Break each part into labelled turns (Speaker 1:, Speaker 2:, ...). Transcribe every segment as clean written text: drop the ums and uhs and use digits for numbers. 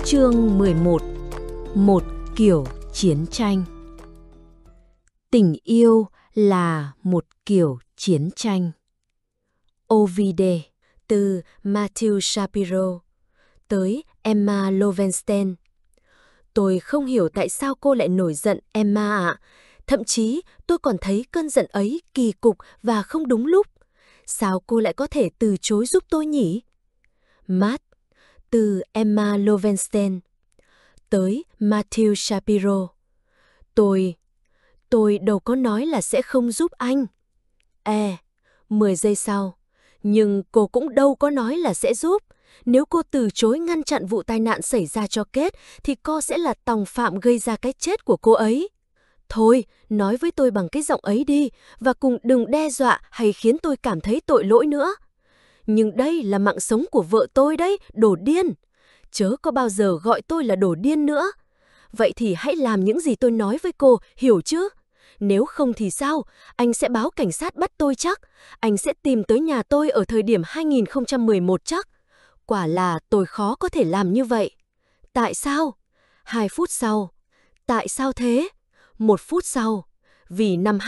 Speaker 1: Chương 11. Một kiểu chiến tranh. Tình yêu là một kiểu chiến tranh. Ovide, từ Matthew Shapiro, tới Emma Lovenstein. Tôi không hiểu tại sao cô lại nổi giận, Emma ạ. Thậm chí tôi còn thấy cơn giận ấy kỳ cục và không đúng lúc. Sao cô lại có thể từ chối giúp tôi nhỉ? Matt, từ Emma Lovenstein, tới Matthew Shapiro. Tôi đâu có nói là sẽ không giúp anh. 10 giây sau. Nhưng cô cũng đâu có nói là sẽ giúp. Nếu cô từ chối ngăn chặn vụ tai nạn xảy ra cho Kate, thì cô sẽ là tòng phạm gây ra cái chết của cô ấy. Thôi, nói với tôi bằng cái giọng ấy đi, và cùng đừng đe dọa hay khiến tôi cảm thấy tội lỗi nữa. Nhưng đây là mạng sống của vợ tôi đấy, đồ điên. Chớ có bao giờ gọi tôi là đồ điên nữa. Vậy thì hãy làm những gì tôi nói với cô, hiểu chứ? Nếu không thì sao? Anh sẽ báo cảnh sát bắt tôi chắc. Anh sẽ tìm tới nhà tôi ở thời điểm 2011 chắc. Quả là tôi khó có thể làm như vậy. Tại sao? 2 phút sau. Tại sao thế? 1 phút sau. Vì năm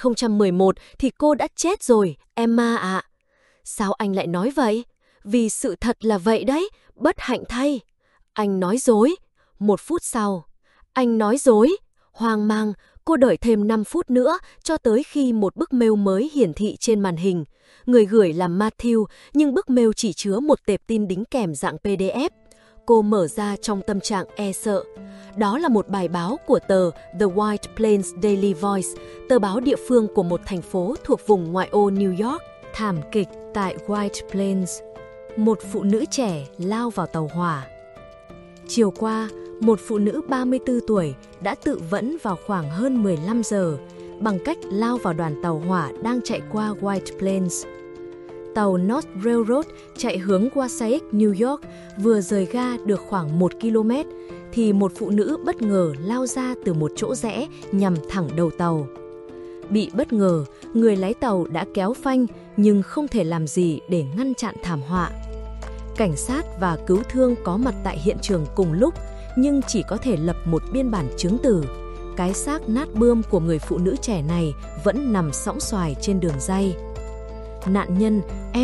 Speaker 1: 2011 thì cô đã chết rồi, Emma ạ. Sao anh lại nói vậy? Vì sự thật là vậy đấy, bất hạnh thay. Anh nói dối. 1 phút sau. Anh nói dối. Hoang mang, cô đợi thêm 5 phút nữa cho tới khi một bức mail mới hiển thị trên màn hình. Người gửi là Matthew, nhưng bức mail chỉ chứa một tệp tin đính kèm dạng PDF. Cô mở ra trong tâm trạng e sợ. Đó là một bài báo của tờ The White Plains Daily Voice, tờ báo địa phương của một thành phố thuộc vùng ngoại ô New York. Thảm kịch tại White Plains. Một phụ nữ trẻ lao vào tàu hỏa. Chiều qua, một phụ nữ 34 tuổi đã tự vẫn vào khoảng hơn 15 giờ bằng cách lao vào đoàn tàu hỏa đang chạy qua White Plains. Tàu North Railroad chạy hướng Wasaic, New York vừa rời ga được khoảng 1 km thì một phụ nữ bất ngờ lao ra từ một chỗ rẽ nhằm thẳng đầu tàu. Bị bất ngờ, người lái tàu đã kéo phanh nhưng không thể làm gì để ngăn chặn thảm họa. Cảnh sát và cứu thương có mặt tại hiện trường cùng lúc nhưng chỉ có thể lập một biên bản chứng từ. Cái xác nát bươm của người phụ nữ trẻ này vẫn nằm sõng soài trên đường ray. Nạn nhân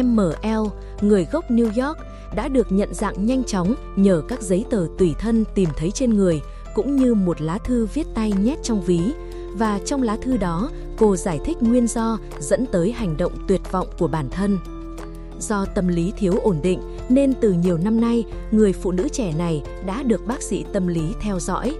Speaker 1: ML, người gốc New York, đã được nhận dạng nhanh chóng nhờ các giấy tờ tùy thân tìm thấy trên người, cũng như một lá thư viết tay nhét trong ví. Và trong lá thư đó, cô giải thích nguyên do dẫn tới hành động tuyệt vọng của bản thân. Do tâm lý thiếu ổn định nên từ nhiều năm nay, người phụ nữ trẻ này đã được bác sĩ tâm lý theo dõi.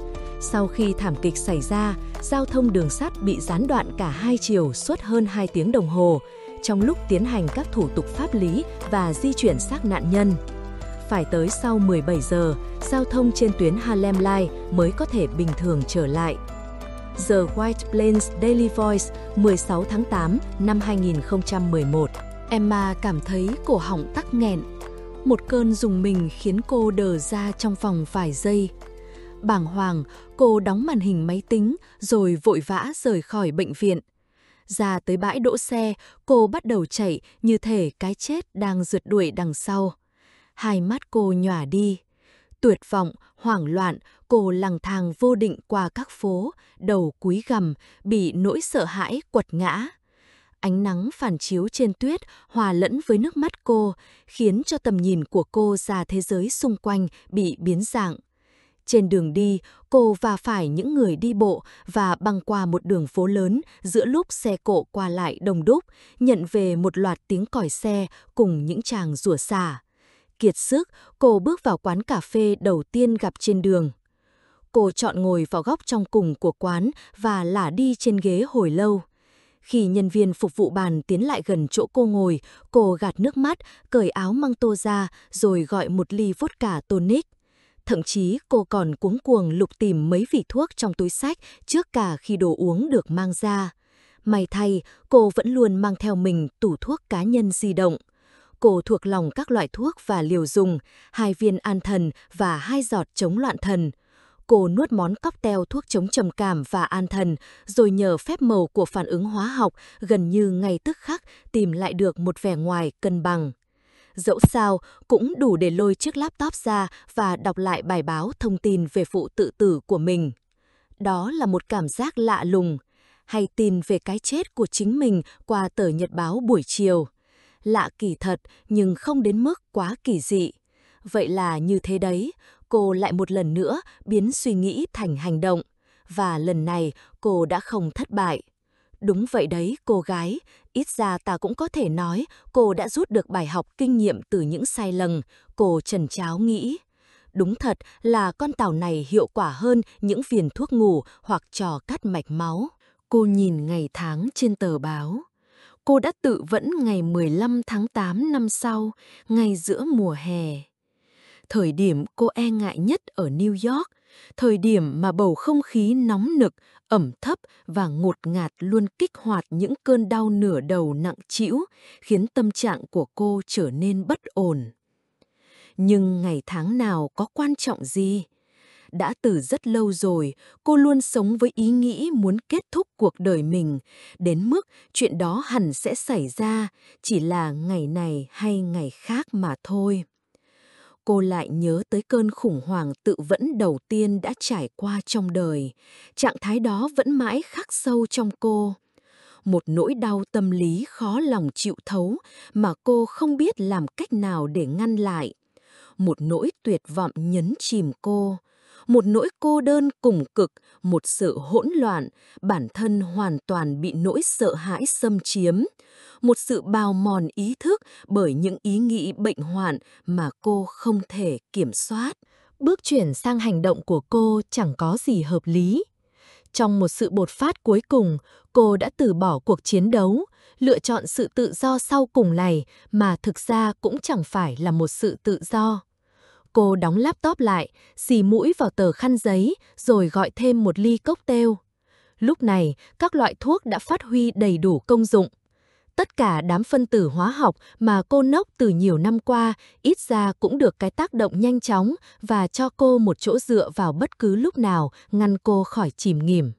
Speaker 1: Sau khi thảm kịch xảy ra, giao thông đường sắt bị gián đoạn cả hai chiều suốt hơn 2 tiếng đồng hồ, trong lúc tiến hành các thủ tục pháp lý và di chuyển xác nạn nhân. Phải tới sau 17 giờ, giao thông trên tuyến Harlem Line mới có thể bình thường trở lại. The White Plains Daily Voice, 16 tháng 8 năm 2011. Emma cảm thấy cổ họng tắc nghẹn. Một cơn rùng mình khiến cô đờ ra trong vòng vài giây. Bàng hoàng, cô đóng màn hình máy tính rồi vội vã rời khỏi bệnh viện. Ra tới bãi đỗ xe, cô bắt đầu chạy như thể cái chết đang rượt đuổi đằng sau. Hai mắt cô nhòa đi. Tuyệt vọng, hoảng loạn, cô lang thang vô định qua các phố, đầu cúi gằm, bị nỗi sợ hãi quật ngã. Ánh nắng phản chiếu trên tuyết hòa lẫn với nước mắt cô, khiến cho tầm nhìn của cô ra thế giới xung quanh bị biến dạng. Trên đường đi, cô va phải những người đi bộ và băng qua một đường phố lớn giữa lúc xe cộ qua lại đông đúc, nhận về một loạt tiếng còi xe cùng những tràng rủa xả. Kiệt sức, cô bước vào quán cà phê đầu tiên gặp trên đường. Cô chọn ngồi vào góc trong cùng của quán và lả đi trên ghế hồi lâu. Khi nhân viên phục vụ bàn tiến lại gần chỗ cô ngồi, cô gạt nước mắt, cởi áo măng tô ra rồi gọi một ly vodka tonic. Thậm chí cô còn cuống cuồng lục tìm mấy vỉ thuốc trong túi xách trước cả khi đồ uống được mang ra. May thay, cô vẫn luôn mang theo mình tủ thuốc cá nhân di động. Cô thuộc lòng các loại thuốc và liều dùng, 2 viên an thần và 2 giọt chống loạn thần. Cô nuốt món cocktail thuốc chống trầm cảm và an thần, rồi nhờ phép màu của phản ứng hóa học gần như ngay tức khắc tìm lại được một vẻ ngoài cân bằng. Dẫu sao, cũng đủ để lôi chiếc laptop ra và đọc lại bài báo thông tin về vụ tự tử của mình. Đó là một cảm giác lạ lùng, hay tin về cái chết của chính mình qua tờ nhật báo buổi chiều. Lạ kỳ thật, nhưng không đến mức quá kỳ dị. Vậy là như thế đấy, cô lại một lần nữa biến suy nghĩ thành hành động. Và lần này, cô đã không thất bại. Đúng vậy đấy, cô gái, ít ra ta cũng có thể nói cô đã rút được bài học kinh nghiệm từ những sai lầm, cô chần cháo nghĩ. Đúng thật là con tàu này hiệu quả hơn những viên thuốc ngủ hoặc trò cắt mạch máu. Cô nhìn ngày tháng trên tờ báo. Cô đã tự vẫn ngày 15 tháng 8 năm sau, ngay giữa mùa hè. Thời điểm cô e ngại nhất ở New York, thời điểm mà bầu không khí nóng nực, ẩm thấp và ngột ngạt luôn kích hoạt những cơn đau nửa đầu nặng trĩu, khiến tâm trạng của cô trở nên bất ổn. Nhưng ngày tháng nào có quan trọng gì? Đã từ rất lâu rồi, cô luôn sống với ý nghĩ muốn kết thúc cuộc đời mình, đến mức chuyện đó hẳn sẽ xảy ra, chỉ là ngày này hay ngày khác mà thôi. Cô lại nhớ tới cơn khủng hoảng tự vẫn đầu tiên đã trải qua trong đời. Trạng thái đó vẫn mãi khắc sâu trong cô. Một nỗi đau tâm lý khó lòng chịu thấu mà cô không biết làm cách nào để ngăn lại. Một nỗi tuyệt vọng nhấn chìm cô. Một nỗi cô đơn cùng cực, một sự hỗn loạn, bản thân hoàn toàn bị nỗi sợ hãi xâm chiếm. Một sự bào mòn ý thức bởi những ý nghĩ bệnh hoạn mà cô không thể kiểm soát. Bước chuyển sang hành động của cô chẳng có gì hợp lý. Trong một sự bột phát cuối cùng, cô đã từ bỏ cuộc chiến đấu, lựa chọn sự tự do sau cùng này mà thực ra cũng chẳng phải là một sự tự do. Cô đóng laptop lại, xì mũi vào tờ khăn giấy, rồi gọi thêm một ly cocktail. Lúc này, các loại thuốc đã phát huy đầy đủ công dụng. Tất cả đám phân tử hóa học mà cô nốc từ nhiều năm qua, ít ra cũng được cái tác động nhanh chóng và cho cô một chỗ dựa vào bất cứ lúc nào, ngăn cô khỏi chìm nghỉm.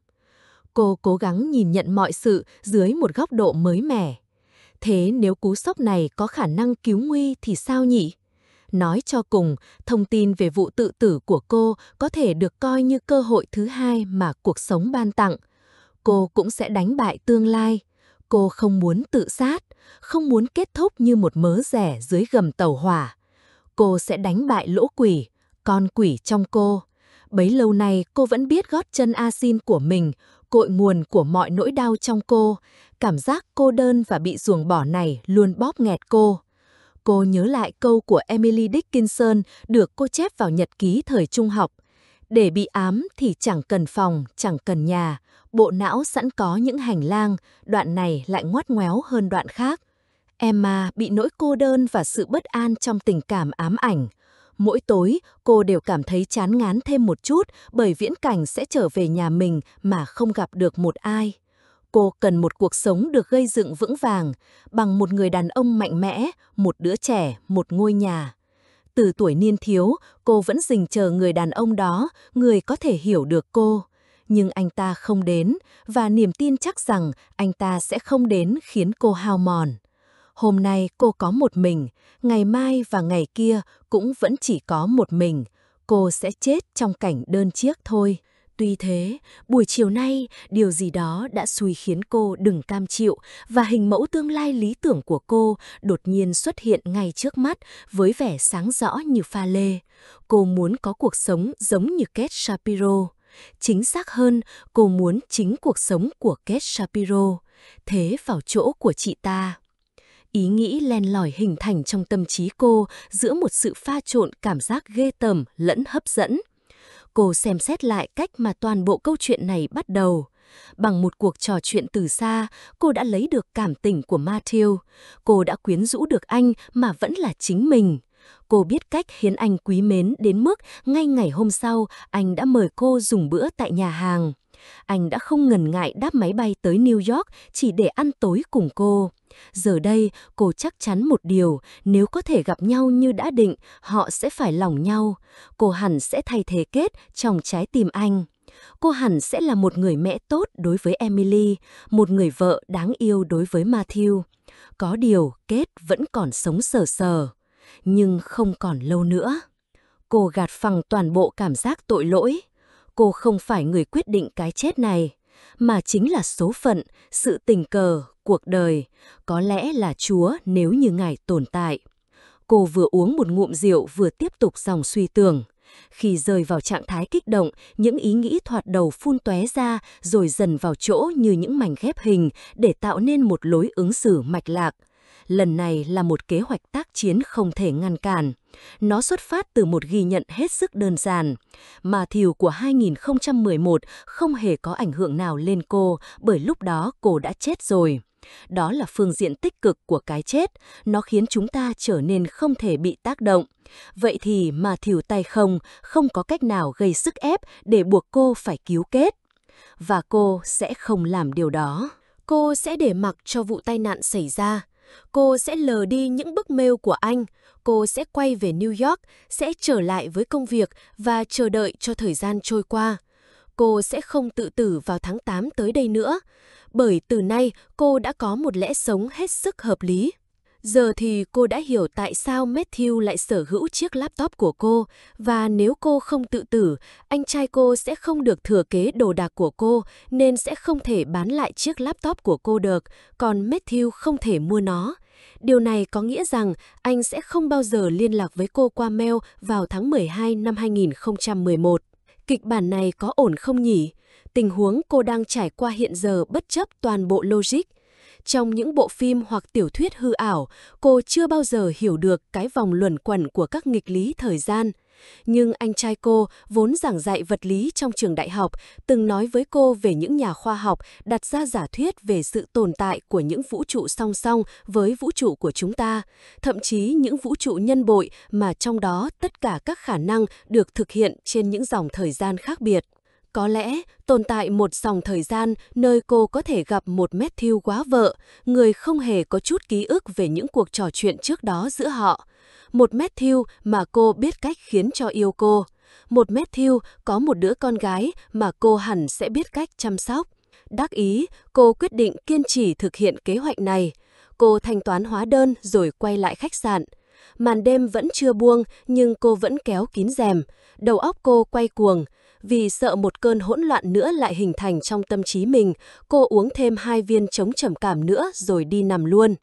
Speaker 1: Cô cố gắng nhìn nhận mọi sự dưới một góc độ mới mẻ. Thế nếu cú sốc này có khả năng cứu nguy thì sao nhỉ? Nói cho cùng, thông tin về vụ tự tử của cô có thể được coi như cơ hội thứ hai mà cuộc sống ban tặng. Cô cũng sẽ đánh bại tương lai. Cô không muốn tự sát, không muốn kết thúc như một mớ rẻ dưới gầm tàu hỏa. Cô sẽ đánh bại lỗ quỷ, con quỷ trong cô. Bấy lâu nay cô vẫn biết gót chân Asin của mình, cội nguồn của mọi nỗi đau trong cô. Cảm giác cô đơn và bị ruồng bỏ này luôn bóp nghẹt cô. Cô nhớ lại câu của Emily Dickinson được cô chép vào nhật ký thời trung học. Để bị ám thì chẳng cần phòng, chẳng cần nhà. Bộ não sẵn có những hành lang, đoạn này lại ngoắt ngoéo hơn đoạn khác. Emma bị nỗi cô đơn và sự bất an trong tình cảm ám ảnh. Mỗi tối, cô đều cảm thấy chán ngán thêm một chút bởi viễn cảnh sẽ trở về nhà mình mà không gặp được một ai. Cô cần một cuộc sống được gây dựng vững vàng, bằng một người đàn ông mạnh mẽ, một đứa trẻ, một ngôi nhà. Từ tuổi niên thiếu, cô vẫn rình chờ người đàn ông đó, người có thể hiểu được cô. Nhưng anh ta không đến, và niềm tin chắc rằng anh ta sẽ không đến khiến cô hao mòn. Hôm nay cô có một mình, ngày mai và ngày kia cũng vẫn chỉ có một mình. Cô sẽ chết trong cảnh đơn chiếc thôi. Tuy thế, buổi chiều nay, điều gì đó đã xui khiến cô đừng cam chịu và hình mẫu tương lai lý tưởng của cô đột nhiên xuất hiện ngay trước mắt với vẻ sáng rõ như pha lê. Cô muốn có cuộc sống giống như Kate Shapiro. Chính xác hơn, cô muốn chính cuộc sống của Kate Shapiro. Thế vào chỗ của chị ta. Ý nghĩ len lỏi hình thành trong tâm trí cô giữa một sự pha trộn cảm giác ghê tởm lẫn hấp dẫn. Cô xem xét lại cách mà toàn bộ câu chuyện này bắt đầu. Bằng một cuộc trò chuyện từ xa, cô đã lấy được cảm tình của Matthew. Cô đã quyến rũ được anh mà vẫn là chính mình. Cô biết cách khiến anh quý mến đến mức ngay ngày hôm sau, anh đã mời cô dùng bữa tại nhà hàng. Anh đã không ngần ngại đáp máy bay tới New York chỉ để ăn tối cùng cô. Giờ đây, cô chắc chắn một điều, nếu có thể gặp nhau như đã định, họ sẽ phải lòng nhau. Cô hẳn sẽ thay thế Kate trong trái tim anh. Cô hẳn sẽ là một người mẹ tốt đối với Emily, một người vợ đáng yêu đối với Matthew. Có điều, Kate vẫn còn sống sờ sờ. nhưng không còn lâu nữa. Cô gạt phăng toàn bộ cảm giác tội lỗi. Cô không phải người quyết định cái chết này, mà chính là số phận, sự tình cờ, cuộc đời, có lẽ là Chúa nếu như Ngài tồn tại. Cô vừa uống một ngụm rượu vừa tiếp tục dòng suy tưởng. Khi rơi vào trạng thái kích động, những ý nghĩ thoạt đầu phun tóe ra rồi dần vào chỗ như những mảnh ghép hình để tạo nên một lối ứng xử mạch lạc. Lần này là một kế hoạch tác chiến không thể ngăn cản. Nó xuất phát từ một ghi nhận hết sức đơn giản. Matthew của 2011 không hề có ảnh hưởng nào lên cô bởi lúc đó cô đã chết rồi. Đó là phương diện tích cực của cái chết, nó khiến chúng ta trở nên không thể bị tác động. Vậy thì Matthew tay không có cách nào gây sức ép để buộc cô phải cứu kết. Và cô sẽ không làm điều đó. Cô sẽ để mặc cho vụ tai nạn xảy ra. Cô sẽ lờ đi những bức mail của anh. Cô sẽ quay về New York, sẽ trở lại với công việc và chờ đợi cho thời gian trôi qua. Cô sẽ không tự tử vào tháng 8 tới đây nữa, bởi từ nay cô đã có một lẽ sống hết sức hợp lý. Giờ thì cô đã hiểu tại sao Matthew lại sở hữu chiếc laptop của cô, và nếu cô không tự tử, anh trai cô sẽ không được thừa kế đồ đạc của cô, nên sẽ không thể bán lại chiếc laptop của cô được, còn Matthew không thể mua nó. Điều này có nghĩa rằng anh sẽ không bao giờ liên lạc với cô qua mail vào tháng 12 năm 2011. Kịch bản này có ổn không nhỉ? Tình huống cô đang trải qua hiện giờ bất chấp toàn bộ logic. Trong những bộ phim hoặc tiểu thuyết hư ảo, cô chưa bao giờ hiểu được cái vòng luẩn quẩn của các nghịch lý thời gian. Nhưng anh trai cô, vốn giảng dạy vật lý trong trường đại học, từng nói với cô về những nhà khoa học đặt ra giả thuyết về sự tồn tại của những vũ trụ song song với vũ trụ của chúng ta, thậm chí những vũ trụ nhân bội mà trong đó tất cả các khả năng được thực hiện trên những dòng thời gian khác biệt. Có lẽ tồn tại một dòng thời gian nơi cô có thể gặp một Matthew quá vợ, người không hề có chút ký ức về những cuộc trò chuyện trước đó giữa họ. Một Matthew mà cô biết cách khiến cho yêu cô. Một Matthew có một đứa con gái mà cô hẳn sẽ biết cách chăm sóc. Đắc ý, cô quyết định kiên trì thực hiện kế hoạch này. Cô thanh toán hóa đơn rồi quay lại khách sạn. Màn đêm vẫn chưa buông nhưng cô vẫn kéo kín rèm. Đầu óc cô quay cuồng. Vì sợ một cơn hỗn loạn nữa lại hình thành trong tâm trí mình, cô uống thêm 2 viên chống trầm cảm nữa rồi đi nằm luôn.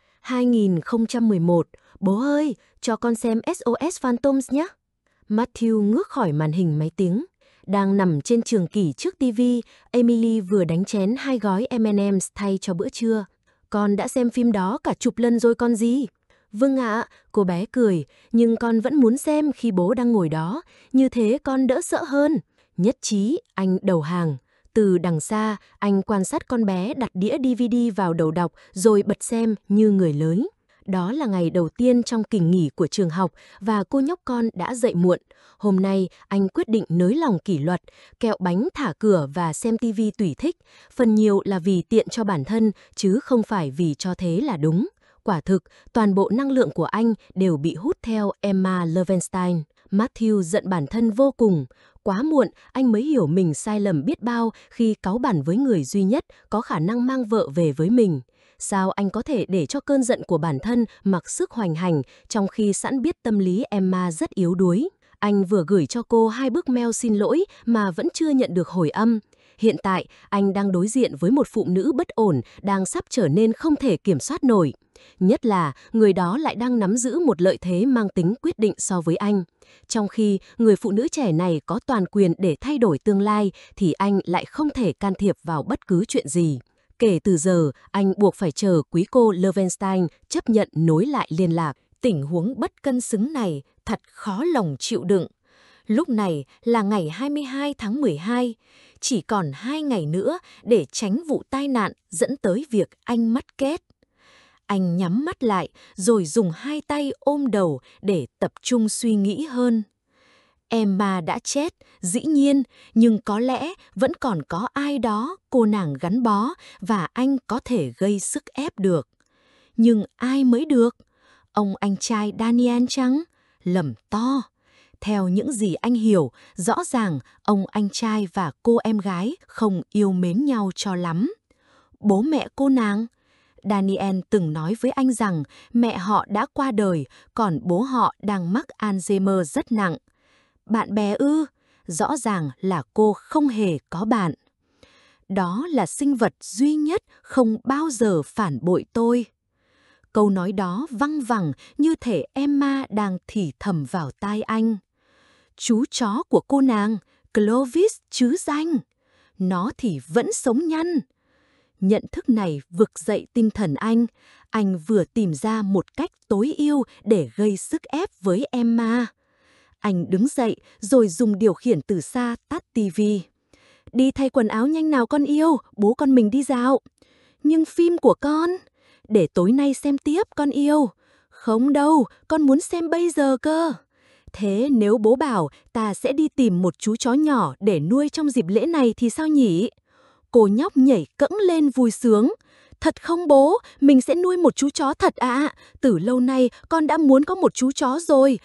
Speaker 1: 2011, bố ơi, cho con xem SOS Phantoms nhé. Matthew ngước khỏi màn hình máy tính. Đang nằm trên trường kỷ trước TV, Emily vừa đánh chén 2 gói M&M's thay cho bữa trưa. Con đã xem phim đó cả chục lần rồi con gì? Vâng ạ, cô bé cười, nhưng con vẫn muốn xem khi bố đang ngồi đó, như thế con đỡ sợ hơn. Nhất trí, anh đầu hàng. Từ đằng xa, anh quan sát con bé đặt đĩa DVD vào đầu đọc rồi bật xem như người lớn. Đó là ngày đầu tiên trong kỳ nghỉ của trường học và cô nhóc con đã dậy muộn. Hôm nay, anh quyết định nới lỏng kỷ luật, kẹo bánh thả cửa và xem TV tùy thích. Phần nhiều là vì tiện cho bản thân, chứ không phải vì cho thế là đúng. Quả thực, toàn bộ năng lượng của anh đều bị hút theo Emma Lovenstein. Matthew giận bản thân vô cùng. Quá muộn, anh mới hiểu mình sai lầm biết bao khi cáu bẳn với người duy nhất có khả năng mang vợ về với mình. Sao anh có thể để cho cơn giận của bản thân mặc sức hoành hành trong khi sẵn biết tâm lý Emma rất yếu đuối? Anh vừa gửi cho cô 2 bức mail xin lỗi mà vẫn chưa nhận được hồi âm. Hiện tại, anh đang đối diện với một phụ nữ bất ổn đang sắp trở nên không thể kiểm soát nổi. Nhất là, người đó lại đang nắm giữ một lợi thế mang tính quyết định so với anh. Trong khi người phụ nữ trẻ này có toàn quyền để thay đổi tương lai, thì anh lại không thể can thiệp vào bất cứ chuyện gì. Kể từ giờ, anh buộc phải chờ quý cô Lovenstein chấp nhận nối lại liên lạc. Tình huống bất cân xứng này thật khó lòng chịu đựng. Lúc này là ngày 22 tháng 12, chỉ còn 2 ngày nữa để tránh vụ tai nạn dẫn tới việc anh mất kết. Anh nhắm mắt lại rồi dùng 2 tay ôm đầu để tập trung suy nghĩ hơn. Emma đã chết, dĩ nhiên, nhưng có lẽ vẫn còn có ai đó cô nàng gắn bó và anh có thể gây sức ép được. Nhưng ai mới được? Ông anh trai Daniel chăng? Lầm to. Theo những gì anh hiểu, rõ ràng ông anh trai và cô em gái không yêu mến nhau cho lắm. Bố mẹ cô nàng? Daniel từng nói với anh rằng mẹ họ đã qua đời, còn bố họ đang mắc Alzheimer rất nặng. Bạn bè ư? Rõ ràng là cô không hề có bạn. Đó là sinh vật duy nhất không bao giờ phản bội tôi. Câu nói đó văng vẳng như thể Emma đang thì thầm vào tai anh. Chú chó của cô nàng, Clovis chứ danh. Nó thì vẫn sống nhăn. Nhận thức này vực dậy tinh thần anh vừa tìm ra một cách tối ưu để gây sức ép với Emma. Anh đứng dậy rồi dùng điều khiển từ xa tắt tivi. Đi thay quần áo nhanh nào con yêu, bố con mình đi dạo. Nhưng phim của con, để tối nay xem tiếp con yêu. Không đâu, con muốn xem bây giờ cơ. Thế nếu bố bảo ta sẽ đi tìm một chú chó nhỏ để nuôi trong dịp lễ này thì sao nhỉ? Cô nhóc nhảy cẫng lên vui sướng. Thật không bố, mình sẽ nuôi một chú chó thật ạ. Từ lâu nay con đã muốn có một chú chó rồi.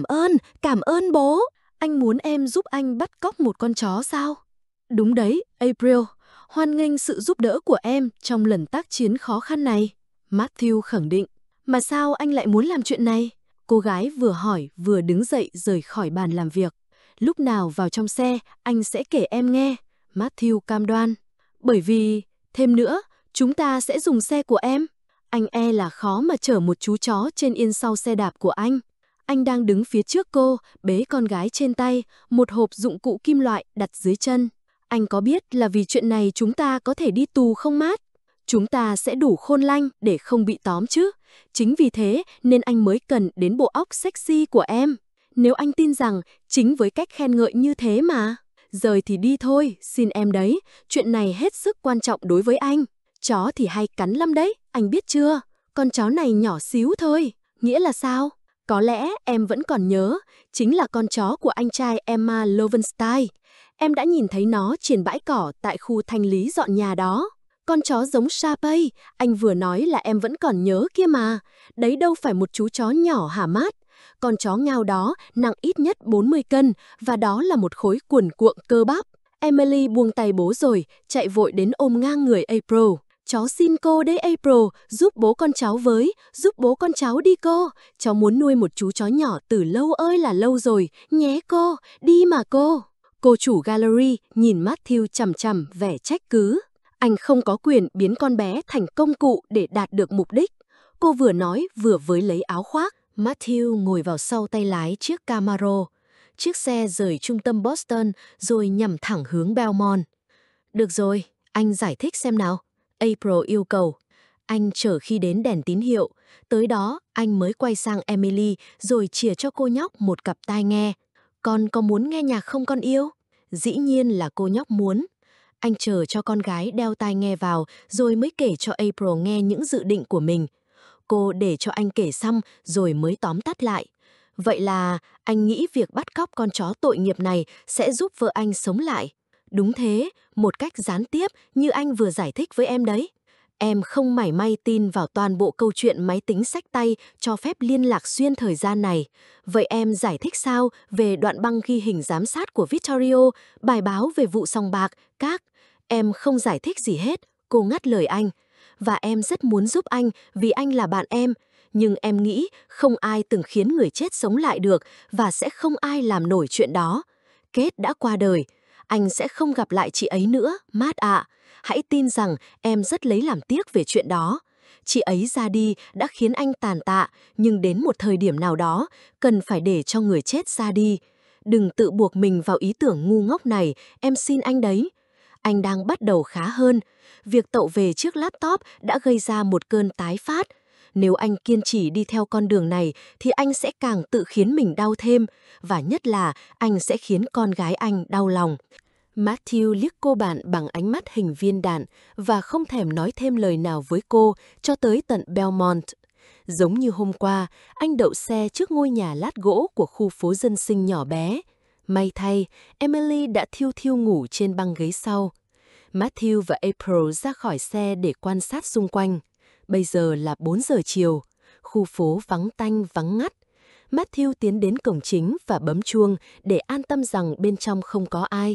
Speaker 1: Cảm ơn bố. Anh muốn em giúp anh bắt cóc một con chó sao? Đúng đấy, April. Hoan nghênh sự giúp đỡ của em trong lần tác chiến khó khăn này. Matthew khẳng định. Mà sao anh lại muốn làm chuyện này? Cô gái vừa hỏi vừa đứng dậy rời khỏi bàn làm việc. Lúc nào vào trong xe, anh sẽ kể em nghe. Matthew cam đoan. Bởi vì, thêm nữa, chúng ta sẽ dùng xe của em. Anh là khó mà chở một chú chó trên yên sau xe đạp của anh. Anh đang đứng phía trước cô, bế con gái trên tay, một hộp dụng cụ kim loại đặt dưới chân. Anh có biết là vì chuyện này chúng ta có thể đi tù không Matt? Chúng ta sẽ đủ khôn lanh để không bị tóm chứ. Chính vì thế nên anh mới cần đến bộ óc sexy của em. Nếu anh tin rằng chính với cách khen ngợi như thế mà. Rời thì đi thôi, xin em đấy. Chuyện này hết sức quan trọng đối với anh. Chó thì hay cắn lắm đấy, anh biết chưa? Con chó này nhỏ xíu thôi. Nghĩa là sao? Có lẽ em vẫn còn nhớ, chính là con chó của anh trai Emma Lovenstein. Em đã nhìn thấy nó trên bãi cỏ tại khu thanh lý dọn nhà đó. Con chó giống Shapey, anh vừa nói là em vẫn còn nhớ kia mà. Đấy đâu phải một chú chó nhỏ hả Matt? Con chó ngao đó nặng ít nhất 40 cân và đó là một khối cuồn cuộn cơ bắp. Emily buông tay bố rồi, chạy vội đến ôm ngang người April. Cháu xin cô đấy April, giúp bố con cháu với, giúp bố con cháu đi cô. Cháu muốn nuôi một chú chó nhỏ từ lâu ơi là lâu rồi, nhé cô, đi mà cô. Cô chủ gallery nhìn Matthew chằm chằm vẻ trách cứ. Anh không có quyền biến con bé thành công cụ để đạt được mục đích. Cô vừa nói vừa với lấy áo khoác. Matthew ngồi vào sau tay lái chiếc Camaro. Chiếc xe rời trung tâm Boston rồi nhằm thẳng hướng Belmont. Được rồi, anh giải thích xem nào. April yêu cầu. Anh chờ khi đến đèn tín hiệu. Tới đó, anh mới quay sang Emily rồi chìa cho cô nhóc một cặp tai nghe. Con có muốn nghe nhạc không con yêu? Dĩ nhiên là cô nhóc muốn. Anh chờ cho con gái đeo tai nghe vào rồi mới kể cho April nghe những dự định của mình. Cô để cho anh kể xong rồi mới tóm tắt lại. Vậy là anh nghĩ việc bắt cóc con chó tội nghiệp này sẽ giúp vợ anh sống lại. Đúng thế, một cách gián tiếp như anh vừa giải thích với em đấy. Em không mảy may tin vào toàn bộ câu chuyện máy tính xách tay cho phép liên lạc xuyên thời gian này. Vậy em giải thích sao về đoạn băng ghi hình giám sát của Vittorio, bài báo về vụ sòng bạc, các... Em không giải thích gì hết, cô ngắt lời anh. Và em rất muốn giúp anh vì anh là bạn em. Nhưng em nghĩ không ai từng khiến người chết sống lại được và sẽ không ai làm nổi chuyện đó. Kate đã qua đời. Anh sẽ không gặp lại chị ấy nữa, Matt ạ. Hãy tin rằng em rất lấy làm tiếc về chuyện đó. Chị ấy ra đi đã khiến anh tàn tạ, nhưng đến một thời điểm nào đó, cần phải để cho người chết ra đi. Đừng tự buộc mình vào ý tưởng ngu ngốc này, em xin anh đấy. Anh đang bắt đầu khá hơn. Việc tậu về chiếc laptop đã gây ra một cơn tái phát. Nếu anh kiên trì đi theo con đường này thì anh sẽ càng tự khiến mình đau thêm, và nhất là anh sẽ khiến con gái anh đau lòng. Matthew liếc cô bạn bằng ánh mắt hình viên đạn và không thèm nói thêm lời nào với cô cho tới tận Belmont. Giống như hôm qua, anh đậu xe trước ngôi nhà lát gỗ của khu phố dân sinh nhỏ bé. May thay, Emily đã thiêu thiêu ngủ trên băng ghế sau. Matthew và April ra khỏi xe để quan sát xung quanh. Bây giờ là 4 giờ chiều. Khu phố vắng tanh vắng ngắt. Matthew tiến đến cổng chính và bấm chuông để an tâm rằng bên trong không có ai.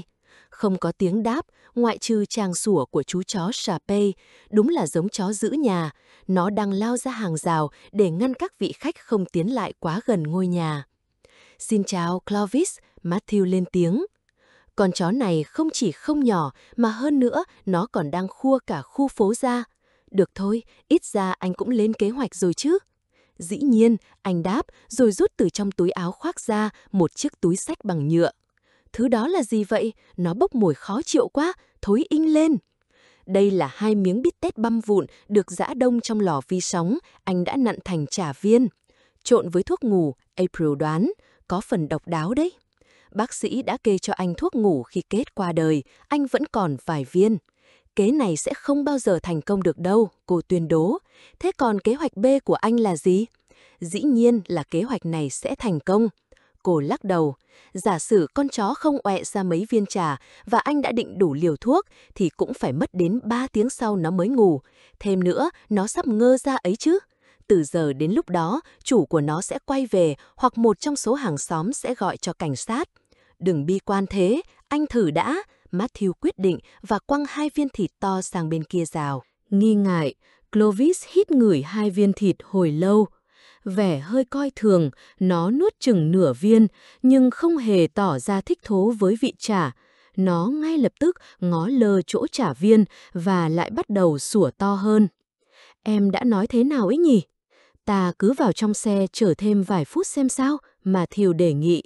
Speaker 1: Không có tiếng đáp, ngoại trừ tràng sủa của chú chó Shapey, đúng là giống chó giữ nhà. Nó đang lao ra hàng rào để ngăn các vị khách không tiến lại quá gần ngôi nhà. Xin chào, Clovis, Matthew lên tiếng. Con chó này không chỉ không nhỏ mà hơn nữa nó còn đang khua cả khu phố ra. Được thôi, ít ra anh cũng lên kế hoạch rồi chứ. Dĩ nhiên, anh đáp rồi rút từ trong túi áo khoác ra một chiếc túi xách bằng nhựa. Thứ đó là gì vậy? Nó bốc mùi khó chịu quá, thối inh lên. Đây là 2 miếng bít tết băm vụn được giã đông trong lò vi sóng, anh đã nặn thành chả viên. Trộn với thuốc ngủ, April đoán, có phần độc đáo đấy. Bác sĩ đã kê cho anh thuốc ngủ khi Kate qua đời, anh vẫn còn vài viên. Kế này sẽ không bao giờ thành công được đâu, cô tuyên bố. Thế còn kế hoạch B của anh là gì? Dĩ nhiên là kế hoạch này sẽ thành công. Cô lắc đầu. Giả sử con chó không ọe ra mấy viên trà và anh đã định đủ liều thuốc thì cũng phải mất đến 3 tiếng sau nó mới ngủ. Thêm nữa, nó sắp ngơ ra ấy chứ. Từ giờ đến lúc đó, chủ của nó sẽ quay về hoặc một trong số hàng xóm sẽ gọi cho cảnh sát. Đừng bi quan thế, anh thử đã. Matthew quyết định và quăng 2 viên thịt to sang bên kia rào. Nghi ngại, Clovis hít ngửi 2 viên thịt hồi lâu. Vẻ hơi coi thường, nó nuốt chừng nửa viên, nhưng không hề tỏ ra thích thú với vị chả. Nó ngay lập tức ngó lơ chỗ chả viên và lại bắt đầu sủa to hơn. Em đã nói thế nào ấy nhỉ? Ta cứ vào trong xe chờ thêm vài phút xem sao, Matthew đề nghị.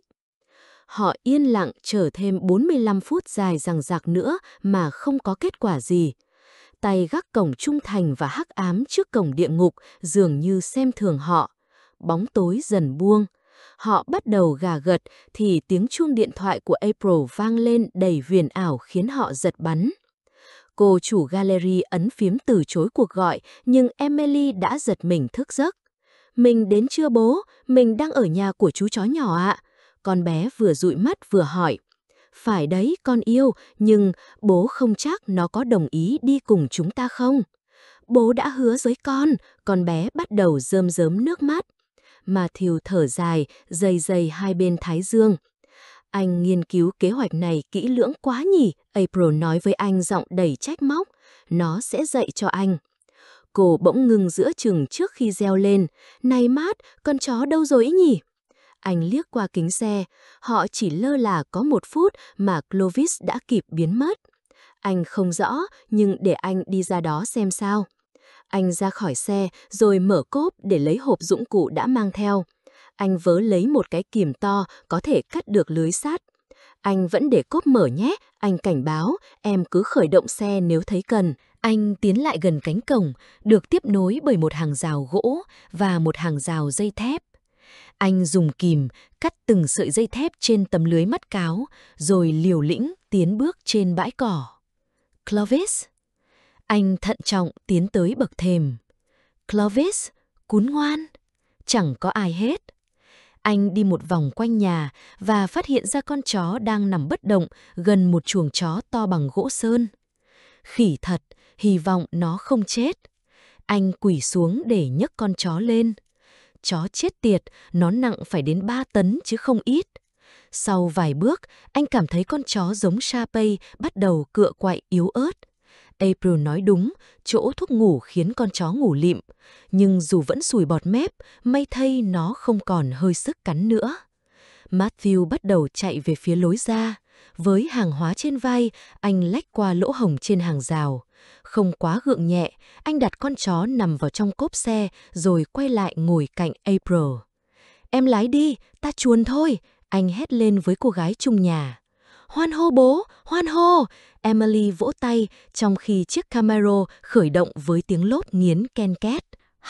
Speaker 1: Họ yên lặng chờ thêm 45 phút dài dằng dặc nữa mà không có kết quả gì. Tay gác cổng trung thành và hắc ám trước cổng địa ngục dường như xem thường họ. Bóng tối dần buông. Họ bắt đầu gà gật thì tiếng chuông điện thoại của April vang lên đầy huyền ảo khiến họ giật bắn. Cô chủ gallery ấn phím từ chối cuộc gọi nhưng Emily đã giật mình thức giấc. Mình đến chưa bố? Mình đang ở nhà của chú chó nhỏ ạ. Con bé vừa dụi mắt vừa hỏi. Phải đấy, con yêu, nhưng bố không chắc nó có đồng ý đi cùng chúng ta không? Bố đã hứa với con bé bắt đầu rơm rớm nước mắt. Matthew thở dài, dây dây 2 bên thái dương. Anh nghiên cứu kế hoạch này kỹ lưỡng quá nhỉ, April nói với anh giọng đầy trách móc. Nó sẽ dạy cho anh. Cô bỗng ngừng giữa chừng trước khi reo lên. Này Matt, con chó đâu rồi ý nhỉ? Anh liếc qua kính xe, họ chỉ lơ là có 1 phút mà Clovis đã kịp biến mất. Anh không rõ, nhưng để anh đi ra đó xem sao. Anh ra khỏi xe rồi mở cốp để lấy hộp dụng cụ đã mang theo. Anh vớ lấy một cái kìm to có thể cắt được lưới sắt. Anh vẫn để cốp mở nhé, anh cảnh báo, em cứ khởi động xe nếu thấy cần. Anh tiến lại gần cánh cổng, được tiếp nối bởi một hàng rào gỗ và một hàng rào dây thép. Anh dùng kìm cắt từng sợi dây thép trên tấm lưới mắt cáo, rồi liều lĩnh tiến bước trên bãi cỏ. Clovis. Anh thận trọng tiến tới bậc thềm. Clovis, cún ngoan. Chẳng có ai hết. Anh đi một vòng quanh nhà và phát hiện ra con chó đang nằm bất động gần một chuồng chó to bằng gỗ sơn. Khỉ thật, hy vọng nó không chết. Anh quỳ xuống để nhấc con chó lên. Chó chết tiệt, nó nặng phải đến 3 tấn chứ không ít. Sau vài bước, anh cảm thấy con chó giống Shapey bắt đầu cựa quậy yếu ớt. April nói đúng, chỗ thuốc ngủ khiến con chó ngủ lịm. Nhưng dù vẫn sùi bọt mép, may thay nó không còn hơi sức cắn nữa. Matthew bắt đầu chạy về phía lối ra. Với hàng hóa trên vai, anh lách qua lỗ hổng trên hàng rào. Không quá gượng nhẹ, anh đặt con chó nằm vào trong cốp xe rồi quay lại ngồi cạnh April. Em lái đi, ta chuồn thôi, anh hét lên với cô gái chung nhà. Hoan hô bố, hoan hô! Emily vỗ tay trong khi chiếc Camaro khởi động với tiếng lốp nghiến ken két.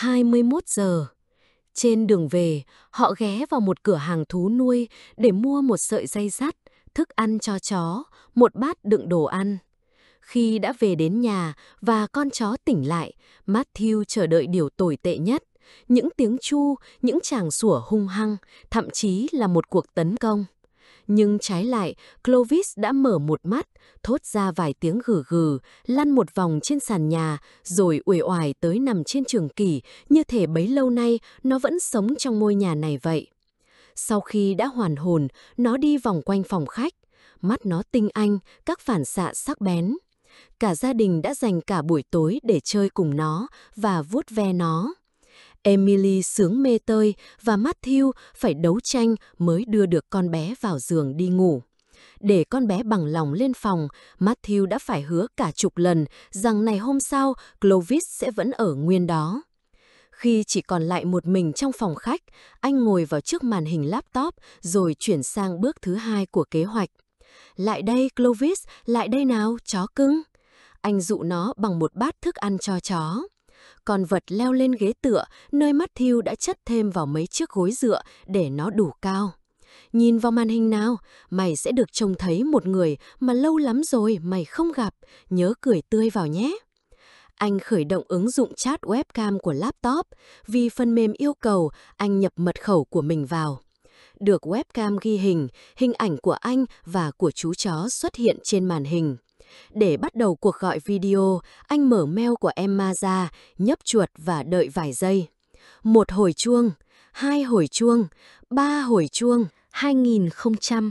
Speaker 1: 21 giờ. Trên đường về, họ ghé vào một cửa hàng thú nuôi để mua một sợi dây sắt, thức ăn cho chó, một bát đựng đồ ăn. Khi đã về đến nhà và con chó tỉnh lại, Matthew chờ đợi điều tồi tệ nhất. Những tiếng chu, những tràng sủa hung hăng, thậm chí là một cuộc tấn công. Nhưng trái lại, Clovis đã mở một mắt, thốt ra vài tiếng gừ gừ, lăn một vòng trên sàn nhà, rồi uể oải tới nằm trên trường kỷ, như thể bấy lâu nay nó vẫn sống trong ngôi nhà này vậy. Sau khi đã hoàn hồn, nó đi vòng quanh phòng khách. mắt nó tinh anh, các phản xạ sắc bén. Cả gia đình đã dành cả buổi tối để chơi cùng nó và vuốt ve nó. Emily sướng mê tơi và Matthew phải đấu tranh mới đưa được con bé vào giường đi ngủ. Để con bé bằng lòng lên phòng, Matthew đã phải hứa cả chục lần rằng ngày hôm sau Clovis sẽ vẫn ở nguyên đó. Khi chỉ còn lại một mình trong phòng khách, anh ngồi vào trước màn hình laptop rồi chuyển sang bước thứ 2 của kế hoạch. Lại đây Clovis, lại đây nào, chó cưng. Anh dụ nó bằng một bát thức ăn cho chó. Con vật leo lên ghế tựa, nơi Matthew đã chất thêm vào mấy chiếc gối dựa để nó đủ cao. Nhìn vào màn hình nào, mày sẽ được trông thấy một người mà lâu lắm rồi mày không gặp, nhớ cười tươi vào nhé. Anh khởi động ứng dụng chat webcam của laptop, vì phần mềm yêu cầu anh nhập mật khẩu của mình vào. Được webcam ghi hình ảnh của anh và của chú chó xuất hiện trên màn hình. Để bắt đầu cuộc gọi video, anh mở mail của Emma ra, nhấp chuột và đợi vài giây. 1 hồi chuông, 2 hồi chuông, 3 hồi chuông, 2000.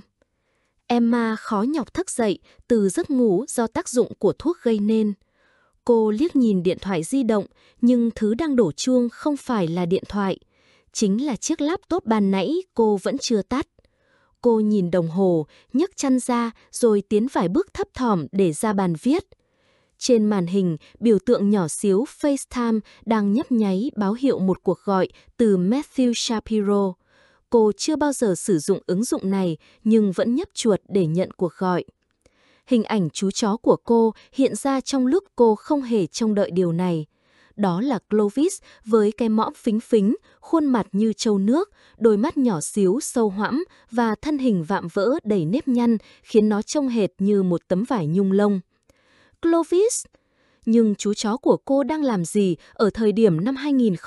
Speaker 1: Emma khó nhọc thức dậy từ giấc ngủ do tác dụng của thuốc gây nên. Cô liếc nhìn điện thoại di động, nhưng thứ đang đổ chuông không phải là điện thoại. Chính là chiếc laptop ban nãy cô vẫn chưa tắt. Cô nhìn đồng hồ, nhấc chăn ra rồi tiến vài bước thấp thỏm để ra bàn viết. Trên màn hình, biểu tượng nhỏ xíu FaceTime đang nhấp nháy báo hiệu một cuộc gọi từ Matthew Shapiro. Cô chưa bao giờ sử dụng ứng dụng này nhưng vẫn nhấp chuột để nhận cuộc gọi. Hình ảnh chú chó của cô hiện ra trong lúc cô không hề trông đợi điều này. Đó là Clovis với cái mõm phính phính, khuôn mặt như trâu nước, đôi mắt nhỏ xíu sâu hoãm và thân hình vạm vỡ đầy nếp nhăn khiến nó trông hệt như một tấm vải nhung lông. Clovis! Nhưng chú chó của cô đang làm gì ở thời điểm năm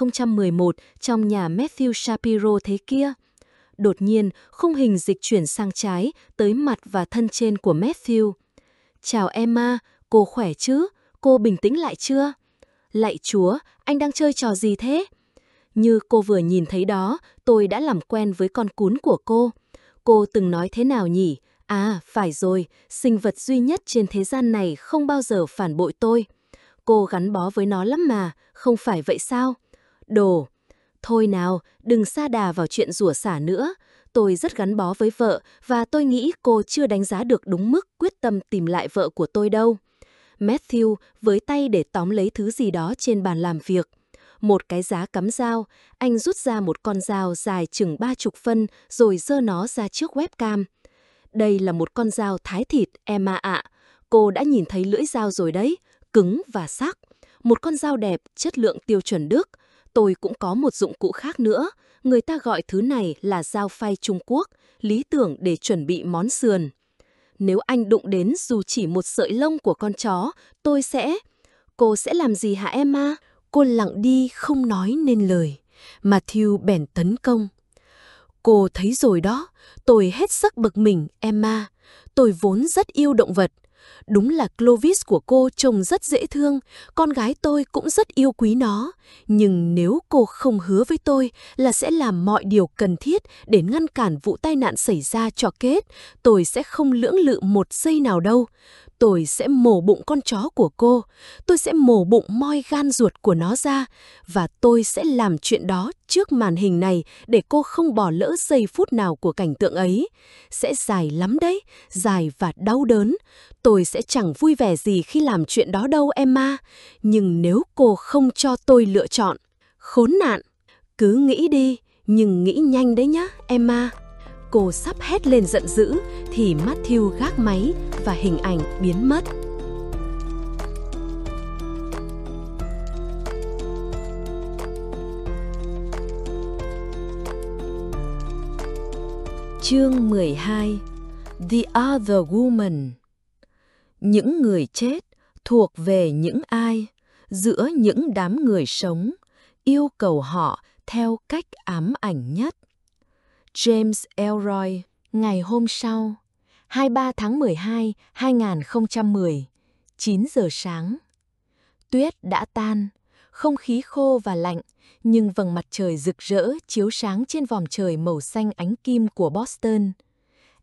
Speaker 1: 2011 trong nhà Matthew Shapiro thế kia? Đột nhiên, khung hình dịch chuyển sang trái tới mặt và thân trên của Matthew. Chào Emma, cô khỏe chứ? Cô bình tĩnh lại chưa? Lạy Chúa, anh đang chơi trò gì thế? Như cô vừa nhìn thấy đó, tôi đã làm quen với con cún của cô. Cô từng nói thế nào nhỉ? À, phải rồi, sinh vật duy nhất trên thế gian này không bao giờ phản bội tôi. Cô gắn bó với nó lắm mà, không phải vậy sao? Đồ! Thôi nào, đừng sa đà vào chuyện rủa xả nữa. Tôi rất gắn bó với vợ và tôi nghĩ cô chưa đánh giá được đúng mức quyết tâm tìm lại vợ của tôi đâu. Matthew với tay để tóm lấy thứ gì đó trên bàn làm việc. Một cái giá cắm dao, anh rút ra một con dao dài chừng 30 phân rồi giơ nó ra trước webcam. Đây là một con dao thái thịt, Emma ạ. Cô đã nhìn thấy lưỡi dao rồi đấy, cứng và sắc. Một con dao đẹp, chất lượng tiêu chuẩn Đức. Tôi cũng có một dụng cụ khác nữa. Người ta gọi thứ này là dao phay Trung Quốc, lý tưởng để chuẩn bị món sườn. Nếu anh đụng đến dù chỉ một sợi lông của con chó, tôi sẽ... Cô sẽ làm gì hả Emma? Cô lặng đi không nói nên lời. Matthew bèn tấn công. Cô thấy rồi đó, tôi hết sức bực mình, Emma. Tôi vốn rất yêu động vật. Đúng là Clovis của cô trông rất dễ thương, con gái tôi cũng rất yêu quý nó. Nhưng nếu cô không hứa với tôi là sẽ làm mọi điều cần thiết để ngăn cản vụ tai nạn xảy ra cho Kate, tôi sẽ không lưỡng lự một giây nào đâu. Tôi sẽ mổ bụng con chó của cô, tôi sẽ mổ bụng moi gan ruột của nó ra, và tôi sẽ làm chuyện đó trước màn hình này để cô không bỏ lỡ giây phút nào của cảnh tượng ấy. Sẽ dài lắm đấy, dài và đau đớn. Tôi sẽ chẳng vui vẻ gì khi làm chuyện đó đâu Emma, nhưng nếu cô không cho tôi lựa chọn, khốn nạn, cứ nghĩ đi, nhưng nghĩ nhanh đấy nhá Emma. Cô sắp hét lên giận dữ thì Matthew gác máy và hình ảnh biến mất. Chương 12. The Other Woman. Những người chết thuộc về những ai giữa những đám người sống, yêu cầu họ theo cách ám ảnh nhất. James Elroy. Ngày hôm sau, 23 tháng 12, 2010, 9 giờ sáng. Tuyết đã tan, không khí khô và lạnh, nhưng vầng mặt trời rực rỡ chiếu sáng trên vòm trời màu xanh ánh kim của Boston.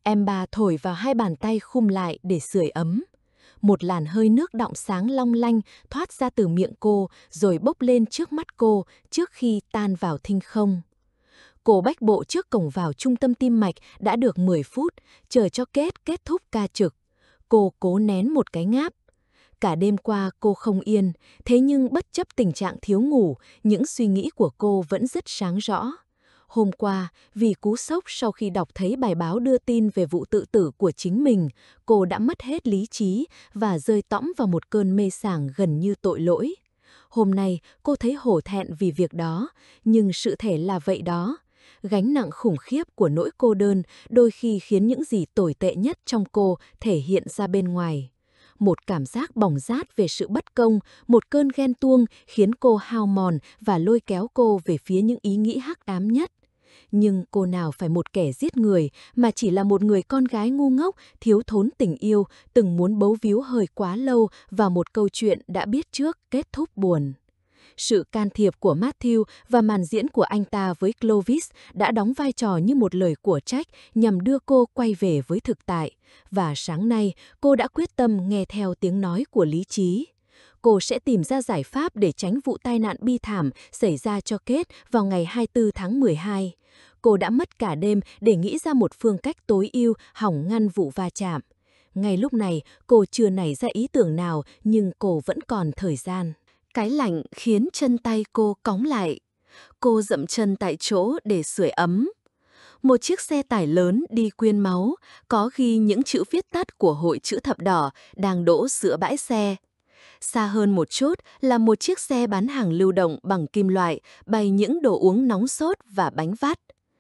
Speaker 1: Emma thổi vào hai bàn tay khum lại để sưởi ấm. Một làn hơi nước đọng sáng long lanh thoát ra từ miệng cô rồi bốc lên trước mắt cô trước khi tan vào thinh không. Cô bách bộ trước cổng vào trung tâm tim mạch đã được 10 phút, chờ cho kết thúc ca trực. Cô cố nén một cái ngáp. Cả đêm qua cô không yên, thế nhưng bất chấp tình trạng thiếu ngủ, những suy nghĩ của cô vẫn rất sáng rõ. Hôm qua, vì cú sốc sau khi đọc thấy bài báo đưa tin về vụ tự tử của chính mình, cô đã mất hết lý trí và rơi tõm vào một cơn mê sảng gần như tội lỗi. Hôm nay, cô thấy hổ thẹn vì việc đó, nhưng sự thể là vậy đó. Gánh nặng khủng khiếp của nỗi cô đơn đôi khi khiến những gì tồi tệ nhất trong cô thể hiện ra bên ngoài. Một cảm giác bỏng rát về sự bất công, một cơn ghen tuông khiến cô hao mòn và lôi kéo cô về phía những ý nghĩ hắc ám nhất. Nhưng cô nào phải một kẻ giết người, mà chỉ là một người con gái ngu ngốc, thiếu thốn tình yêu, từng muốn bấu víu hơi quá lâu vào một câu chuyện đã biết trước kết thúc buồn. Sự can thiệp của Matthew và màn diễn của anh ta với Clovis đã đóng vai trò như một lời của trách nhằm đưa cô quay về với thực tại. Và sáng nay, cô đã quyết tâm nghe theo tiếng nói của lý trí. Cô sẽ tìm ra giải pháp để tránh vụ tai nạn bi thảm xảy ra cho Kate vào ngày 24 tháng 12. Cô đã mất cả đêm để nghĩ ra một phương cách tối ưu hỏng ngăn vụ va chạm. Ngay lúc này, cô chưa nảy ra ý tưởng nào nhưng cô vẫn còn thời gian. Cái lạnh khiến chân tay cô cóng lại. Cô dậm chân tại chỗ để sưởi ấm. Một chiếc xe tải lớn đi quyên máu, có ghi những chữ viết tắt của Hội Chữ Thập Đỏ đang đỗ giữa bãi xe. Xa hơn một chút là một chiếc xe bán hàng lưu động bằng kim loại bày những đồ uống nóng sốt và bánh vắt.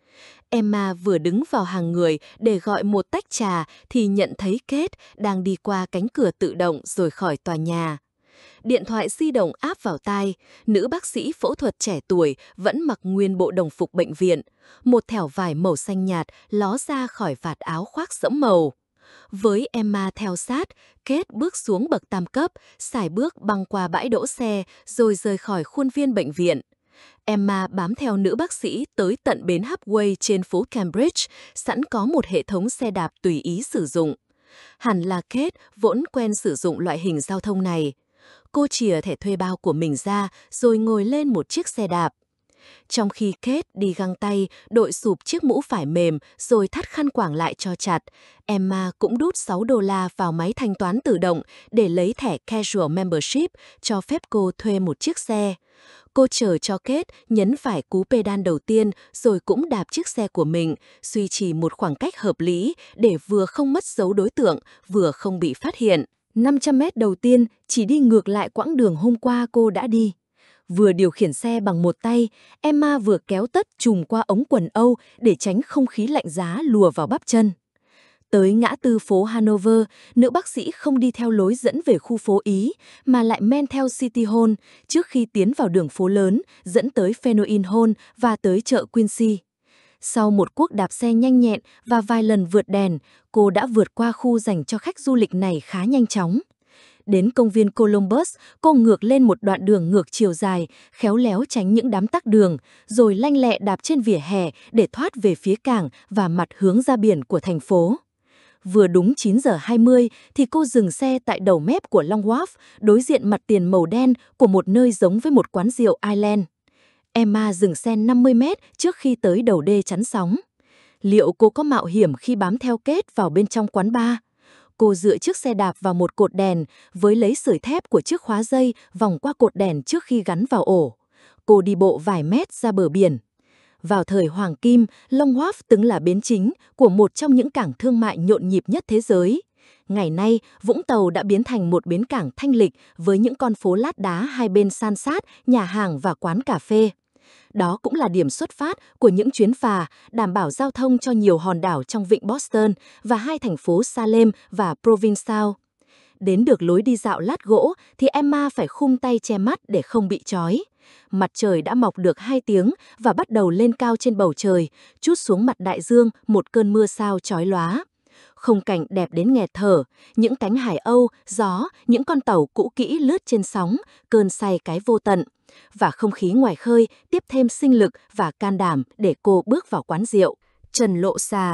Speaker 1: Emma vừa đứng vào hàng người để gọi một tách trà thì nhận thấy Kate đang đi qua cánh cửa tự động rồi khỏi tòa nhà. Điện thoại di động áp vào tai, nữ bác sĩ phẫu thuật trẻ tuổi vẫn mặc nguyên bộ đồng phục bệnh viện. Một thẻo vải màu xanh nhạt ló ra khỏi vạt áo khoác sẫm màu. Với Emma theo sát, Kate bước xuống bậc tam cấp, sải bước băng qua bãi đỗ xe rồi rời khỏi khuôn viên bệnh viện. Emma bám theo nữ bác sĩ tới tận bến Hubway trên phố Cambridge, sẵn có một hệ thống xe đạp tùy ý sử dụng. Hẳn là Kate vốn quen sử dụng loại hình giao thông này. Cô chìa thẻ thuê bao của mình ra rồi ngồi lên một chiếc xe đạp. Trong khi Kate đi găng tay, đội sụp chiếc mũ vải mềm rồi thắt khăn quàng lại cho chặt, Emma cũng đút $6 vào máy thanh toán tự động để lấy thẻ Casual Membership cho phép cô thuê một chiếc xe. Cô chờ cho Kate nhấn phải cú pedal đầu tiên rồi cũng đạp chiếc xe của mình, duy trì một khoảng cách hợp lý để vừa không mất dấu đối tượng, vừa không bị phát hiện. 500 mét đầu tiên chỉ đi ngược lại quãng đường hôm qua cô đã đi. Vừa điều khiển xe bằng một tay, Emma vừa kéo tất trùm qua ống quần Âu để tránh không khí lạnh giá lùa vào bắp chân. Tới ngã tư phố Hanover, nữ bác sĩ không đi theo lối dẫn về khu phố Ý, mà lại men theo City Hall trước khi tiến vào đường phố lớn, dẫn tới Fenouil Hall và tới chợ Quincy. Sau một cuộc đạp xe nhanh nhẹn và vài lần vượt đèn, cô đã vượt qua khu dành cho khách du lịch này khá nhanh chóng. Đến công viên Columbus, cô ngược lên một đoạn đường ngược chiều dài, khéo léo tránh những đám tắc đường, rồi lanh lẹ đạp trên vỉa hè để thoát về phía cảng và mặt hướng ra biển của thành phố. Vừa đúng 9 giờ 20 thì cô dừng xe tại đầu mép của Long Wharf, đối diện mặt tiền màu đen của một nơi giống với một quán rượu Island. Emma dừng xe 50 mét trước khi tới đầu đê chắn sóng. Liệu cô có mạo hiểm khi bám theo Kate vào bên trong quán bar? Cô dựa chiếc xe đạp vào một cột đèn, với lấy sưởi thép của chiếc khóa dây vòng qua cột đèn trước khi gắn vào ổ. Cô đi bộ vài mét ra bờ biển. Vào thời Hoàng Kim, Long Wharf từng là bến chính của một trong những cảng thương mại nhộn nhịp nhất thế giới. Ngày nay, Vũng Tàu đã biến thành một bến cảng thanh lịch với những con phố lát đá hai bên san sát, nhà hàng và quán cà phê. Đó cũng là điểm xuất phát của những chuyến phà đảm bảo giao thông cho nhiều hòn đảo trong vịnh Boston và hai thành phố Salem và Provincetown. Đến được lối đi dạo lát gỗ thì Emma phải khum tay che mắt để không bị trói. Mặt trời đã mọc được 2 tiếng và bắt đầu lên cao trên bầu trời, trút xuống mặt đại dương một cơn mưa sao chói lóa. Khung cảnh đẹp đến nghẹt thở, những cánh hải âu, gió, những con tàu cũ kỹ lướt trên sóng, cơn say cái vô tận. Và không khí ngoài khơi tiếp thêm sinh lực và can đảm để cô bước vào quán rượu. Trần Lộ Xà,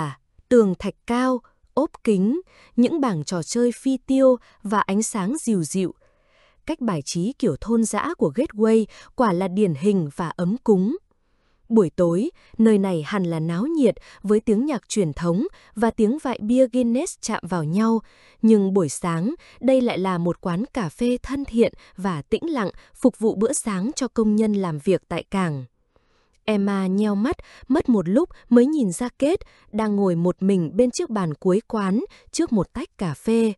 Speaker 1: Tường thạch cao, ốp kính, những bảng trò chơi phi tiêu và ánh sáng dịu dịu. Cách bài trí kiểu thôn dã của Gateway quả là điển hình và ấm cúng. Buổi tối, nơi này hẳn là náo nhiệt với tiếng nhạc truyền thống và tiếng vại bia Guinness chạm vào nhau, nhưng buổi sáng, đây lại là một quán cà phê thân thiện và tĩnh lặng phục vụ bữa sáng cho công nhân làm việc tại cảng. Emma nheo mắt, mất một lúc mới nhìn ra Kate đang ngồi một mình bên chiếc bàn cuối quán trước một tách cà phê.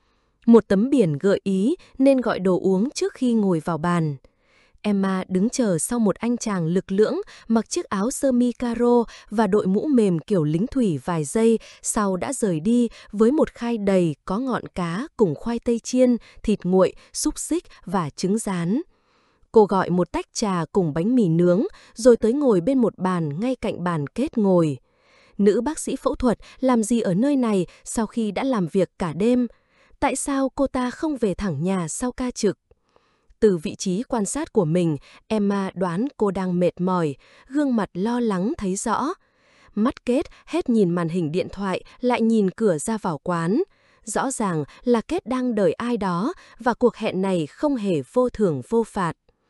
Speaker 1: Một tấm biển gợi ý nên gọi đồ uống trước khi ngồi vào bàn. Emma đứng chờ sau một anh chàng lực lưỡng mặc chiếc áo sơ mi caro và đội mũ mềm kiểu lính thủy vài giây sau đã rời đi với một khay đầy có ngọn cá cùng khoai tây chiên, thịt nguội, xúc xích và trứng rán. Cô gọi một tách trà cùng bánh mì nướng rồi tới ngồi bên một bàn ngay cạnh bàn Kate ngồi. Nữ bác sĩ phẫu thuật làm gì ở nơi này sau khi đã làm việc cả đêm? Tại sao cô ta không về thẳng nhà sau ca trực? Từ vị trí quan sát của mình, Emma đoán cô đang mệt mỏi, gương mặt lo lắng thấy rõ. Mắt Kate hết nhìn màn hình điện thoại lại nhìn cửa ra vào quán. Rõ ràng là Kate đang đợi ai đó và cuộc hẹn này không hề vô thưởng vô phạt.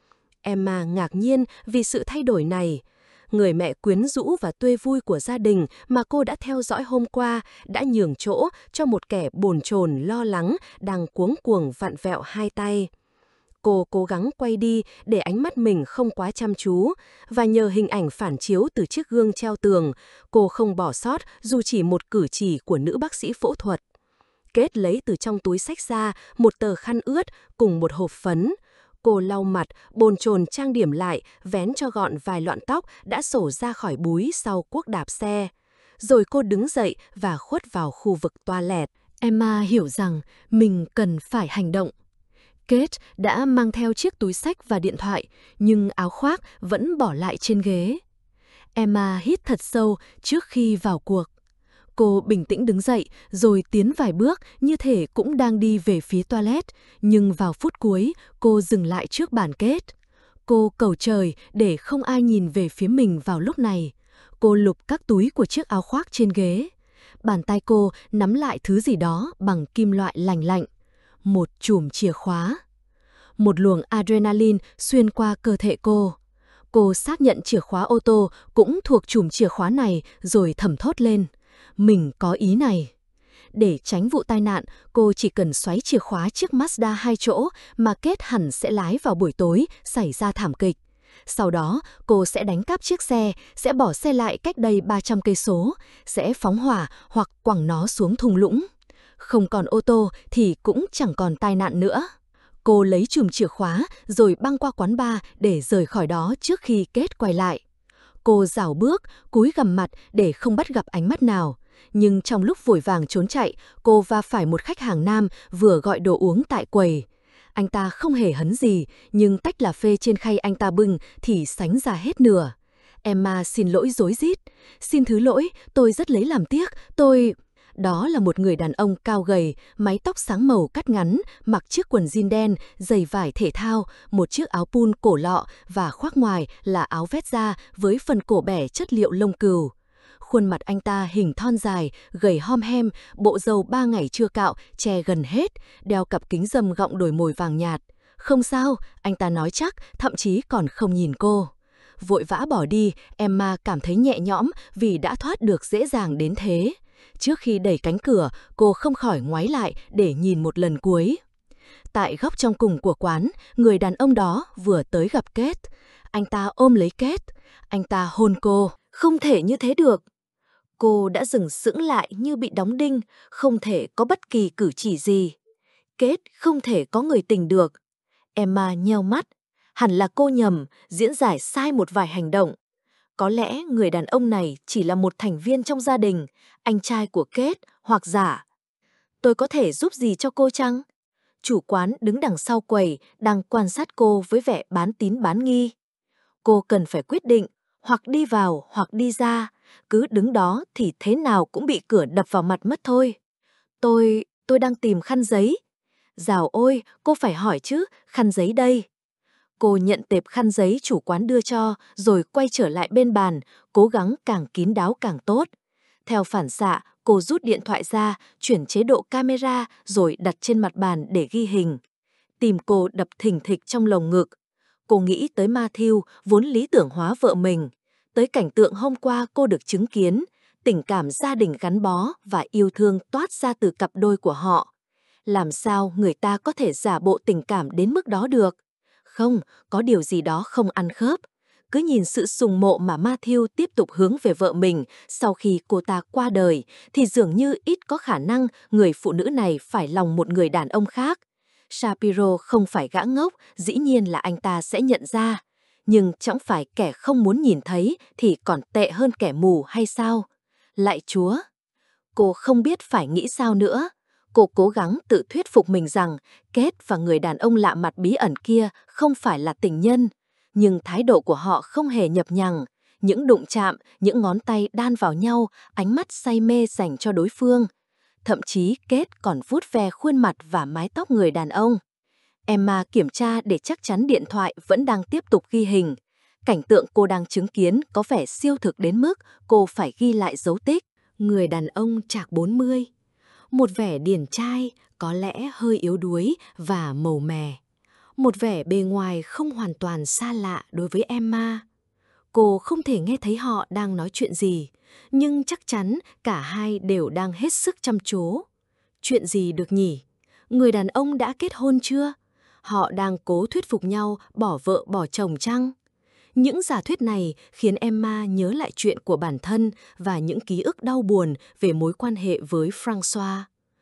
Speaker 1: Emma ngạc nhiên vì sự thay đổi này. Người mẹ quyến rũ và tươi vui của gia đình mà cô đã theo dõi hôm qua đã nhường chỗ cho một kẻ bồn chồn lo lắng đang cuống cuồng vặn vẹo hai tay. Cô cố gắng quay đi để ánh mắt mình không quá chăm chú, và nhờ hình ảnh phản chiếu từ chiếc gương treo tường, cô không bỏ sót dù chỉ một cử chỉ của nữ bác sĩ phẫu thuật. Kate lấy từ trong túi xách ra một tờ khăn ướt cùng một hộp phấn. Cô lau mặt, bồn chồn trang điểm lại, vén cho gọn vài lọn tóc đã xổ ra khỏi búi sau cuốc đạp xe. Rồi cô đứng dậy và khuất vào khu vực toilet. Emma hiểu rằng mình cần phải hành động. Kate đã mang theo chiếc túi xách và điện thoại, nhưng áo khoác vẫn bỏ lại trên ghế. Emma hít thật sâu trước khi vào cuộc. Cô bình tĩnh đứng dậy rồi tiến vài bước như thể cũng đang đi về phía toilet, nhưng vào phút cuối cô dừng lại trước bàn Kate. Cô cầu trời để không ai nhìn về phía mình vào lúc này. Cô lục các túi của chiếc áo khoác trên ghế. Bàn tay cô nắm lại thứ gì đó bằng kim loại lành lạnh. Một chùm chìa khóa. Một luồng adrenaline xuyên qua cơ thể cô. Cô xác nhận chìa khóa ô tô cũng thuộc chùm chìa khóa này rồi thầm thốt lên. Mình có ý này. Để tránh vụ tai nạn, cô chỉ cần xoáy chìa khóa chiếc Mazda 2 chỗ mà Kate hẳn sẽ lái vào buổi tối xảy ra thảm kịch. Sau đó, cô sẽ đánh cắp chiếc xe, sẽ bỏ xe lại cách đây 300 cây số, sẽ phóng hỏa hoặc quẳng nó xuống thung lũng. Không còn ô tô thì cũng chẳng còn tai nạn nữa. Cô lấy chùm chìa khóa rồi băng qua quán bar để rời khỏi đó trước khi Kate quay lại. Cô rảo bước, cúi gằm mặt để không bắt gặp ánh mắt nào. Nhưng trong lúc vội vàng trốn chạy, cô va phải một khách hàng nam vừa gọi đồ uống tại quầy. Anh ta không hề hấn gì, nhưng tách cà phê trên khay anh ta bưng thì sánh ra hết nửa. Emma xin lỗi rối rít. Xin thứ lỗi, tôi rất lấy làm tiếc, tôi... Đó là một người đàn ông cao gầy, mái tóc sáng màu cắt ngắn, mặc chiếc quần jean đen, giày vải thể thao, một chiếc áo pun cổ lọ và khoác ngoài là áo vét da với phần cổ bẻ chất liệu lông cừu. Khuôn mặt anh ta hình thon dài, gầy hom hem, bộ râu 3 ngày chưa cạo, che gần hết, đeo cặp kính râm gọng đồi mồi vàng nhạt. Không sao, anh ta nói chắc, thậm chí còn không nhìn cô. Vội vã bỏ đi, Emma cảm thấy nhẹ nhõm vì đã thoát được dễ dàng đến thế. Trước khi đẩy cánh cửa, cô không khỏi ngoái lại để nhìn một lần cuối. Tại góc trong cùng của quán, người đàn ông đó vừa tới gặp Kate. Anh ta ôm lấy Kate. Anh ta hôn cô. Không thể như thế được. Cô đã dừng sững lại như bị đóng đinh, không thể có bất kỳ cử chỉ gì. Kate không thể có người tình được. Emma nheo mắt. Hẳn là cô nhầm, diễn giải sai một vài hành động. Có lẽ người đàn ông này chỉ là một thành viên trong gia đình, anh trai của Kate hoặc giả. Tôi có thể giúp gì cho cô chăng? Chủ quán đứng đằng sau quầy đang quan sát cô với vẻ bán tín bán nghi. Cô cần phải quyết định, hoặc đi vào hoặc đi ra, cứ đứng đó thì thế nào cũng bị cửa đập vào mặt mất thôi. Tôi đang tìm khăn giấy. Dào ôi, cô phải hỏi chứ, khăn giấy đây. Cô nhận tệp khăn giấy chủ quán đưa cho, rồi quay trở lại bên bàn, cố gắng càng kín đáo càng tốt. Theo phản xạ, Cô rút điện thoại ra, chuyển chế độ camera rồi đặt trên mặt bàn để ghi hình. Tim cô đập thình thịch trong lồng ngực. Cô nghĩ tới Matthew vốn lý tưởng hóa vợ mình, tới cảnh tượng hôm qua cô được chứng kiến, tình cảm gia đình gắn bó và yêu thương toát ra từ cặp đôi của họ. Làm sao người ta có thể giả bộ tình cảm đến mức đó được? Không, có điều gì đó không ăn khớp. Cứ nhìn sự sùng mộ mà Matthew tiếp tục hướng về vợ mình sau khi cô ta qua đời, thì dường như ít có khả năng người phụ nữ này phải lòng một người đàn ông khác. Shapiro không phải gã ngốc, dĩ nhiên là anh ta sẽ nhận ra. Nhưng chẳng phải kẻ không muốn nhìn thấy thì còn tệ hơn kẻ mù hay sao? Lạy Chúa! Cô không biết phải nghĩ sao nữa. Cô cố gắng tự thuyết phục mình rằng Kate và người đàn ông lạ mặt bí ẩn kia không phải là tình nhân. Nhưng thái độ của họ không hề nhập nhằng. Những đụng chạm, những ngón tay đan vào nhau, ánh mắt say mê dành cho đối phương. Thậm chí Kate còn vuốt ve khuôn mặt và mái tóc người đàn ông. Emma kiểm tra để chắc chắn điện thoại vẫn đang tiếp tục ghi hình. Cảnh tượng cô đang chứng kiến có vẻ siêu thực đến mức cô phải ghi lại dấu tích. Người đàn ông chạc 40. Một vẻ điển trai, có lẽ hơi yếu đuối và màu mè. Một vẻ bề ngoài không hoàn toàn xa lạ đối với Emma. Cô không thể nghe thấy họ đang nói chuyện gì, nhưng chắc chắn cả hai đều đang hết sức chăm chú. Chuyện gì được nhỉ? Người đàn ông đã kết hôn chưa? Họ đang cố thuyết phục nhau bỏ vợ bỏ chồng chăng? Những giả thuyết này khiến Emma nhớ lại chuyện của bản thân và những ký ức đau buồn về mối quan hệ với Francois.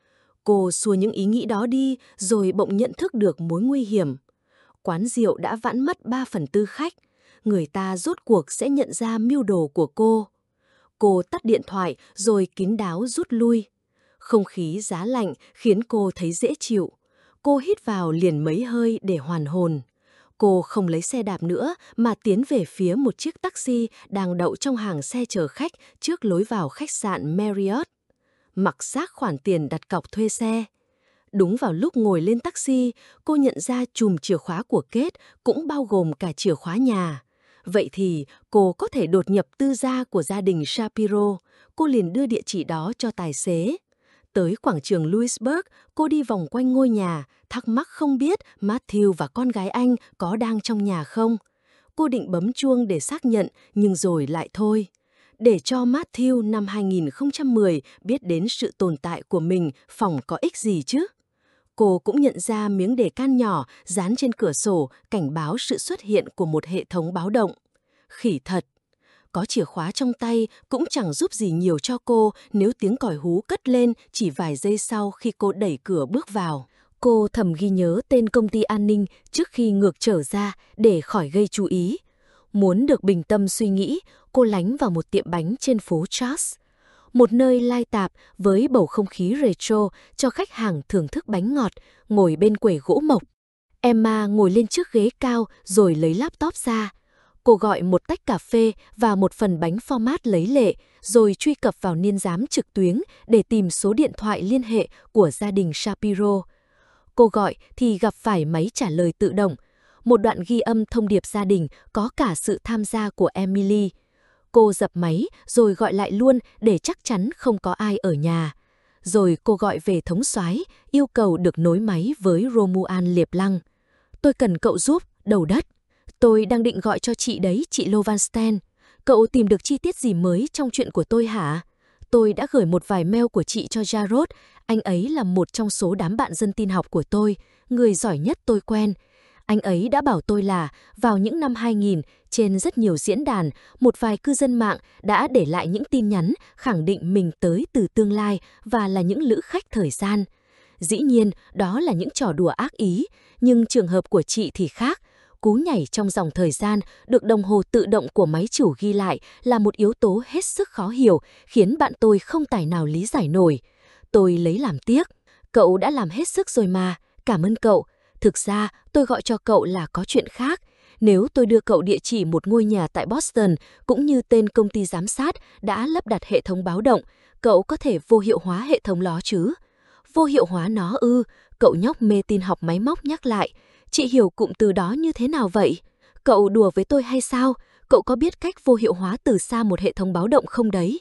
Speaker 1: Cô xua những ý nghĩ đó đi rồi bỗng nhận thức được mối nguy hiểm. Quán rượu đã vãn mất 3/4 khách. Người ta rốt cuộc sẽ nhận ra mưu đồ của cô. Cô tắt điện thoại rồi kín đáo rút lui. Không khí giá lạnh khiến cô thấy dễ chịu. Cô hít vào liền mấy hơi để hoàn hồn. Cô không lấy xe đạp nữa mà tiến về phía một chiếc taxi đang đậu trong hàng xe chở khách trước lối vào khách sạn Marriott. Mặc xác khoản tiền đặt cọc thuê xe. Đúng vào lúc ngồi lên taxi, cô nhận ra chùm chìa khóa của Kate cũng bao gồm cả chìa khóa nhà. Vậy thì cô có thể đột nhập tư gia của gia đình Shapiro. Cô liền đưa địa chỉ đó cho tài xế. Tới quảng trường Louisburg, cô đi vòng quanh ngôi nhà, thắc mắc không biết Matthew và con gái anh có đang trong nhà không. Cô định bấm chuông để xác nhận, nhưng rồi lại thôi. Để cho Matthew năm 2010 biết đến sự tồn tại của mình phỏng có ích gì chứ? Cô cũng nhận ra miếng đề can nhỏ dán trên cửa sổ cảnh báo sự xuất hiện của một hệ thống báo động. Khỉ thật! Có chìa khóa trong tay cũng chẳng giúp gì nhiều cho cô nếu tiếng còi hú cất lên chỉ vài giây sau khi cô đẩy cửa bước vào. Cô thầm ghi nhớ tên công ty an ninh trước khi ngược trở ra để khỏi gây chú ý. Muốn được bình tâm suy nghĩ, cô lánh vào một tiệm bánh trên phố Charles. Một nơi lai tạp với bầu không khí retro cho khách hàng thưởng thức bánh ngọt, ngồi bên quầy gỗ mộc. Emma ngồi lên chiếc ghế cao rồi lấy laptop ra. Cô gọi một tách cà phê và một phần bánh format lấy lệ, rồi truy cập vào niên giám trực tuyến để tìm số điện thoại liên hệ của gia đình Shapiro. Cô gọi thì gặp phải máy trả lời tự động, một đoạn ghi âm thông điệp gia đình có cả sự tham gia của Emily. Cô dập máy rồi gọi lại luôn để chắc chắn không có ai ở nhà. Rồi cô gọi về thống soái, yêu cầu được nối máy với Romuald Liệp Lăng. Tôi cần cậu giúp, đầu đất. Tôi đang định gọi cho chị đấy, chị Lovenstein. Cậu tìm được chi tiết gì mới trong chuyện của tôi hả? Tôi đã gửi một vài mail của chị cho Jarrod. Anh ấy là một trong số đám bạn dân tin học của tôi, người giỏi nhất tôi quen. Anh ấy đã bảo tôi là vào những năm 2000, trên rất nhiều diễn đàn, một vài cư dân mạng đã để lại những tin nhắn khẳng định mình tới từ tương lai và là những lữ khách thời gian. Dĩ nhiên, đó là những trò đùa ác ý, nhưng trường hợp của chị thì khác. Cú nhảy trong dòng thời gian được đồng hồ tự động của máy chủ ghi lại là một yếu tố hết sức khó hiểu, khiến bạn tôi không tài nào lý giải nổi. Tôi lấy làm tiếc. Cậu đã làm hết sức rồi mà, cảm ơn cậu. Thực ra, tôi gọi cho cậu là có chuyện khác. Nếu tôi đưa cậu địa chỉ một ngôi nhà tại Boston, cũng như tên công ty giám sát đã lắp đặt hệ thống báo động, cậu có thể vô hiệu hóa hệ thống đó chứ? Vô hiệu hóa nó ư? Cậu nhóc mê tin học máy móc nhắc lại. Chị hiểu cụm từ đó như thế nào vậy? Cậu đùa với tôi hay sao? Cậu có biết cách vô hiệu hóa từ xa một hệ thống báo động không đấy?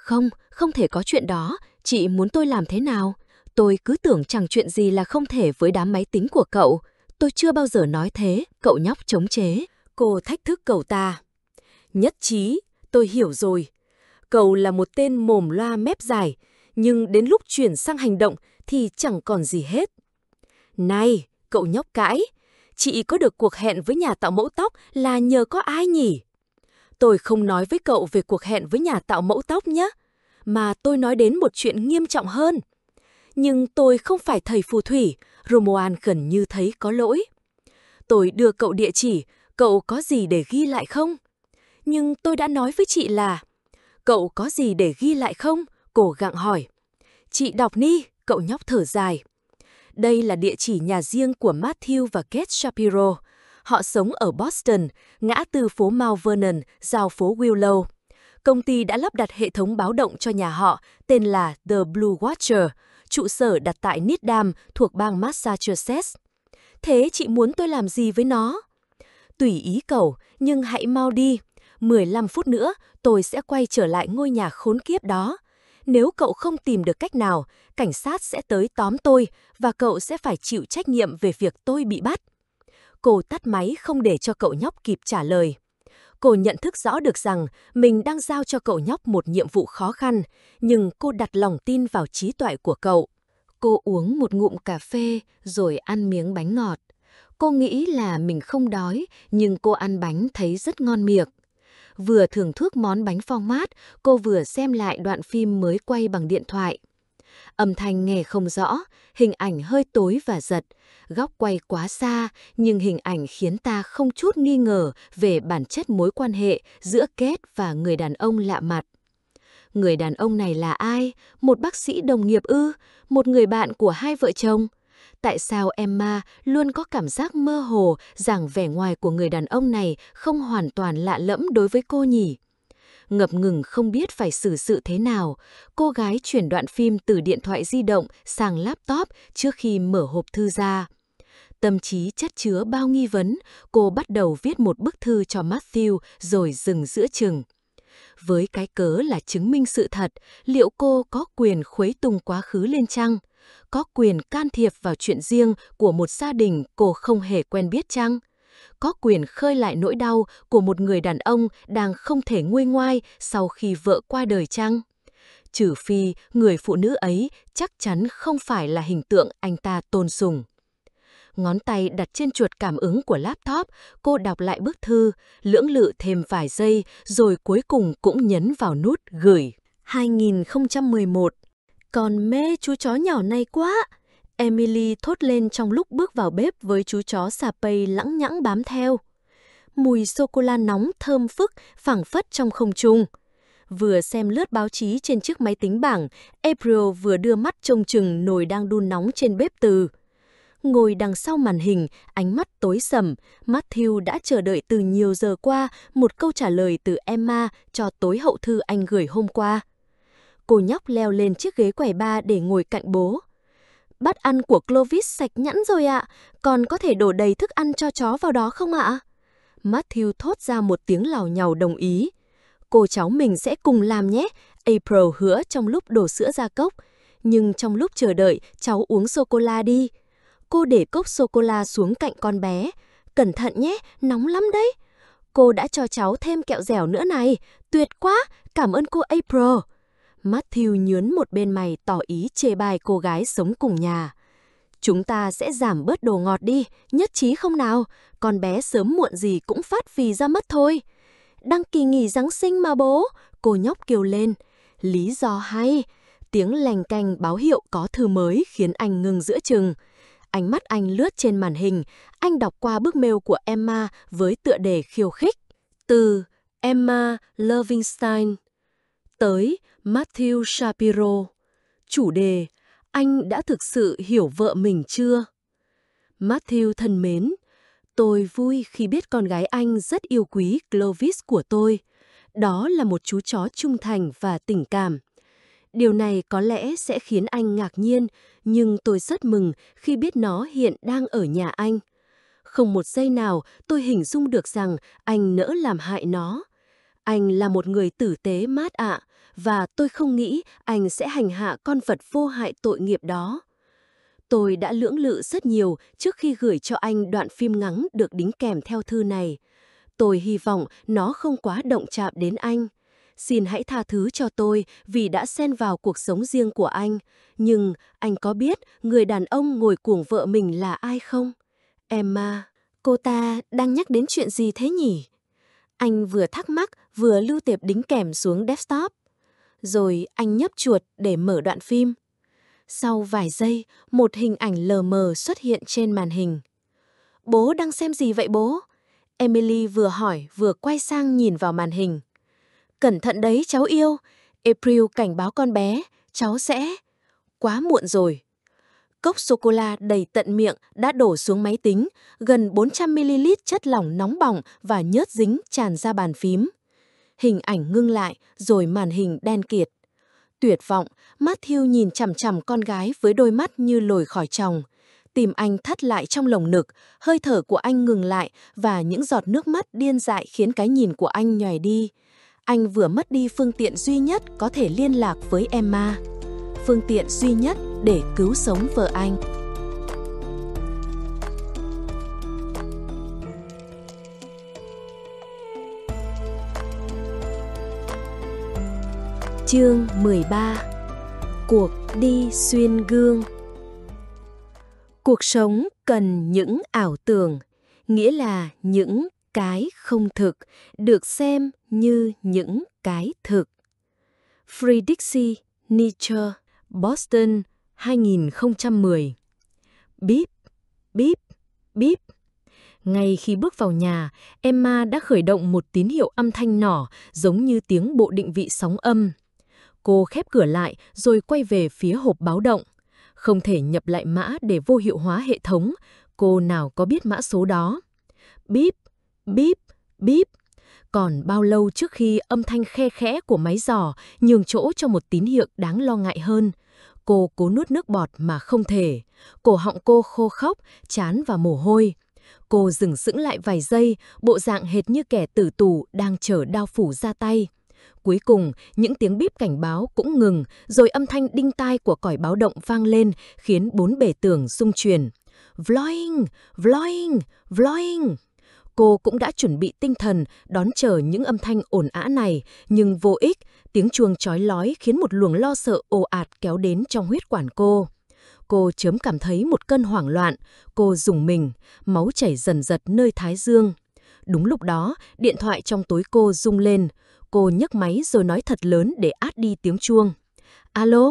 Speaker 1: Không, không thể có chuyện đó, chị muốn tôi làm thế nào? Tôi cứ tưởng chẳng chuyện gì là không thể với đám máy tính của cậu. Tôi chưa bao giờ nói thế, cậu nhóc chống chế. Cô thách thức cậu ta. Nhất trí, tôi hiểu rồi. Cậu là một tên mồm loa mép dài, nhưng đến lúc chuyển sang hành động thì chẳng còn gì hết. Này, cậu nhóc cãi, chị có được cuộc hẹn với nhà tạo mẫu tóc là nhờ có ai nhỉ? Tôi không nói với cậu về cuộc hẹn với nhà tạo mẫu tóc nhé, mà tôi nói đến một chuyện nghiêm trọng hơn. Nhưng tôi không phải thầy phù thủy, Romuald gần như thấy có lỗi. Tôi đưa cậu địa chỉ, cậu có gì để ghi lại không? Nhưng tôi đã nói với chị là... Cậu có gì để ghi lại không? Cô gặng hỏi. Chị đọc đi, cậu nhóc thở dài. Đây là địa chỉ nhà riêng của Matthew và Kate Shapiro. Họ sống ở Boston, ngã tư phố Mount Vernon, giao phố Willow. Công ty đã lắp đặt hệ thống báo động cho nhà họ, tên là The Blue Watcher, trụ sở đặt tại Needham thuộc bang Massachusetts. Thế chị muốn tôi làm gì với nó? Tùy ý cậu, nhưng hãy mau đi. 15 phút nữa, tôi sẽ quay trở lại ngôi nhà khốn kiếp đó. Nếu cậu không tìm được cách nào, cảnh sát sẽ tới tóm tôi và cậu sẽ phải chịu trách nhiệm về việc tôi bị bắt. Cô tắt máy không để cho cậu nhóc kịp trả lời. Cô nhận thức rõ được rằng mình đang giao cho cậu nhóc một nhiệm vụ khó khăn, nhưng cô đặt lòng tin vào trí tuệ của cậu. Cô uống một ngụm cà phê rồi ăn miếng bánh ngọt. Cô nghĩ là mình không đói, nhưng cô ăn bánh thấy rất ngon miệng. Vừa thưởng thức món bánh format, cô vừa xem lại đoạn phim mới quay bằng điện thoại. Âm thanh nghe không rõ, hình ảnh hơi tối và giật, góc quay quá xa, nhưng hình ảnh khiến ta không chút nghi ngờ về bản chất mối quan hệ giữa Kate và người đàn ông lạ mặt. Người đàn ông này là ai? Một bác sĩ đồng nghiệp ư? Một người bạn của hai vợ chồng? Tại sao Emma luôn có cảm giác mơ hồ rằng vẻ ngoài của người đàn ông này không hoàn toàn lạ lẫm đối với cô nhỉ? Ngập ngừng không biết phải xử sự thế nào, cô gái chuyển đoạn phim từ điện thoại di động sang laptop trước khi mở hộp thư ra. Tâm trí chất chứa bao nghi vấn, cô bắt đầu viết một bức thư cho Matthew rồi dừng giữa chừng. Với cái cớ là chứng minh sự thật, liệu cô có quyền khuấy tung quá khứ lên chăng? Có quyền can thiệp vào chuyện riêng của một gia đình cô không hề quen biết chăng? Có quyền khơi lại nỗi đau của một người đàn ông đang không thể nguôi ngoai sau khi vợ qua đời chăng? Trừ phi người phụ nữ ấy chắc chắn không phải là hình tượng anh ta tôn sùng. Ngón tay đặt trên chuột cảm ứng của laptop, cô đọc lại bức thư, lưỡng lự thêm vài giây, rồi cuối cùng cũng nhấn vào nút gửi. 2011. Còn mê chú chó nhỏ này quá! Emily thốt lên trong lúc bước vào bếp với chú chó Shapey lẳng nhẳng bám theo. Mùi sô-cô-la nóng thơm phức phảng phất trong không trung. Vừa xem lướt báo chí trên chiếc máy tính bảng, April vừa đưa mắt trông chừng nồi đang đun nóng trên bếp từ. Ngồi đằng sau màn hình, ánh mắt tối sầm, Matthew đã chờ đợi từ nhiều giờ qua một câu trả lời từ Emma cho tối hậu thư anh gửi hôm qua. Cô nhóc leo lên chiếc ghế quầy bar để ngồi cạnh bố. Bát ăn của Clovis sạch nhẵn rồi ạ, còn có thể đổ đầy thức ăn cho chó vào đó không ạ? Matthew thốt ra một tiếng lào nhào đồng ý. Cô cháu mình sẽ cùng làm nhé, April hứa trong lúc đổ sữa ra cốc. Nhưng trong lúc chờ đợi, cháu uống sô-cô-la đi. Cô để cốc sô-cô-la xuống cạnh con bé. Cẩn thận nhé, nóng lắm đấy. Cô đã cho cháu thêm kẹo dẻo nữa này. Tuyệt quá, cảm ơn cô April. Matthew nhướn một bên mày tỏ ý chê bai cô gái sống cùng nhà. Chúng ta sẽ giảm bớt đồ ngọt đi, nhất trí không nào? Con bé sớm muộn gì cũng phát phì ra mất thôi. Đăng kỳ nghỉ Giáng sinh mà bố, cô nhóc kêu lên. Lý do hay. Tiếng lành canh báo hiệu có thư mới khiến anh ngừng giữa chừng. Ánh mắt anh lướt trên màn hình, anh đọc qua bức mail của Emma với tựa đề khiêu khích. Từ Emma Lovinstein tới Matthew Shapiro. Chủ đề: anh đã thực sự hiểu vợ mình chưa? Matthew thân mến, tôi vui khi biết con gái anh rất yêu quý Clovis của tôi. Đó là một chú chó trung thành và tình cảm. Điều này có lẽ sẽ khiến anh ngạc nhiên, nhưng tôi rất mừng khi biết nó hiện đang ở nhà anh. Không một giây nào tôi hình dung được rằng anh nỡ làm hại nó. Anh là một người tử tế Matt ạ, và tôi không nghĩ anh sẽ hành hạ con vật vô hại tội nghiệp đó. Tôi đã lưỡng lự rất nhiều trước khi gửi cho anh đoạn phim ngắn được đính kèm theo thư này. Tôi hy vọng nó không quá động chạm đến anh. Xin hãy tha thứ cho tôi vì đã xen vào cuộc sống riêng của anh. Nhưng anh có biết người đàn ông ngồi cuồng vợ mình là ai không? Emma, cô ta đang nhắc đến chuyện gì thế nhỉ? Anh vừa thắc mắc vừa lưu tệp đính kèm xuống desktop. Rồi anh nhấp chuột để mở đoạn phim. Sau vài giây, một hình ảnh lờ mờ xuất hiện trên màn hình. Bố đang xem gì vậy bố? Emily vừa hỏi vừa quay sang nhìn vào màn hình. Cẩn thận đấy cháu yêu. April cảnh báo con bé, cháu sẽ... Quá muộn rồi. Cốc sô-cô-la đầy tận miệng đã đổ xuống máy tính, gần 400ml chất lỏng nóng bỏng và nhớt dính tràn ra bàn phím. Hình ảnh ngưng lại rồi màn hình đen kịt. Tuyệt vọng, Matthew nhìn chằm chằm con gái với đôi mắt như lồi khỏi tròng. Tim anh thắt lại trong lồng ngực, hơi thở của anh ngừng lại và những giọt nước mắt điên dại khiến cái nhìn của anh nhòe đi. Anh vừa mất đi phương tiện duy nhất có thể liên lạc với Emma. Phương tiện duy nhất để cứu sống vợ anh. Chương 13. Cuộc đi xuyên gương. Cuộc sống cần những ảo tưởng, nghĩa là những cái không thực, được xem như những cái thực. Friedrich Nietzsche, Boston, 2010. Bíp, bíp, bíp. Ngay khi bước vào nhà, Emma đã khởi động một tín hiệu âm thanh nhỏ giống như tiếng bộ định vị sóng âm. Cô khép cửa lại rồi quay về phía hộp báo động. Không thể nhập lại mã để vô hiệu hóa hệ thống, cô nào có biết mã số đó. Bíp, bíp, bíp. Còn bao lâu trước khi âm thanh khe khẽ của máy giò nhường chỗ cho một tín hiệu đáng lo ngại hơn. Cô cố nuốt nước bọt mà không thể. Cổ họng cô khô khốc, trán và mồ hôi. Cô dừng sững lại vài giây, bộ dạng hệt như kẻ tử tù đang chờ đao phủ ra tay. Cuối cùng, những tiếng bíp cảnh báo cũng ngừng, rồi âm thanh đinh tai của còi báo động vang lên, khiến 4 bề tường rung chuyển. Vloing, vloing, vloing. Cô cũng đã chuẩn bị tinh thần đón chờ những âm thanh ồn ào này, nhưng vô ích, tiếng chuông chói lói khiến một luồng lo sợ ồ ạt kéo đến trong huyết quản cô. Cô chớm cảm thấy một cơn hoảng loạn, cô rùng mình, máu chảy dần dật nơi thái dương. Đúng lúc đó, điện thoại trong túi cô rung lên. Cô nhấc máy rồi nói thật lớn để át đi tiếng chuông. Alo?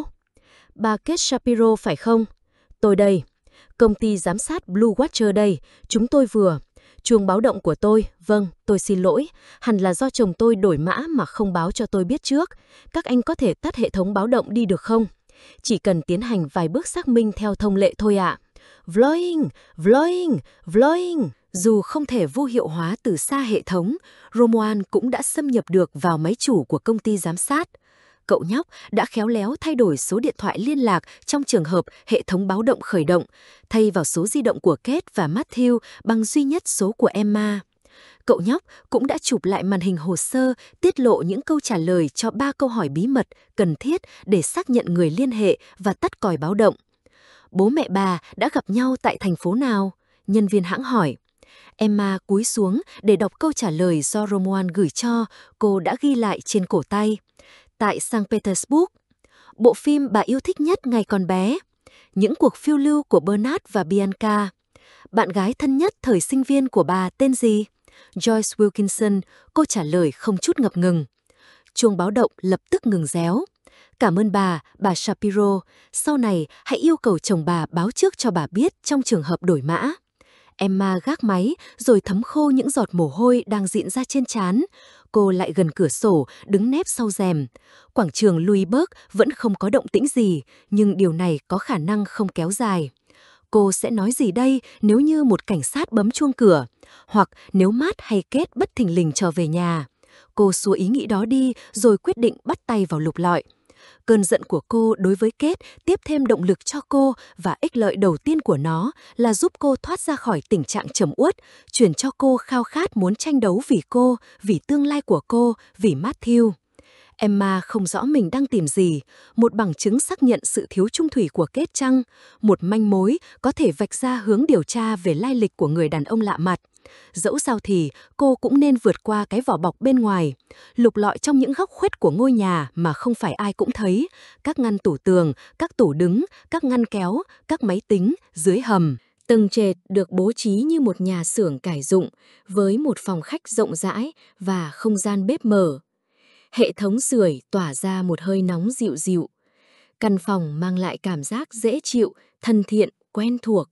Speaker 1: Bà Kate Shapiro phải không? Tôi đây. Công ty giám sát Blue Watcher đây. Chúng tôi vừa... Chuông báo động của tôi, vâng, tôi xin lỗi. Hẳn là do chồng tôi đổi mã mà không báo cho tôi biết trước. Các anh có thể tắt hệ thống báo động đi được không? Chỉ cần tiến hành vài bước xác minh theo thông lệ thôi ạ. Vloing, vloing, vloing. Dù không thể vô hiệu hóa từ xa hệ thống, Romuald cũng đã xâm nhập được vào máy chủ của công ty giám sát. Cậu nhóc đã khéo léo thay đổi số điện thoại liên lạc trong trường hợp hệ thống báo động khởi động, thay vào số di động của Kate và Matthew bằng duy nhất số của Emma. Cậu nhóc cũng đã chụp lại màn hình hồ sơ, tiết lộ những câu trả lời cho 3 câu hỏi bí mật cần thiết để xác nhận người liên hệ và tắt còi báo động. Bố mẹ bà đã gặp nhau tại thành phố nào? Nhân viên hãng hỏi. Emma cúi xuống để đọc câu trả lời do Romuald gửi cho, cô đã ghi lại trên cổ tay. Tại Saint Petersburg. Bộ phim bà yêu thích nhất ngày còn bé. Những cuộc phiêu lưu của Bernard và Bianca. Bạn gái thân nhất thời sinh viên của bà tên gì? Joyce Wilkinson, cô trả lời không chút ngập ngừng. Chuông báo động lập tức ngừng réo. Cảm ơn bà Shapiro. Sau này hãy yêu cầu chồng bà báo trước cho bà biết trong trường hợp đổi mã. Emma gác máy rồi thấm khô những giọt mồ hôi đang dịn ra trên trán. Cô lại gần cửa sổ, đứng nép sau rèm. Quảng trường Louisburg vẫn không có động tĩnh gì, nhưng điều này có khả năng không kéo dài. Cô sẽ nói gì đây nếu như một cảnh sát bấm chuông cửa? Hoặc nếu Matt hay Kate bất thình lình trở về nhà? Cô xua ý nghĩ đó đi rồi quyết định bắt tay vào lục lọi. Cơn giận của cô đối với Kate tiếp thêm động lực cho cô và ích lợi đầu tiên của nó là giúp cô thoát ra khỏi tình trạng trầm uất, chuyển cho cô khao khát muốn tranh đấu vì cô, vì tương lai của cô, vì Matthew. Emma không rõ mình đang tìm gì, một bằng chứng xác nhận sự thiếu trung thủy của Kate chăng, một manh mối có thể vạch ra hướng điều tra về lai lịch của người đàn ông lạ mặt. Dẫu sao thì, cô cũng nên vượt qua cái vỏ bọc bên ngoài, lục lọi trong những góc khuất của ngôi nhà mà không phải ai cũng thấy, các ngăn tủ tường, các tủ đứng, các ngăn kéo, các máy tính, dưới hầm. Tầng trệt được bố trí như một nhà xưởng cải dụng, với một phòng khách rộng rãi và không gian bếp mở. Hệ thống sưởi tỏa ra một hơi nóng dịu dịu. Căn phòng mang lại cảm giác dễ chịu, thân thiện, quen thuộc.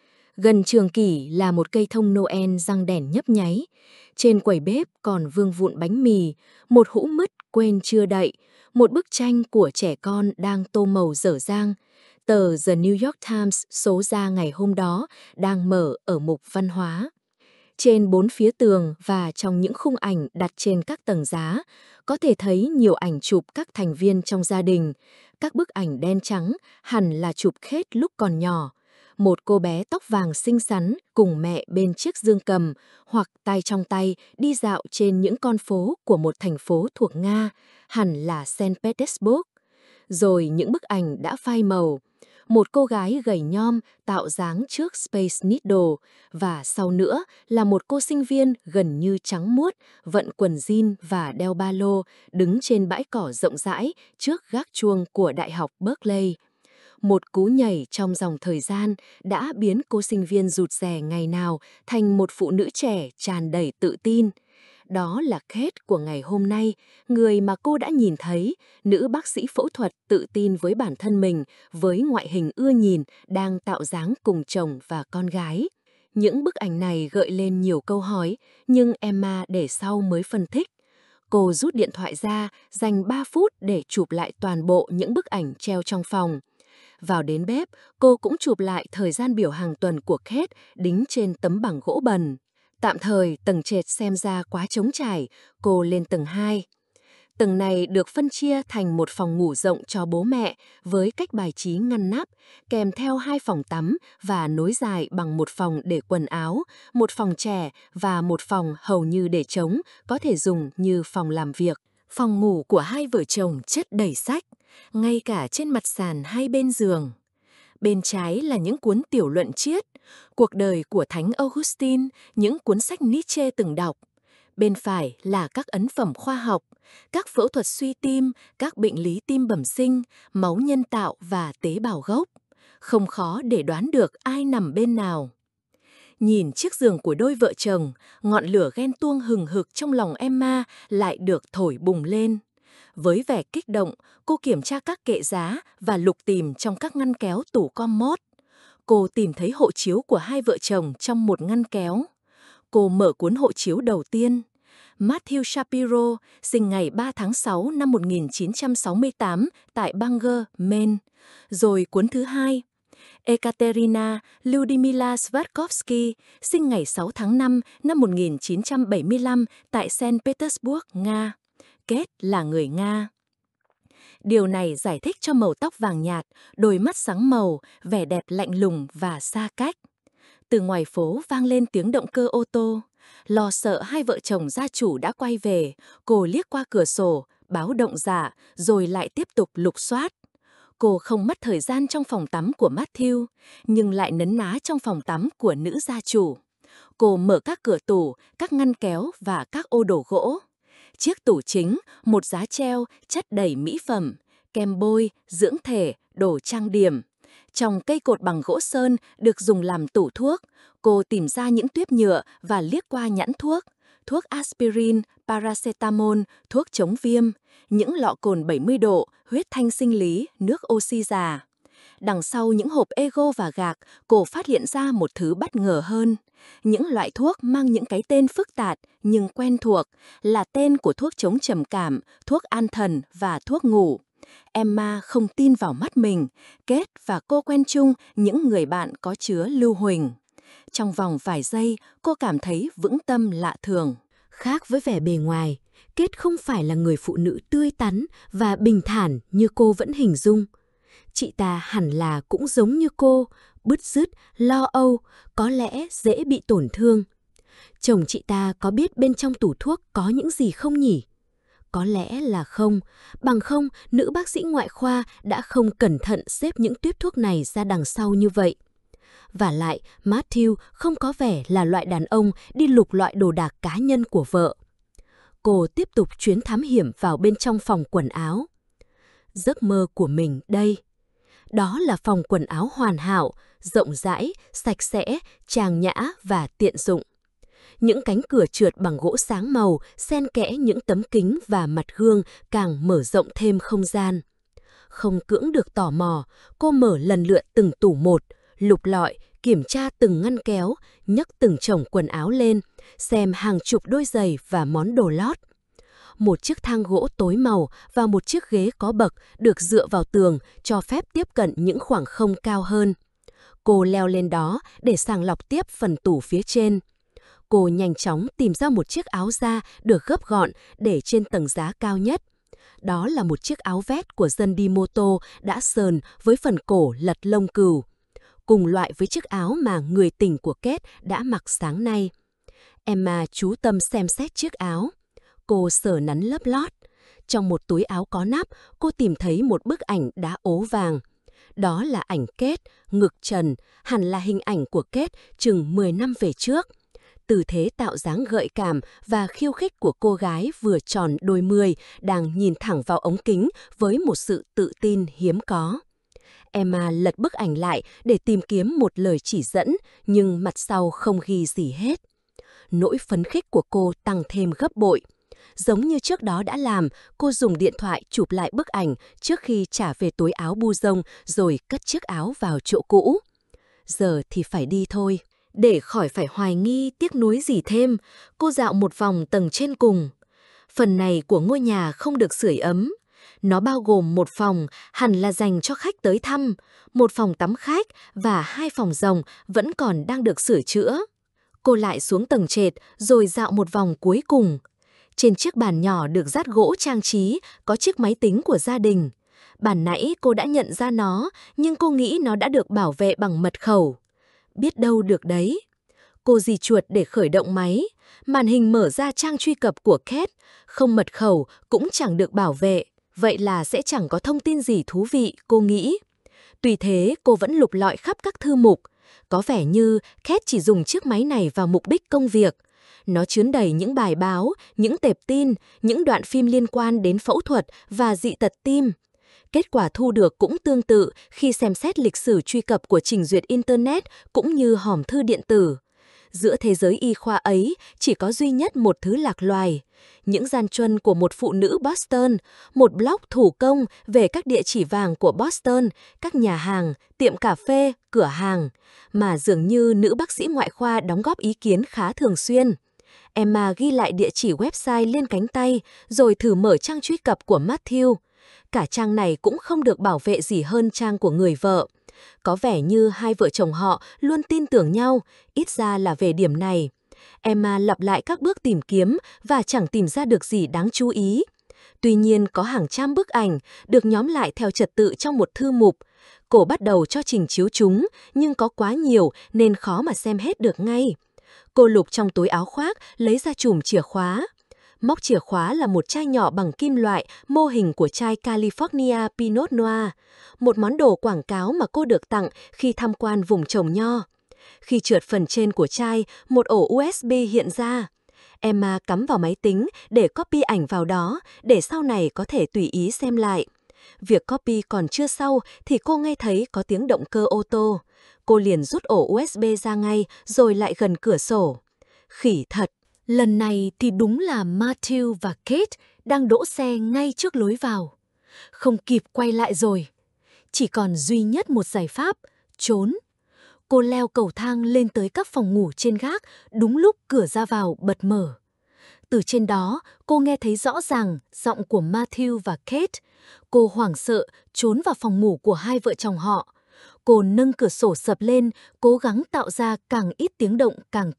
Speaker 1: Gần trường kỷ là một cây thông Noel răng đèn nhấp nháy. Trên quầy bếp còn vương vụn bánh mì, một hũ mứt quên chưa đậy, một bức tranh của trẻ con đang tô màu dở dang. Tờ The New York Times số ra ngày hôm đó đang mở ở mục văn hóa. Trên bốn phía tường và trong những khung ảnh đặt trên các tầng giá, có thể thấy nhiều ảnh chụp các thành viên trong gia đình. Các bức ảnh đen trắng hẳn là chụp Kate lúc còn nhỏ. Một cô bé tóc vàng xinh xắn cùng mẹ bên chiếc dương cầm hoặc tay trong tay đi dạo trên những con phố của một thành phố thuộc Nga, hẳn là Saint Petersburg. Rồi những bức ảnh đã phai màu. Một cô gái gầy nhom tạo dáng trước Space Needle và sau nữa là một cô sinh viên gần như trắng muốt, vận quần jean và đeo ba lô, đứng trên bãi cỏ rộng rãi trước gác chuông của Đại học Berkeley. Một cú nhảy trong dòng thời gian đã biến cô sinh viên rụt rè ngày nào thành một phụ nữ trẻ tràn đầy tự tin. Đó là Kate của ngày hôm nay, người mà cô đã nhìn thấy, nữ bác sĩ phẫu thuật tự tin với bản thân mình, với ngoại hình ưa nhìn, đang tạo dáng cùng chồng và con gái. Những bức ảnh này gợi lên nhiều câu hỏi, nhưng Emma để sau mới phân tích. Cô rút điện thoại ra, dành 3 phút để chụp lại toàn bộ những bức ảnh treo trong phòng. Vào đến bếp, cô cũng chụp lại thời gian biểu hàng tuần của Kate đính trên tấm bảng gỗ bần. Tạm thời, tầng trệt xem ra quá trống trải, cô lên tầng 2. Tầng này được phân chia thành một phòng ngủ rộng cho bố mẹ với cách bài trí ngăn nắp, kèm theo 2 phòng tắm và nối dài bằng một phòng để quần áo, một phòng trẻ và một phòng hầu như để trống, có thể dùng như phòng làm việc. Phòng ngủ của hai vợ chồng chất đầy sách, ngay cả trên mặt sàn hai bên giường. Bên trái là những cuốn tiểu luận triết, cuộc đời của Thánh Augustine, những cuốn sách Nietzsche từng đọc. Bên phải là các ấn phẩm khoa học, các phẫu thuật suy tim, các bệnh lý tim bẩm sinh, máu nhân tạo và tế bào gốc. Không khó để đoán được ai nằm bên nào. Nhìn chiếc giường của đôi vợ chồng, ngọn lửa ghen tuông hừng hực trong lòng Emma lại được thổi bùng lên. Với vẻ kích động, cô kiểm tra các kệ giá và lục tìm trong các ngăn kéo tủ commode. Cô tìm thấy hộ chiếu của hai vợ chồng trong một ngăn kéo. Cô mở cuốn hộ chiếu đầu tiên. Matthew Shapiro, sinh ngày 3 tháng 6 năm 1968 tại Bangor, Maine. Rồi cuốn thứ hai. Ekaterina Lyudmila Svatkovsky, sinh ngày 6 tháng 5 năm 1975 tại Saint Petersburg, Nga. Kate là người Nga. Điều này giải thích cho màu tóc vàng nhạt, đôi mắt sáng màu, vẻ đẹp lạnh lùng và xa cách. Từ ngoài phố vang lên tiếng động cơ ô tô. Lo sợ hai vợ chồng gia chủ đã quay về, cô liếc qua cửa sổ, báo động giả, rồi lại tiếp tục lục soát. Cô không mất thời gian trong phòng tắm của Matthew, nhưng lại nấn ná trong phòng tắm của nữ gia chủ. Cô mở các cửa tủ, các ngăn kéo và các ô đồ gỗ. Chiếc tủ chính, một giá treo, chất đầy mỹ phẩm, kem bôi, dưỡng thể, đồ trang điểm. Trong cây cột bằng gỗ sơn được dùng làm tủ thuốc, cô tìm ra những tuyếp nhựa và liếc qua nhãn thuốc. Thuốc aspirin, paracetamol, thuốc chống viêm, những lọ cồn 70 độ, huyết thanh sinh lý, nước oxy già. Đằng sau những hộp ego và gạc, cô phát hiện ra một thứ bất ngờ hơn. Những loại thuốc mang những cái tên phức tạp nhưng quen thuộc là tên của thuốc chống trầm cảm, thuốc an thần và thuốc ngủ. Emma không tin vào mắt mình, Kate và cô quen chung những người bạn có chứa lưu huỳnh. Trong vòng vài giây, cô cảm thấy vững tâm lạ thường. Khác với vẻ bề ngoài, Kate không phải là người phụ nữ tươi tắn và bình thản như cô vẫn hình dung. Chị ta hẳn là cũng giống như cô, bứt rứt, lo âu, có lẽ dễ bị tổn thương. Chồng chị ta có biết bên trong tủ thuốc có những gì không nhỉ? Có lẽ là không, bằng không nữ bác sĩ ngoại khoa đã không cẩn thận xếp những tuyếp thuốc này ra đằng sau như vậy. Vả lại, Matthew không có vẻ là loại đàn ông đi lục lọi đồ đạc cá nhân của vợ. Cô tiếp tục chuyến thám hiểm vào bên trong phòng quần áo. Giấc mơ của mình đây. Đó là phòng quần áo hoàn hảo, rộng rãi, sạch sẽ, trang nhã và tiện dụng. Những cánh cửa trượt bằng gỗ sáng màu, xen kẽ những tấm kính và mặt gương càng mở rộng thêm không gian. Không cưỡng được tò mò, cô mở lần lượt từng tủ một, lục lọi, kiểm tra từng ngăn kéo, nhấc từng chồng quần áo lên, xem hàng chục đôi giày và món đồ lót. Một chiếc thang gỗ tối màu và một chiếc ghế có bậc được dựa vào tường cho phép tiếp cận những khoảng không cao hơn. Cô leo lên đó để sàng lọc tiếp phần tủ phía trên. Cô nhanh chóng tìm ra một chiếc áo da được gấp gọn để trên tầng giá cao nhất. Đó là một chiếc áo vest của dân đi mô tô đã sờn với phần cổ lật lông cừu, cùng loại với chiếc áo mà người tình của Kate đã mặc sáng nay. Emma chú tâm xem xét chiếc áo. Cô sờ nắn lớp lót. Trong một túi áo có nắp, cô tìm thấy một bức ảnh đá ố vàng. Đó là ảnh Kate, ngực trần, hẳn là hình ảnh của Kate chừng 10 năm về trước. Tư thế tạo dáng gợi cảm và khiêu khích của cô gái vừa tròn đôi mươi đang nhìn thẳng vào ống kính với một sự tự tin hiếm có. Emma lật bức ảnh lại để tìm kiếm một lời chỉ dẫn, nhưng mặt sau không ghi gì hết. Nỗi phấn khích của cô tăng thêm gấp bội. Giống như trước đó đã làm, cô dùng điện thoại chụp lại bức ảnh trước khi trả về túi áo bu rông rồi cất chiếc áo vào chỗ cũ. Giờ thì phải đi thôi. Để khỏi phải hoài nghi tiếc nuối gì thêm, cô dạo một vòng tầng trên cùng. Phần này của ngôi nhà không được sưởi ấm. Nó bao gồm một phòng hẳn là dành cho khách tới thăm, một phòng tắm khách và 2 phòng rồng vẫn còn đang được sửa chữa. Cô lại xuống tầng trệt rồi dạo một vòng cuối cùng. Trên chiếc bàn nhỏ được dát gỗ trang trí có chiếc máy tính của gia đình. Bản nãy cô đã nhận ra nó, nhưng cô nghĩ nó đã được bảo vệ bằng mật khẩu. Biết đâu được đấy. Cô di chuột để khởi động máy. Màn hình mở ra trang truy cập của Kate. Không mật khẩu cũng chẳng được bảo vệ. Vậy là sẽ chẳng có thông tin gì thú vị, cô nghĩ. Tuy thế, cô vẫn lục lọi khắp các thư mục. Có vẻ như Kate chỉ dùng chiếc máy này vào mục đích công việc. Nó chứa đầy những bài báo, những tệp tin, những đoạn phim liên quan đến phẫu thuật và dị tật tim. Kết quả thu được cũng tương tự khi xem xét lịch sử truy cập của trình duyệt Internet cũng như hòm thư điện tử. Giữa thế giới y khoa ấy chỉ có duy nhất một thứ lạc loài. Những gian truân của một phụ nữ Boston, một blog thủ công về các địa chỉ vàng của Boston, các nhà hàng, tiệm cà phê, cửa hàng, mà dường như nữ bác sĩ ngoại khoa đóng góp ý kiến khá thường xuyên. Emma ghi lại địa chỉ website lên cánh tay, rồi thử mở trang truy cập của Matthew. Cả trang này cũng không được bảo vệ gì hơn trang của người vợ. Có vẻ như hai vợ chồng họ luôn tin tưởng nhau, ít ra là về điểm này. Emma lặp lại các bước tìm kiếm và chẳng tìm ra được gì đáng chú ý. Tuy nhiên có hàng trăm bức ảnh được nhóm lại theo trật tự trong một thư mục. Cô bắt đầu cho trình chiếu chúng, nhưng có quá nhiều nên khó mà xem hết được ngay. Cô lục trong túi áo khoác, lấy ra chùm chìa khóa. Móc chìa khóa là một chai nhỏ bằng kim loại, mô hình của chai California Pinot Noir, một món đồ quảng cáo mà cô được tặng khi tham quan vùng trồng nho. Khi trượt phần trên của chai, một ổ USB hiện ra. Emma cắm vào máy tính để copy ảnh vào đó, để sau này có thể tùy ý xem lại. Việc copy còn chưa xong thì cô nghe thấy có tiếng động cơ ô tô. Cô liền rút ổ USB ra ngay rồi lại gần cửa sổ. Khỉ thật! Lần này thì đúng là Matthew và Kate đang đỗ xe ngay trước lối vào. Không kịp quay lại rồi. Chỉ còn duy nhất một giải pháp, trốn. Cô leo cầu thang lên tới các phòng ngủ trên gác, đúng lúc cửa ra vào bật mở. Từ trên đó, cô nghe thấy rõ ràng giọng của Matthew và Kate. Cô hoảng sợ trốn vào phòng ngủ của hai vợ chồng họ. Cô nâng cửa sổ sập lên, cố gắng tạo ra càng ít tiếng động càng tốt.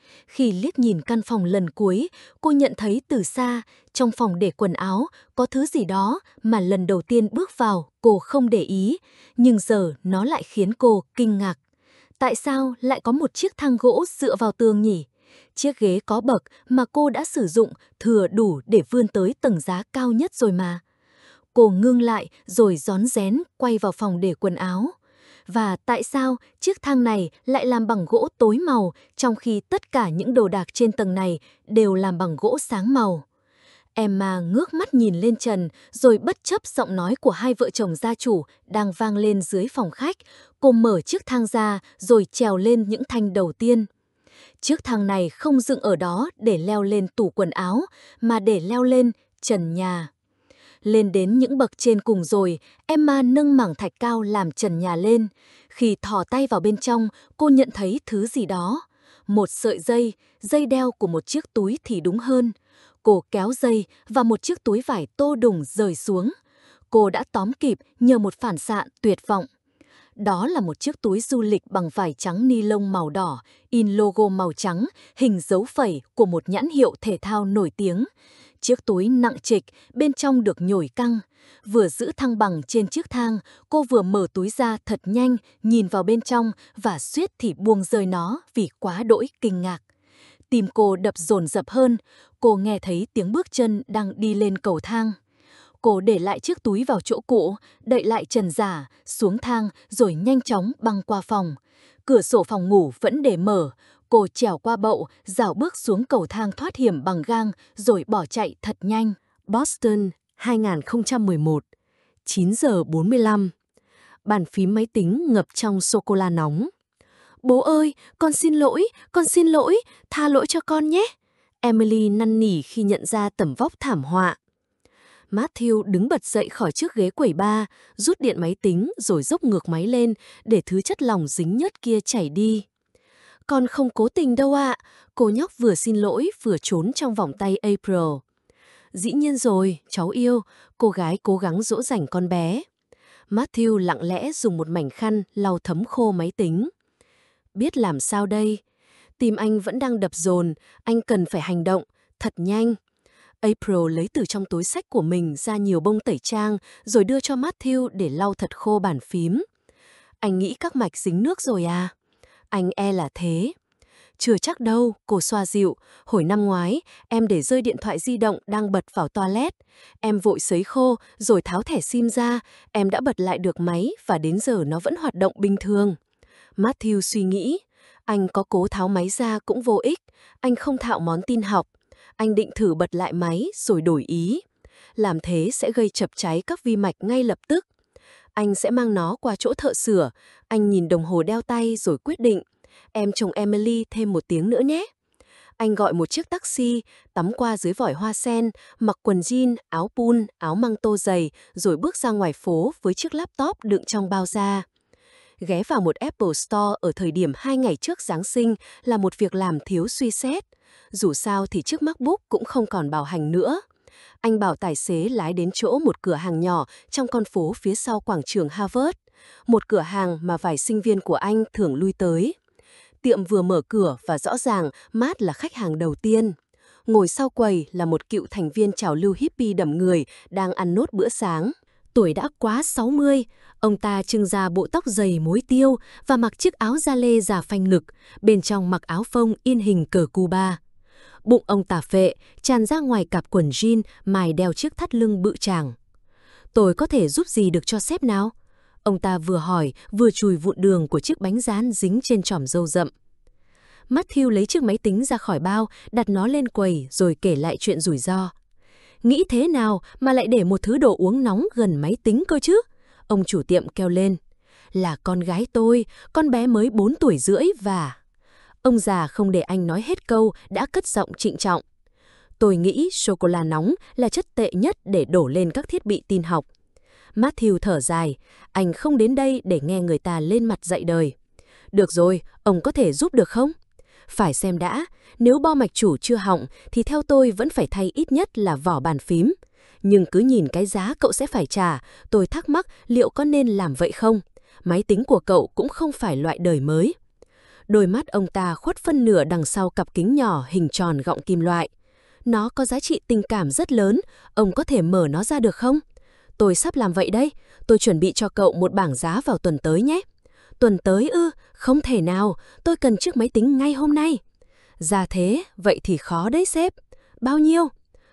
Speaker 1: Khi liếc nhìn căn phòng lần cuối, cô nhận thấy từ xa, trong phòng để quần áo, có thứ gì đó mà lần đầu tiên bước vào cô không để ý, nhưng giờ nó lại khiến cô kinh ngạc. Tại sao lại có một chiếc thang gỗ dựa vào tường nhỉ? Chiếc ghế có bậc mà cô đã sử dụng thừa đủ để vươn tới tầng giá cao nhất rồi mà. Cô ngưng lại rồi rón rén quay vào phòng để quần áo. Và tại sao chiếc thang này lại làm bằng gỗ tối màu trong khi tất cả những đồ đạc trên tầng này đều làm bằng gỗ sáng màu? Emma ngước mắt nhìn lên trần rồi bất chấp giọng nói của hai vợ chồng gia chủ đang vang lên dưới phòng khách. Cô mở chiếc thang ra rồi trèo lên những thanh đầu tiên. Chiếc thang này không dựng ở đó để leo lên tủ quần áo mà để leo lên trần nhà. Lên đến những bậc trên cùng rồi, Emma nâng mảng thạch cao làm trần nhà lên. Khi thò tay vào bên trong, cô nhận thấy thứ gì đó. Một sợi dây, dây đeo của một chiếc túi thì đúng hơn. Cô kéo dây và một chiếc túi vải tô đùng rơi xuống. Cô đã tóm kịp nhờ một phản xạ tuyệt vọng. Đó là một chiếc túi du lịch bằng vải trắng ni lông màu đỏ, in logo màu trắng, hình dấu phẩy của một nhãn hiệu thể thao nổi tiếng. Chiếc túi nặng trịch, bên trong được nhồi căng. Vừa giữ thăng bằng trên chiếc thang, cô vừa mở túi ra thật nhanh, nhìn vào bên trong và suýt thì buông rơi nó vì quá đỗi kinh ngạc. Tim cô đập dồn dập hơn, cô nghe thấy tiếng bước chân đang đi lên cầu thang. Cô để lại chiếc túi vào chỗ cũ, đậy lại trần giả, xuống thang rồi nhanh chóng băng qua phòng. Cửa sổ phòng ngủ vẫn để mở. Cô trèo qua bậu, rảo bước xuống cầu thang thoát hiểm bằng gang rồi bỏ chạy thật nhanh. Boston, 2011, 9 giờ 45. Bàn phím máy tính ngập trong sô-cô-la nóng. Bố ơi, con xin lỗi, tha lỗi cho con nhé. Emily năn nỉ khi nhận ra tầm vóc thảm họa. Matthew đứng bật dậy khỏi chiếc ghế quẩy ba, rút điện máy tính rồi dốc ngược máy lên để thứ chất lỏng dính nhớt kia chảy đi. Con không cố tình đâu ạ, cô nhóc vừa xin lỗi vừa trốn trong vòng tay April. Dĩ nhiên rồi, cháu yêu, cô gái cố gắng dỗ dành con bé. Matthew lặng lẽ dùng một mảnh khăn lau thấm khô máy tính. Biết làm sao đây? Tim anh vẫn đang đập dồn, anh cần phải hành động, thật nhanh. April lấy từ trong túi xách của mình ra nhiều bông tẩy trang rồi đưa cho Matthew để lau thật khô bàn phím. Anh nghĩ các mạch dính nước rồi à? Anh e là thế. Chưa chắc đâu, cô xoa dịu. Hồi năm ngoái, em để rơi điện thoại di động đang bật vào toilet. Em vội sấy khô rồi tháo thẻ SIM ra. Em đã bật lại được máy và đến giờ nó vẫn hoạt động bình thường. Matthew suy nghĩ. Anh có cố tháo máy ra cũng vô ích. Anh không thạo món tin học. Anh định thử bật lại máy rồi đổi ý. Làm thế sẽ gây chập cháy các vi mạch ngay lập tức. Anh sẽ mang nó qua chỗ thợ sửa. Anh nhìn đồng hồ đeo tay rồi quyết định. Em chồng Emily thêm 1 tiếng nữa nhé. Anh gọi một chiếc taxi, tắm qua dưới vòi hoa sen, mặc quần jean, áo pul, áo măng tô dày, rồi bước ra ngoài phố với chiếc laptop đựng trong bao da. Ghé vào một Apple Store ở thời điểm 2 ngày trước Giáng sinh là một việc làm thiếu suy xét. Dù sao thì chiếc MacBook cũng không còn bảo hành nữa. Anh bảo tài xế lái đến chỗ một cửa hàng nhỏ trong con phố phía sau quảng trường Harvard. Một cửa hàng mà vài sinh viên của anh thường lui tới. Tiệm vừa mở cửa và rõ ràng Matt là khách hàng đầu tiên. Ngồi sau quầy là một cựu thành viên trào lưu hippie đầm người đang ăn nốt bữa sáng. Tuổi đã quá 60, ông ta trưng ra bộ tóc dày mối tiêu và mặc chiếc áo da lê giả phanh ngực, bên trong mặc áo phông in hình cờ Cuba. Bụng ông tà phệ, tràn ra ngoài cặp quần jean mài đeo chiếc thắt lưng bự tràng. Tôi có thể giúp gì được cho sếp nào? Ông ta vừa hỏi, vừa chùi vụn đường của chiếc bánh rán dính trên chòm râu rậm. Matthew lấy chiếc máy tính ra khỏi bao, đặt nó lên quầy rồi kể lại chuyện rủi ro. Nghĩ thế nào mà lại để một thứ đồ uống nóng gần máy tính cơ chứ? Ông chủ tiệm kêu lên. Là con gái tôi, con bé mới 4 tuổi rưỡi và... Ông già không để anh nói hết câu, đã cất giọng trịnh trọng. Tôi nghĩ sô-cô-la nóng là chất tệ nhất để đổ lên các thiết bị tin học. Matthew thở dài, anh không đến đây để nghe người ta lên mặt dạy đời. Được rồi, ông có thể giúp được không? Phải xem đã, nếu bo mạch chủ chưa hỏng thì theo tôi vẫn phải thay ít nhất là vỏ bàn phím. Nhưng cứ nhìn cái giá cậu sẽ phải trả, tôi thắc mắc liệu có nên làm vậy không? Máy tính của cậu cũng không phải loại đời mới. Đôi mắt ông ta khuất phân nửa đằng sau cặp kính nhỏ hình tròn gọng kim loại. Nó có giá trị tình cảm rất lớn, ông có thể mở nó ra được không? Tôi sắp làm vậy đây, tôi chuẩn bị cho cậu một bảng giá vào tuần tới nhé. Tuần tới ư? Không thể nào, tôi cần chiếc máy tính ngay hôm nay. Ra thế, vậy thì khó đấy sếp. Bao nhiêu?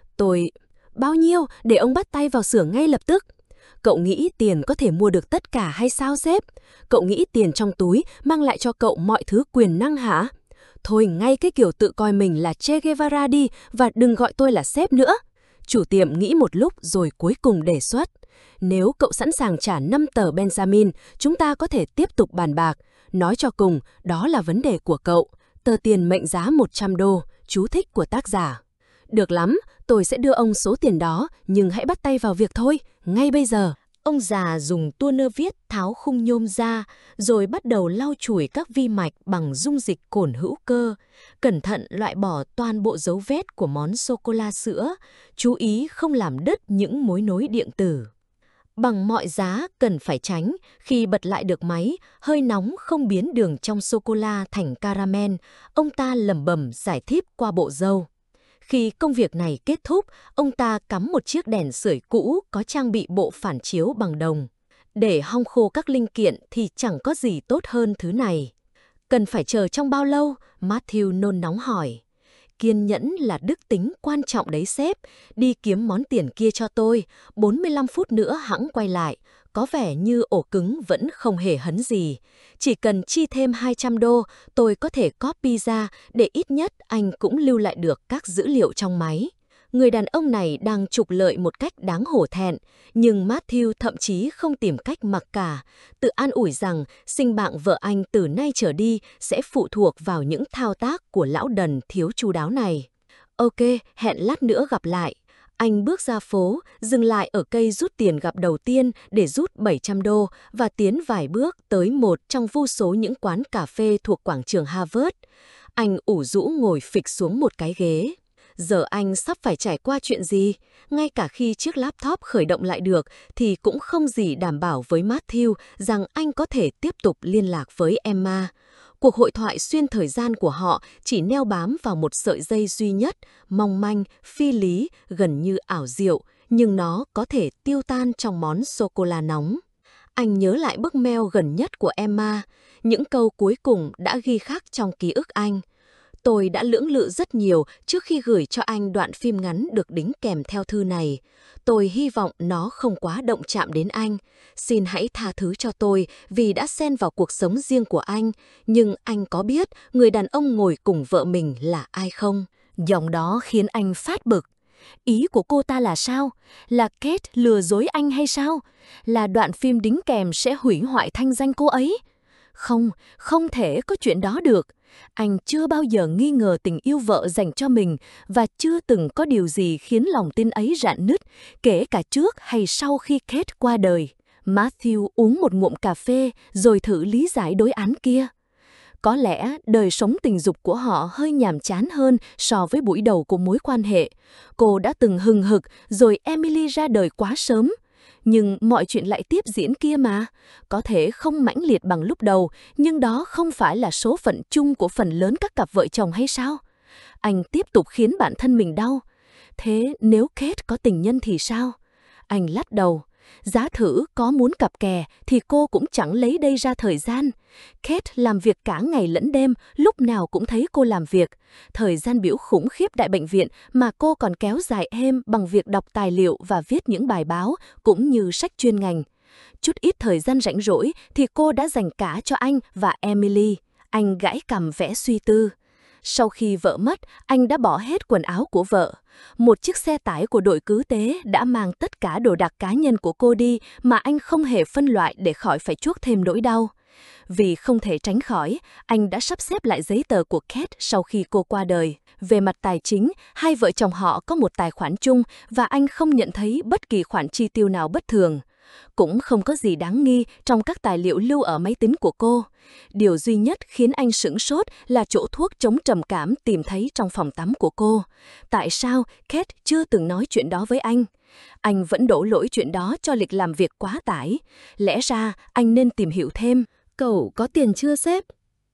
Speaker 1: Bao nhiêu để ông bắt tay vào xưởng ngay lập tức? Cậu nghĩ tiền có thể mua được tất cả hay sao sếp? Cậu nghĩ tiền trong túi mang lại cho cậu mọi thứ quyền năng hả? Thôi ngay cái kiểu tự coi mình là Che Guevara đi và đừng gọi tôi là sếp nữa. Chủ tiệm nghĩ một lúc rồi cuối cùng đề xuất. Nếu cậu sẵn sàng trả 5 tờ Benjamin, chúng ta có thể tiếp tục bàn bạc. Nói cho cùng, đó là vấn đề của cậu. Tờ tiền mệnh giá 100 đô, chú thích của tác giả. Được lắm, tôi sẽ đưa ông số tiền đó, nhưng hãy bắt tay vào việc thôi, ngay bây giờ. Ông già dùng tua nơ viết tháo khung nhôm ra, rồi bắt đầu lau chùi các vi mạch bằng dung dịch cồn hữu cơ, cẩn thận loại bỏ toàn bộ dấu vết của món sô-cô-la sữa, chú ý không làm đứt những mối nối điện tử. Bằng mọi giá cần phải tránh, khi bật lại được máy, hơi nóng không biến đường trong sô-cô-la thành caramel, ông ta lẩm bẩm giải thích qua bộ râu. Khi công việc này kết thúc, ông ta cắm một chiếc đèn sưởi cũ có trang bị bộ phản chiếu bằng đồng. Để hong khô các linh kiện thì chẳng có gì tốt hơn thứ này. Cần phải chờ trong bao lâu? Matthew nôn nóng hỏi. Kiên nhẫn là đức tính quan trọng đấy sếp. Đi kiếm món tiền kia cho tôi. 45 phút nữa hẵng quay lại. Có vẻ như ổ cứng vẫn không hề hấn gì. Chỉ cần chi thêm 200 đô, tôi có thể copy ra để ít nhất anh cũng lưu lại được các dữ liệu trong máy. Người đàn ông này đang trục lợi một cách đáng hổ thẹn, nhưng Matthew thậm chí không tìm cách mặc cả, tự an ủi rằng sinh bạn vợ anh từ nay trở đi sẽ phụ thuộc vào những thao tác của lão đần thiếu chu đáo này. Ok, hẹn lát nữa gặp lại. Anh bước ra phố, dừng lại ở cây rút tiền gặp đầu tiên để rút 700 đô và tiến vài bước tới một trong vô số những quán cà phê thuộc quảng trường Harvard. Anh ủ rũ ngồi phịch xuống một cái ghế. Giờ anh sắp phải trải qua chuyện gì? Ngay cả khi chiếc laptop khởi động lại được thì cũng không gì đảm bảo với Matthew rằng anh có thể tiếp tục liên lạc với Emma. Cuộc hội thoại xuyên thời gian của họ chỉ neo bám vào một sợi dây duy nhất, mong manh, phi lý, gần như ảo diệu, nhưng nó có thể tiêu tan trong món sô-cô-la nóng. Anh nhớ lại bức mail gần nhất của Emma, những câu cuối cùng đã ghi khắc trong ký ức anh. Tôi đã lưỡng lự rất nhiều trước khi gửi cho anh đoạn phim ngắn được đính kèm theo thư này. Tôi hy vọng nó không quá động chạm đến anh. Xin hãy tha thứ cho tôi vì đã xen vào cuộc sống riêng của anh. Nhưng anh có biết người đàn ông ngồi cùng vợ mình là ai không? Giọng đó khiến anh phát bực. Ý của cô ta là sao? Là Kate lừa dối anh hay sao? Là đoạn phim đính kèm sẽ hủy hoại thanh danh cô ấy? Không, không thể có chuyện đó được. Anh chưa bao giờ nghi ngờ tình yêu vợ dành cho mình và chưa từng có điều gì khiến lòng tin ấy rạn nứt, kể cả trước hay sau khi Kate qua đời. Matthew uống một ngụm cà phê rồi thử lý giải đối án kia. Có lẽ đời sống tình dục của họ hơi nhàm chán hơn so với buổi đầu của mối quan hệ. Cô đã từng hừng hực rồi Emily ra đời quá sớm. Nhưng mọi chuyện lại tiếp diễn kia mà. Có thể không mãnh liệt bằng lúc đầu, nhưng đó không phải là số phận chung của phần lớn các cặp vợ chồng hay sao? Anh tiếp tục khiến bản thân mình đau. Thế nếu Kate có tình nhân thì sao? Anh lắc đầu. Giá thử có muốn cặp kè thì cô cũng chẳng lấy đây ra thời gian. Kate làm việc cả ngày lẫn đêm, lúc nào cũng thấy cô làm việc. Thời gian biểu khủng khiếp tại bệnh viện mà cô còn kéo dài êm bằng việc đọc tài liệu và viết những bài báo cũng như sách chuyên ngành. Chút ít thời gian rảnh rỗi thì cô đã dành cả cho anh và Emily. Anh gãi cằm vẽ suy tư. Sau khi vợ mất, anh đã bỏ hết quần áo của vợ. Một chiếc xe tải của đội cứu tế đã mang tất cả đồ đạc cá nhân của cô đi mà anh không hề phân loại để khỏi phải chuốc thêm nỗi đau. Vì không thể tránh khỏi, anh đã sắp xếp lại giấy tờ của Kate sau khi cô qua đời. Về mặt tài chính, hai vợ chồng họ có một tài khoản chung và anh không nhận thấy bất kỳ khoản chi tiêu nào bất thường. Cũng không có gì đáng nghi trong các tài liệu lưu ở máy tính của cô. Điều duy nhất khiến anh sửng sốt là chỗ thuốc chống trầm cảm tìm thấy trong phòng tắm của cô. Tại sao Kate chưa từng nói chuyện đó với anh? Anh vẫn đổ lỗi chuyện đó cho lịch làm việc quá tải. Lẽ ra anh nên tìm hiểu thêm. Cậu có tiền chưa sếp?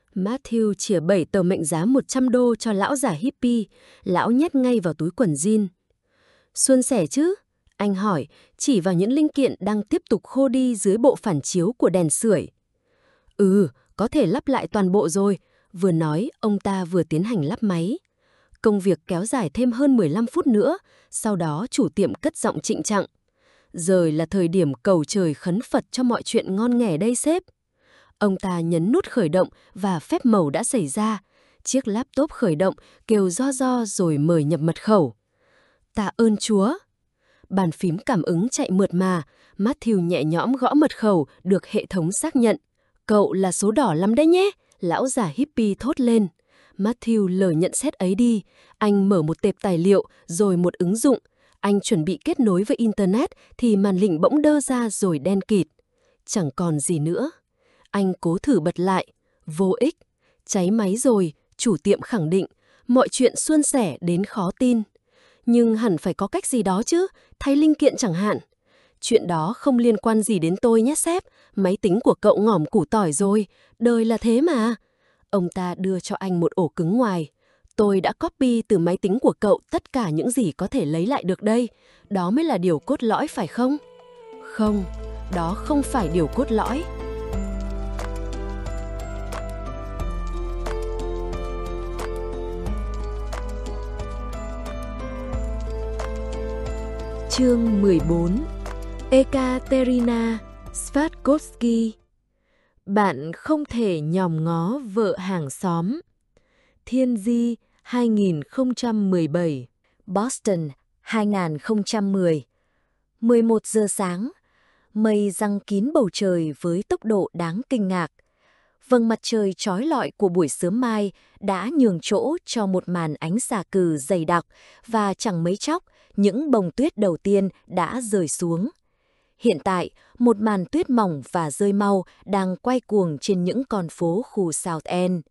Speaker 1: Matthew chìa 7 tờ mệnh giá 100 đô cho lão già hippie, lão nhét ngay vào túi quần jean. Suôn sẻ chứ? Anh hỏi, chỉ vào những linh kiện đang tiếp tục khô đi dưới bộ phản chiếu của đèn sưởi. Có thể lắp lại toàn bộ rồi. Vừa nói, ông ta vừa tiến hành lắp máy. Công việc kéo dài thêm hơn 15 phút nữa, sau đó chủ tiệm cất giọng trịnh trọng. Giờ là thời điểm cầu trời khấn Phật cho mọi chuyện ngon nghẻ đây sếp. Ông ta nhấn nút khởi động và phép màu đã xảy ra. Chiếc laptop khởi động, kêu do rồi mời nhập mật khẩu. Tạ ơn Chúa. Bàn phím cảm ứng chạy mượt mà, Matthew nhẹ nhõm gõ mật khẩu, được hệ thống xác nhận. Cậu là số đỏ lắm đấy nhé, lão già hippie thốt lên. Matthew lờ nhận xét ấy đi, anh mở một tệp tài liệu, rồi một ứng dụng. Anh chuẩn bị kết nối với Internet thì màn hình bỗng đơ ra rồi đen kịt. Chẳng còn gì nữa. Anh cố thử bật lại. Vô ích. Cháy máy rồi, chủ tiệm khẳng định. Mọi chuyện suôn sẻ đến khó tin. Nhưng hẳn phải có cách gì đó chứ, thay linh kiện chẳng hạn. Chuyện đó không liên quan gì đến tôi nhé sếp, máy tính của cậu ngỏm củ tỏi rồi, đời là thế mà. Ông ta đưa cho anh một ổ cứng ngoài. Tôi đã copy từ máy tính của cậu tất cả những gì có thể lấy lại được đây. Đó mới là điều cốt lõi phải không? Không, đó không phải điều cốt lõi. Chương 14. Ekaterina Svatkovsky. Bạn không thể nhòm ngó vợ hàng xóm. Thiên Di 2017.
Speaker 2: Boston 2010. 11 giờ sáng. Mây giăng kín bầu trời với tốc độ đáng kinh ngạc. Vầng mặt trời chói lọi của buổi sớm mai đã nhường chỗ cho một màn ánh xà cừ dày đặc và chẳng mấy chốc, những bông tuyết đầu tiên đã rơi xuống. Hiện tại, một màn tuyết mỏng và rơi mau đang quay cuồng trên những con phố khu South End.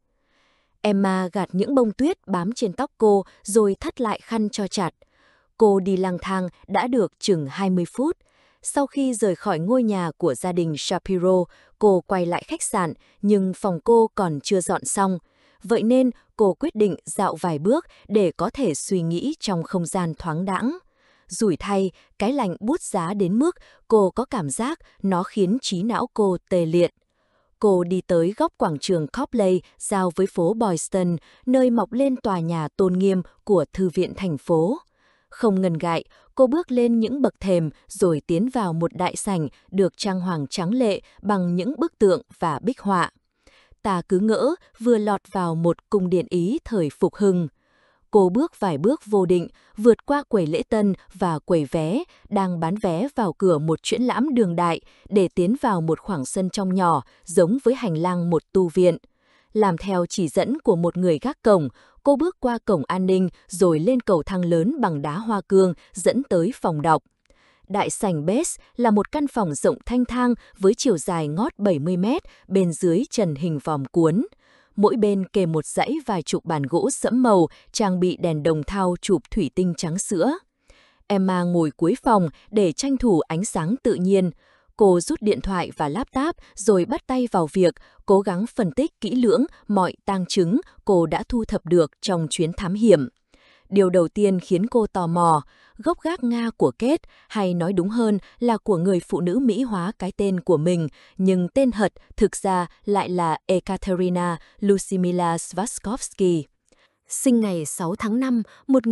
Speaker 2: Emma gạt những bông tuyết bám trên tóc cô rồi thắt lại khăn cho chặt. Cô đi lang thang đã được chừng 20 phút. Sau khi rời khỏi ngôi nhà của gia đình Shapiro, cô quay lại khách sạn nhưng phòng cô còn chưa dọn xong. Vậy nên cô quyết định dạo vài bước để có thể suy nghĩ trong không gian thoáng đãng. Rủi thay, cái lạnh buốt giá đến mức cô có cảm giác nó khiến trí não cô tê liệt. Cô đi tới góc quảng trường Copley giao với phố Boylston, nơi mọc lên tòa nhà tôn nghiêm của Thư viện thành phố. Không ngần ngại, cô bước lên những bậc thềm rồi tiến vào một đại sảnh được trang hoàng tráng lệ bằng những bức tượng và bích họa. Ta cứ ngỡ vừa lọt vào một cung điện Ý thời phục hưng. Cô bước vài bước vô định, vượt qua quầy lễ tân và quầy vé, đang bán vé vào cửa một triển lãm đường đại để tiến vào một khoảng sân trong nhỏ, giống với hành lang một tu viện. Làm theo chỉ dẫn của một người gác cổng, cô bước qua cổng an ninh rồi lên cầu thang lớn bằng đá hoa cương dẫn tới phòng đọc. Đại sảnh Bess là một căn phòng rộng thanh thang với chiều dài ngót 70 mét, bên dưới trần hình vòm cuốn. Mỗi bên kề một dãy vài chục bàn gỗ sẫm màu, trang bị đèn đồng thau chụp thủy tinh trắng sữa. Emma ngồi cuối phòng để tranh thủ ánh sáng tự nhiên. Cô rút điện thoại và laptop rồi bắt tay vào việc, cố gắng phân tích kỹ lưỡng mọi tang chứng cô đã thu thập được trong chuyến thám hiểm. Điều đầu tiên khiến cô tò mò, gốc gác Nga của Kate, hay nói đúng hơn là của người phụ nữ Mỹ hóa cái tên của mình, nhưng tên thật thực ra lại là Ekaterina Lyusimila Svatkovsky. Sinh ngày 6 tháng 5,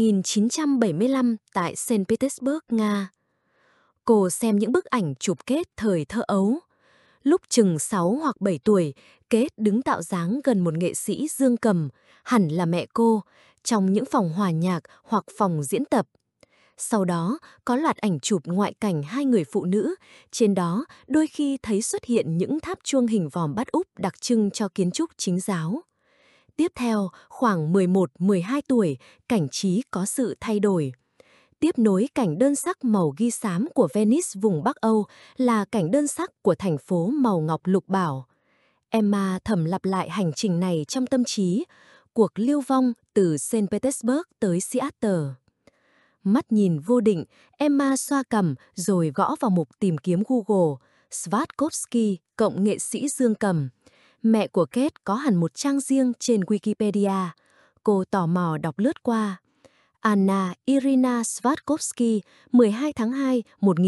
Speaker 2: 1975 tại Saint Petersburg, Nga. Cô xem những bức ảnh chụp Kate thời thơ ấu. Lúc chừng 6 hoặc 7 tuổi, Kate đứng tạo dáng gần một nghệ sĩ dương cầm, hẳn là mẹ cô, trong những phòng hòa nhạc hoặc phòng diễn tập. Sau đó, có loạt ảnh chụp ngoại cảnh hai người phụ nữ, trên đó đôi khi thấy xuất hiện những tháp chuông hình vòm bát úp đặc trưng cho kiến trúc chính giáo. Tiếp theo, khoảng 11-12 tuổi, cảnh trí có sự thay đổi. Tiếp nối cảnh đơn sắc màu ghi xám của Venice vùng Bắc Âu là cảnh đơn sắc của thành phố màu ngọc lục bảo. Emma thầm lặp lại hành trình này trong tâm trí, cuộc lưu vong từ Saint Petersburg tới Seattle. Mắt nhìn vô định, Emma xoa cằm rồi gõ vào mục tìm kiếm Google, Svatkovsky cộng nghệ sĩ dương cầm. Mẹ của Kate có hẳn một trang riêng trên Wikipedia. Cô tò mò đọc lướt qua. Anna Irina Svatkovsky, 12 tháng 2,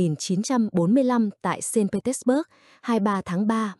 Speaker 2: 1945 tại Saint Petersburg, 23 tháng 3,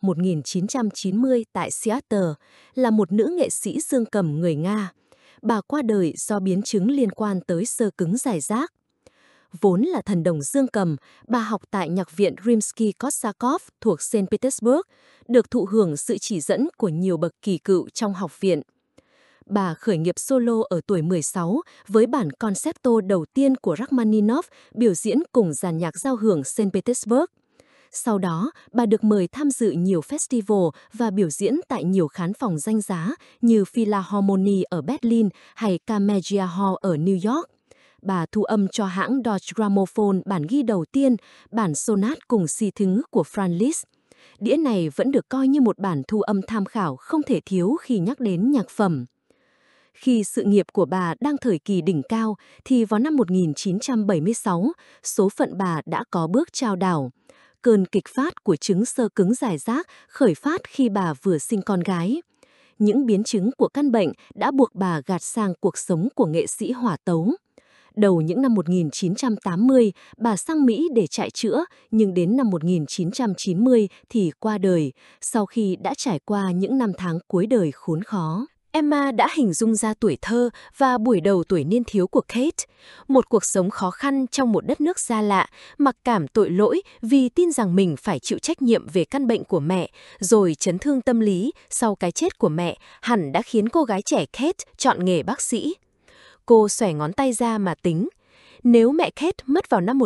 Speaker 2: 1990 tại Seattle, là một nữ nghệ sĩ dương cầm người Nga. Bà qua đời do biến chứng liên quan tới xơ cứng giải rác. Vốn là thần đồng dương cầm, bà học tại Nhạc viện Rimsky-Korsakov thuộc Saint Petersburg, được thụ hưởng sự chỉ dẫn của nhiều bậc kỳ cựu trong học viện. Bà khởi nghiệp solo ở tuổi 16 với bản concerto đầu tiên của Rachmaninoff biểu diễn cùng dàn nhạc giao hưởng Saint Petersburg. Sau đó, bà được mời tham dự nhiều festival và biểu diễn tại nhiều khán phòng danh giá như Philharmonie ở Berlin hay Carnegie Hall ở New York. Bà thu âm cho hãng Deutsche Grammophon bản ghi đầu tiên, bản sonat cùng si thứ của Franz Liszt. Đĩa này vẫn được coi như một bản thu âm tham khảo không thể thiếu khi nhắc đến nhạc phẩm. Khi sự nghiệp của bà đang thời kỳ đỉnh cao, thì vào năm 1976, số phận bà đã có bước chao đảo. Cơn kịch phát của chứng xơ cứng giải rác khởi phát khi bà vừa sinh con gái. Những biến chứng của căn bệnh đã buộc bà gạt sang cuộc sống của nghệ sĩ hỏa tấu. Đầu những năm 1980, bà sang Mỹ để chạy chữa, nhưng đến năm 1990 thì qua đời, sau khi đã trải qua những năm tháng cuối đời khốn khó. Emma đã hình dung ra tuổi thơ và buổi đầu tuổi niên thiếu của Kate, một cuộc sống khó khăn trong một đất nước xa lạ, mặc cảm tội lỗi vì tin rằng mình phải chịu trách nhiệm về căn bệnh của mẹ, rồi chấn thương tâm lý sau cái chết của mẹ hẳn đã khiến cô gái trẻ Kate chọn nghề bác sĩ. Cô xòe ngón tay ra mà tính. Nếu mẹ Kate mất vào năm